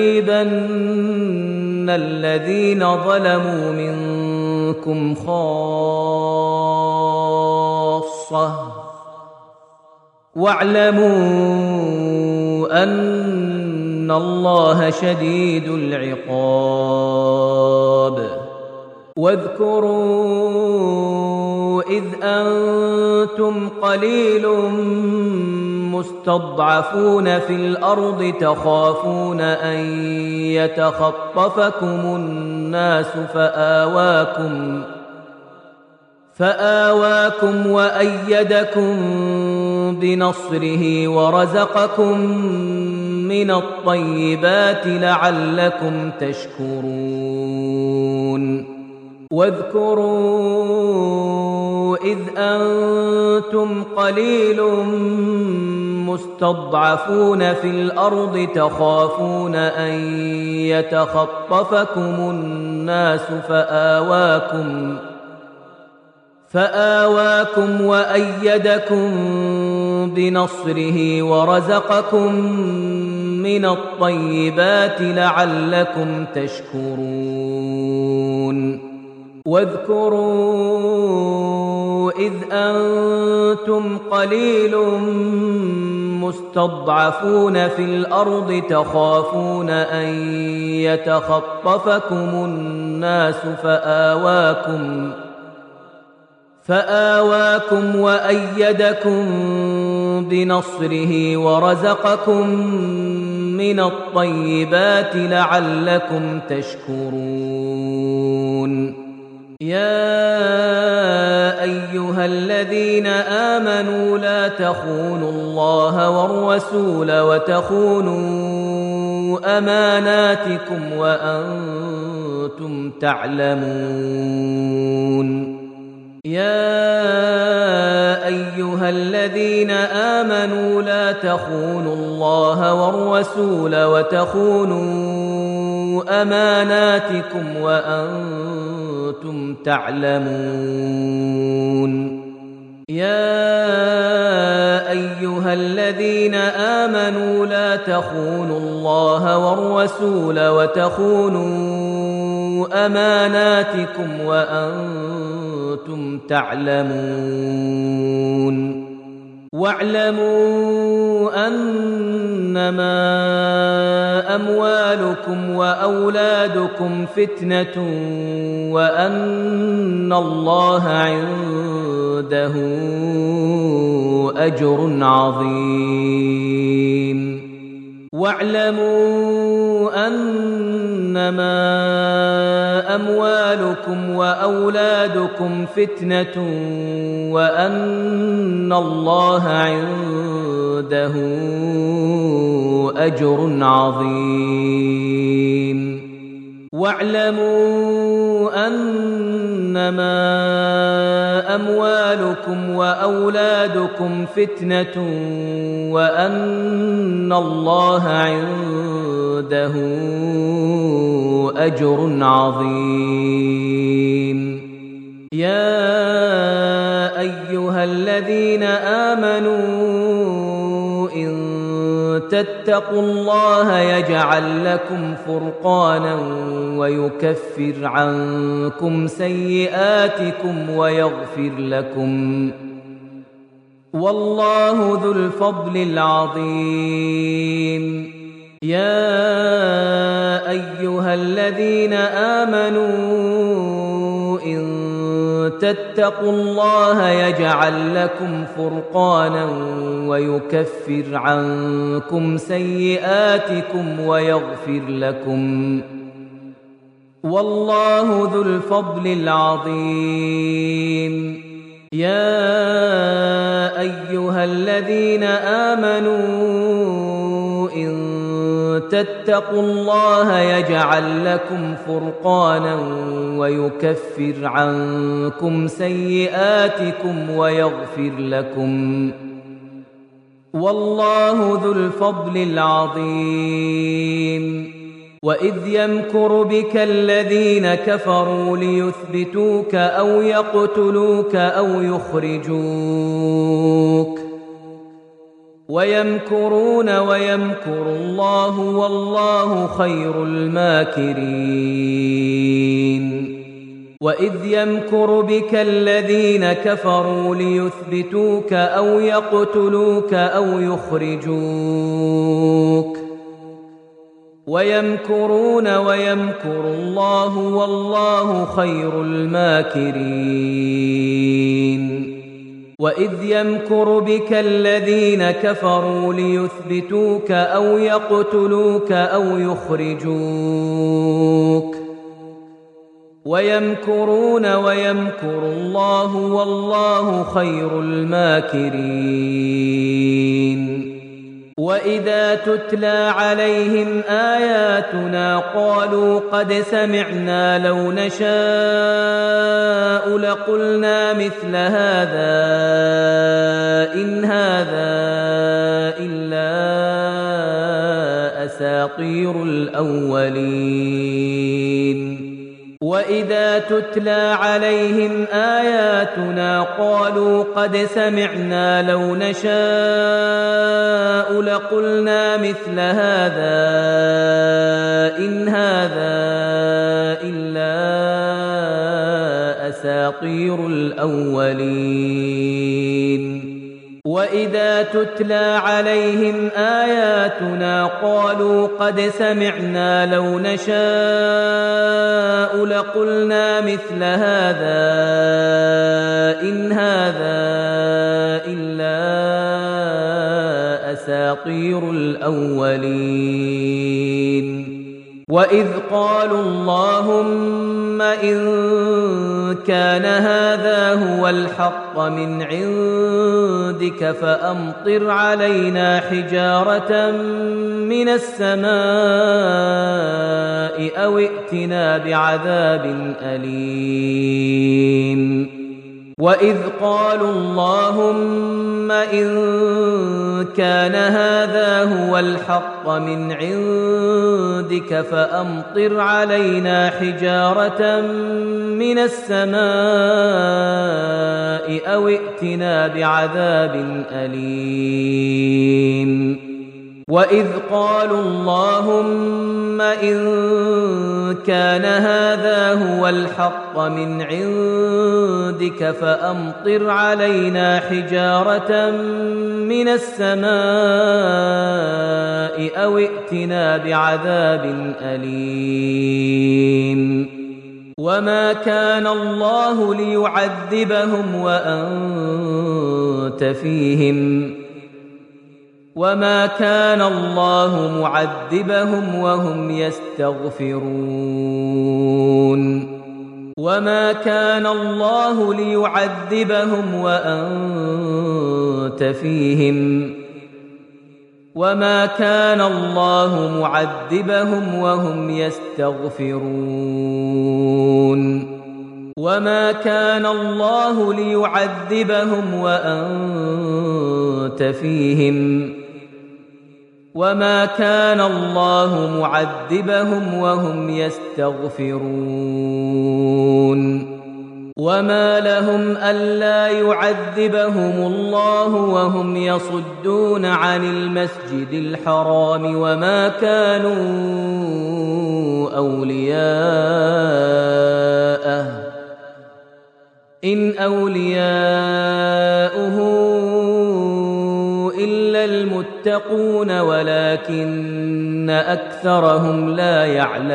تصيبن الذين ظلموا منكم خاصة واعلموا أن الله شديد العقاب واذكروا إذ أنتم قليل مستضعفون في الأرض تخافون أن يتخطفكم الناس فآواكم وأيدكم بنصره ورزقكم من الطيبات لعلكم تشكرون واذكروا إذ أنتم قليل مستضعفون في الأرض تخافون أن يتخطفكم الناس فآواكم وأيدكم بنصره ورزقكم من الطيبات لعلكم تشكرون واذكروا إذ أنتم قليل مستضعفون في الأرض تخافون أن يتخطفكم الناس فآواكم وأيدكم بنصره ورزقكم من الطيبات لعلكم تشكرون يا أيها الذين آمنوا لا تخونوا الله والرسول وتخونوا أماناتكم وأنتم تعلمون يا أيها الذين آمنوا لا تخونوا الله والرسول وتخونوا أماناتكم وأنتم تعلمون يا أيها الذين آمنوا لا تخونوا الله والرسول وتخونوا أماناتكم وأنتم تعلمون واعلموا أنما أموالكم وأولادكم فتنة وأن الله عنده أجر عظيم واعلموا أنما أموالكم وأولادكم فتنة وأن الله عنده أجر عظيم واعلموا أنما أموالكم وأولادكم فتنة وأن الله عنده أجر عظيم يا أيها الذين آمنوا إن تتقوا الله يجعل لكم فرقانا ويكفر عنكم سيئاتكم ويغفر لكم والله ذو الفضل العظيم يا أيها الذين آمنوا إن تتقوا الله يجعل لكم فرقانا ويكفر عنكم سيئاتكم ويغفر لكم والله ذو الفضل العظيم. يا أيها الذين آمنوا إن تتقوا الله يجعل لكم فرقانا ويكفر عنكم سيئاتكم ويغفر لكم والله ذو الفضل العظيم. وإذ يمكر بك الذين كفروا ليثبتوك أو يقتلوك أو يخرجوك ويمكرون ويمكر الله والله خير الماكرين. وإذ يمكر بك الذين كفروا ليثبتوك أو يقتلوك أو يخرجوك ويمكرون ويمكر الله والله خير الماكرين. وإذ يمكر بك الذين كفروا ليثبتوك أو يقتلوك أو يخرجوك ويمكرون ويمكر الله والله خير الماكرين. وإذا تتلى عليهم آياتنا قالوا قد سمعنا لو نشاء لقلنا مثل هذا إن هذا إلا أساطير الأولين. وإذا تتلى عليهم آياتنا قالوا قد سمعنا لو نشاء لقلنا مثل هذا إن هذا إلا أساطير الأولين. وإذا تتلى عليهم آياتنا قالوا قد سمعنا لو نشاء لقلنا مثل هذا إن هذا إلا أساطير الأولين. وإذ قالوا اللهم إن كان هذا هو الحق من عندك فأمطر علينا حجارة من السماء أو ائتنا بعذاب أليم. وإذ قالوا اللهم إن كان هذا هو الحق من عندك فأمطر علينا حجارة من السماء أو ائتنا بعذاب أليم. وإذ قالوا اللهم إن كان هذا هو الحق من عندك فأمطر علينا حجارة من السماء أو ائتنا بعذاب أليم. وما كان الله ليعذبهم وأنت فيهم وما كان الله معذبهم وهم يستغفرون. وما كان الله ليعذبهم وأنت فيهم وما كان الله معذبهم وهم يستغفرون. وما كان الله ليعذبهم وأنت فيهم وما كان الله معذبهم وهم يستغفرون. وما لهم ألا يعذبهم الله وهم يصدون عن المسجد الحرام وما كانوا أولياءه إن أولياؤه إلا المتقون ولكن أكثرهم لا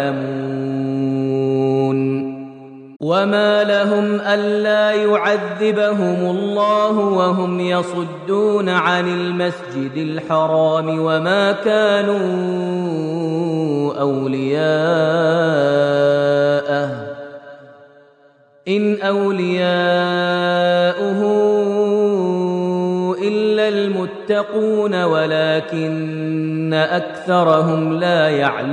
يعلمون وما لهم ألا يعذبهم الله وهم يصدون عن المسجد الحرام وما كانوا أولياءه إن أولياؤه إلا المتقون ولكن أكثرهم لا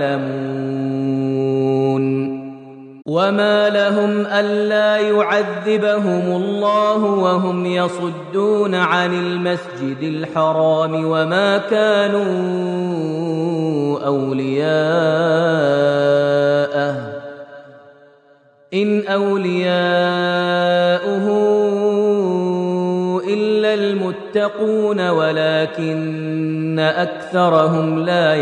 يعلمون وما لهم ألا يعذبهم الله وهم يصدون عن المسجد الحرام وما كانوا أولياءه إن أولياؤه إلا المتقون ولكن أكثرهم لا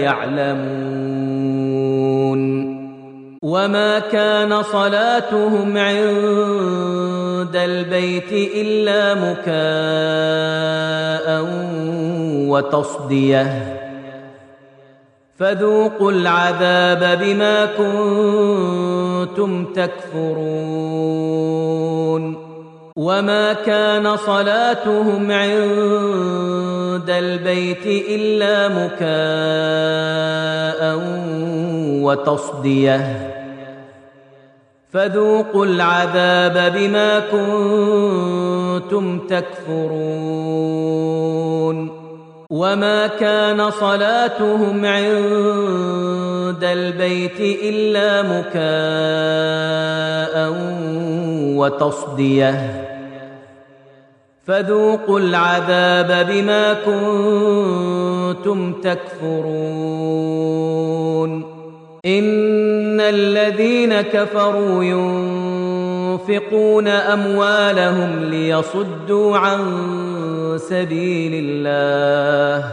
يعلمون وما كان صلاتهم عند البيت إلا مكاء وتصدية فذوقوا العذاب بما كنتم تكفرون وما كان صلاتهم عند البيت إلا مكاء وتصدية فذوقوا العذاب بما كنتم تكفرون وما كان صلاتهم عند البيت إلا مكاء وتصدية فذوقوا العذاب بما كنتم تكفرون إن الذين كفروا ينفقون أموالهم ليصدوا عن سبيل الله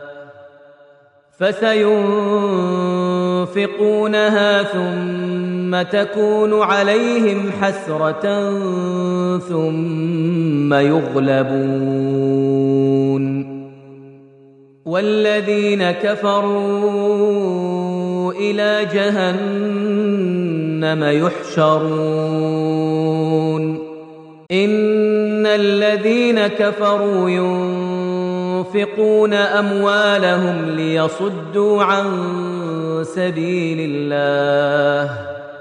فسينفقونها ثم تكون عليهم حسرة ثم يغلبون والذين كفروا إلى جهنم يحشرون إن الذين كفروا ينفقون أموالهم ليصدوا عن سبيل الله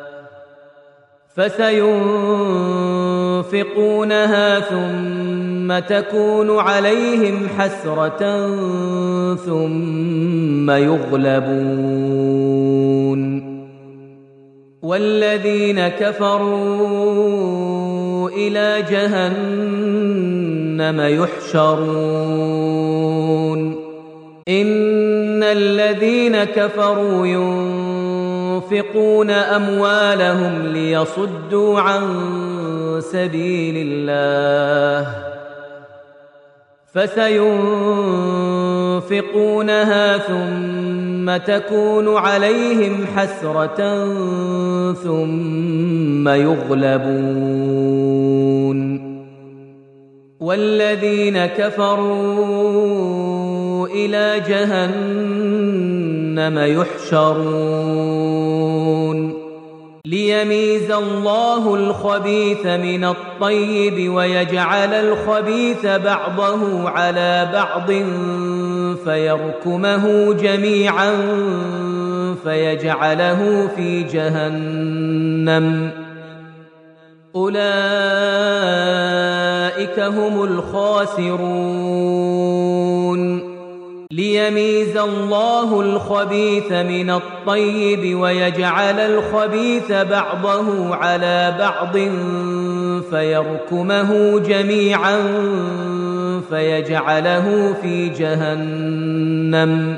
فسينفقونها ثم تكون عليهم حسرة ثم يغلبون والذين كفروا إلى جهنم يحشرون إن الذين كفروا ينفقون أموالهم ليصدوا عن سبيل الله فسينفقونها ثم تكون عليهم حسرة ثم يغلبون والذين كفروا إلى جهنم يحشرون ليميز الله الخبيث من الطيب ويجعل الخبيث بعضه على بعض فيركمه جميعا فيجعله في جهنم أولئك هم الخاسرون ليميز الله الخبيث من الطيب ويجعل الخبيث بعضه على بعض فيركمه جميعا فيجعله في جهنم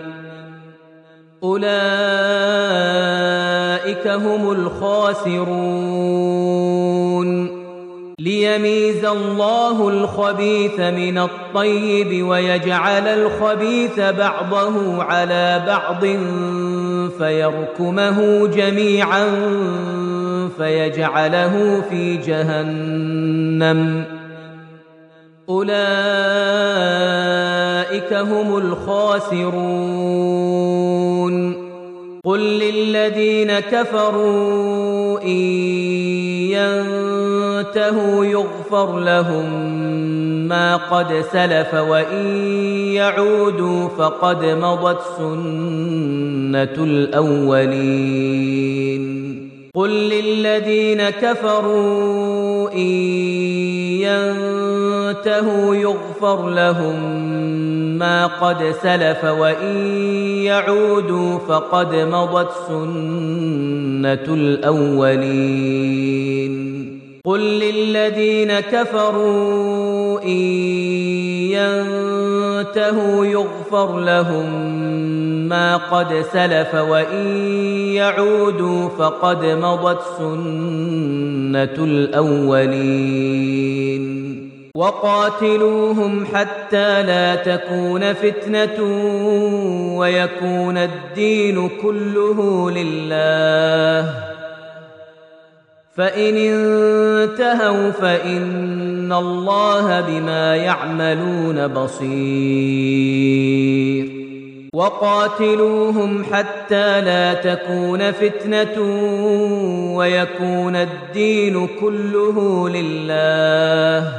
أولئك هم الخاسرون ليميز الله الخبيث من الطيب ويجعل الخبيث بعضه على بعض فيركمه جميعا فيجعله في جهنم أولئك هم الخاسرون قل للذين كفروا إن ينتهوا يغفر لهم ما قد سلف وإن يعودوا فقد مضت سنة الأولين قل للذين كفروا إن ينتهوا يغفر لهم ما قد سلف وإن يعودوا فقد مضت سنة الأولين قل للذين كفروا إن ينتهوا يغفر لهم ما قد سلف وإن يعودوا فقد مضت سنة الأولين وقاتلوهم حتى لا تكون فتنة ويكون الدين كله لله فإن انتهوا فإن الله بما يعملون بصير وقاتلوهم حتى لا تكون فتنة ويكون الدين كله لله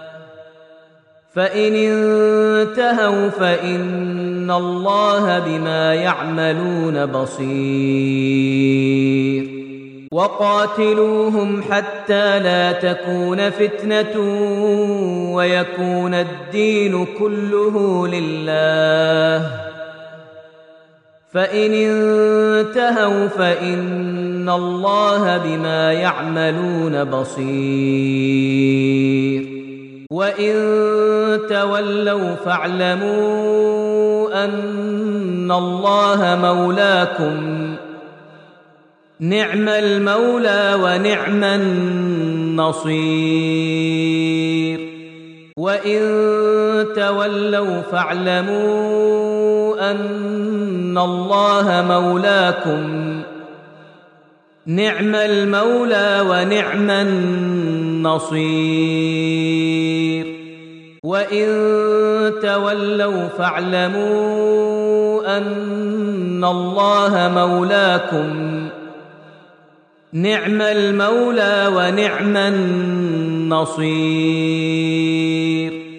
فإن انتهوا فإن الله بما يعملون بصير وقاتلوهم حتى لا تكون فتنة ويكون الدين كله لله فإن انتهوا فإن الله بما يعملون بصير وإن تولوا فاعلموا أن الله مولاكم نعم المولى ونعم النصير وإن تولوا فاعلموا أن الله مولاكم نعم المولى ونعم النصير وإن تولوا فاعلموا أن الله مولاكم نعم المولى ونعم النصير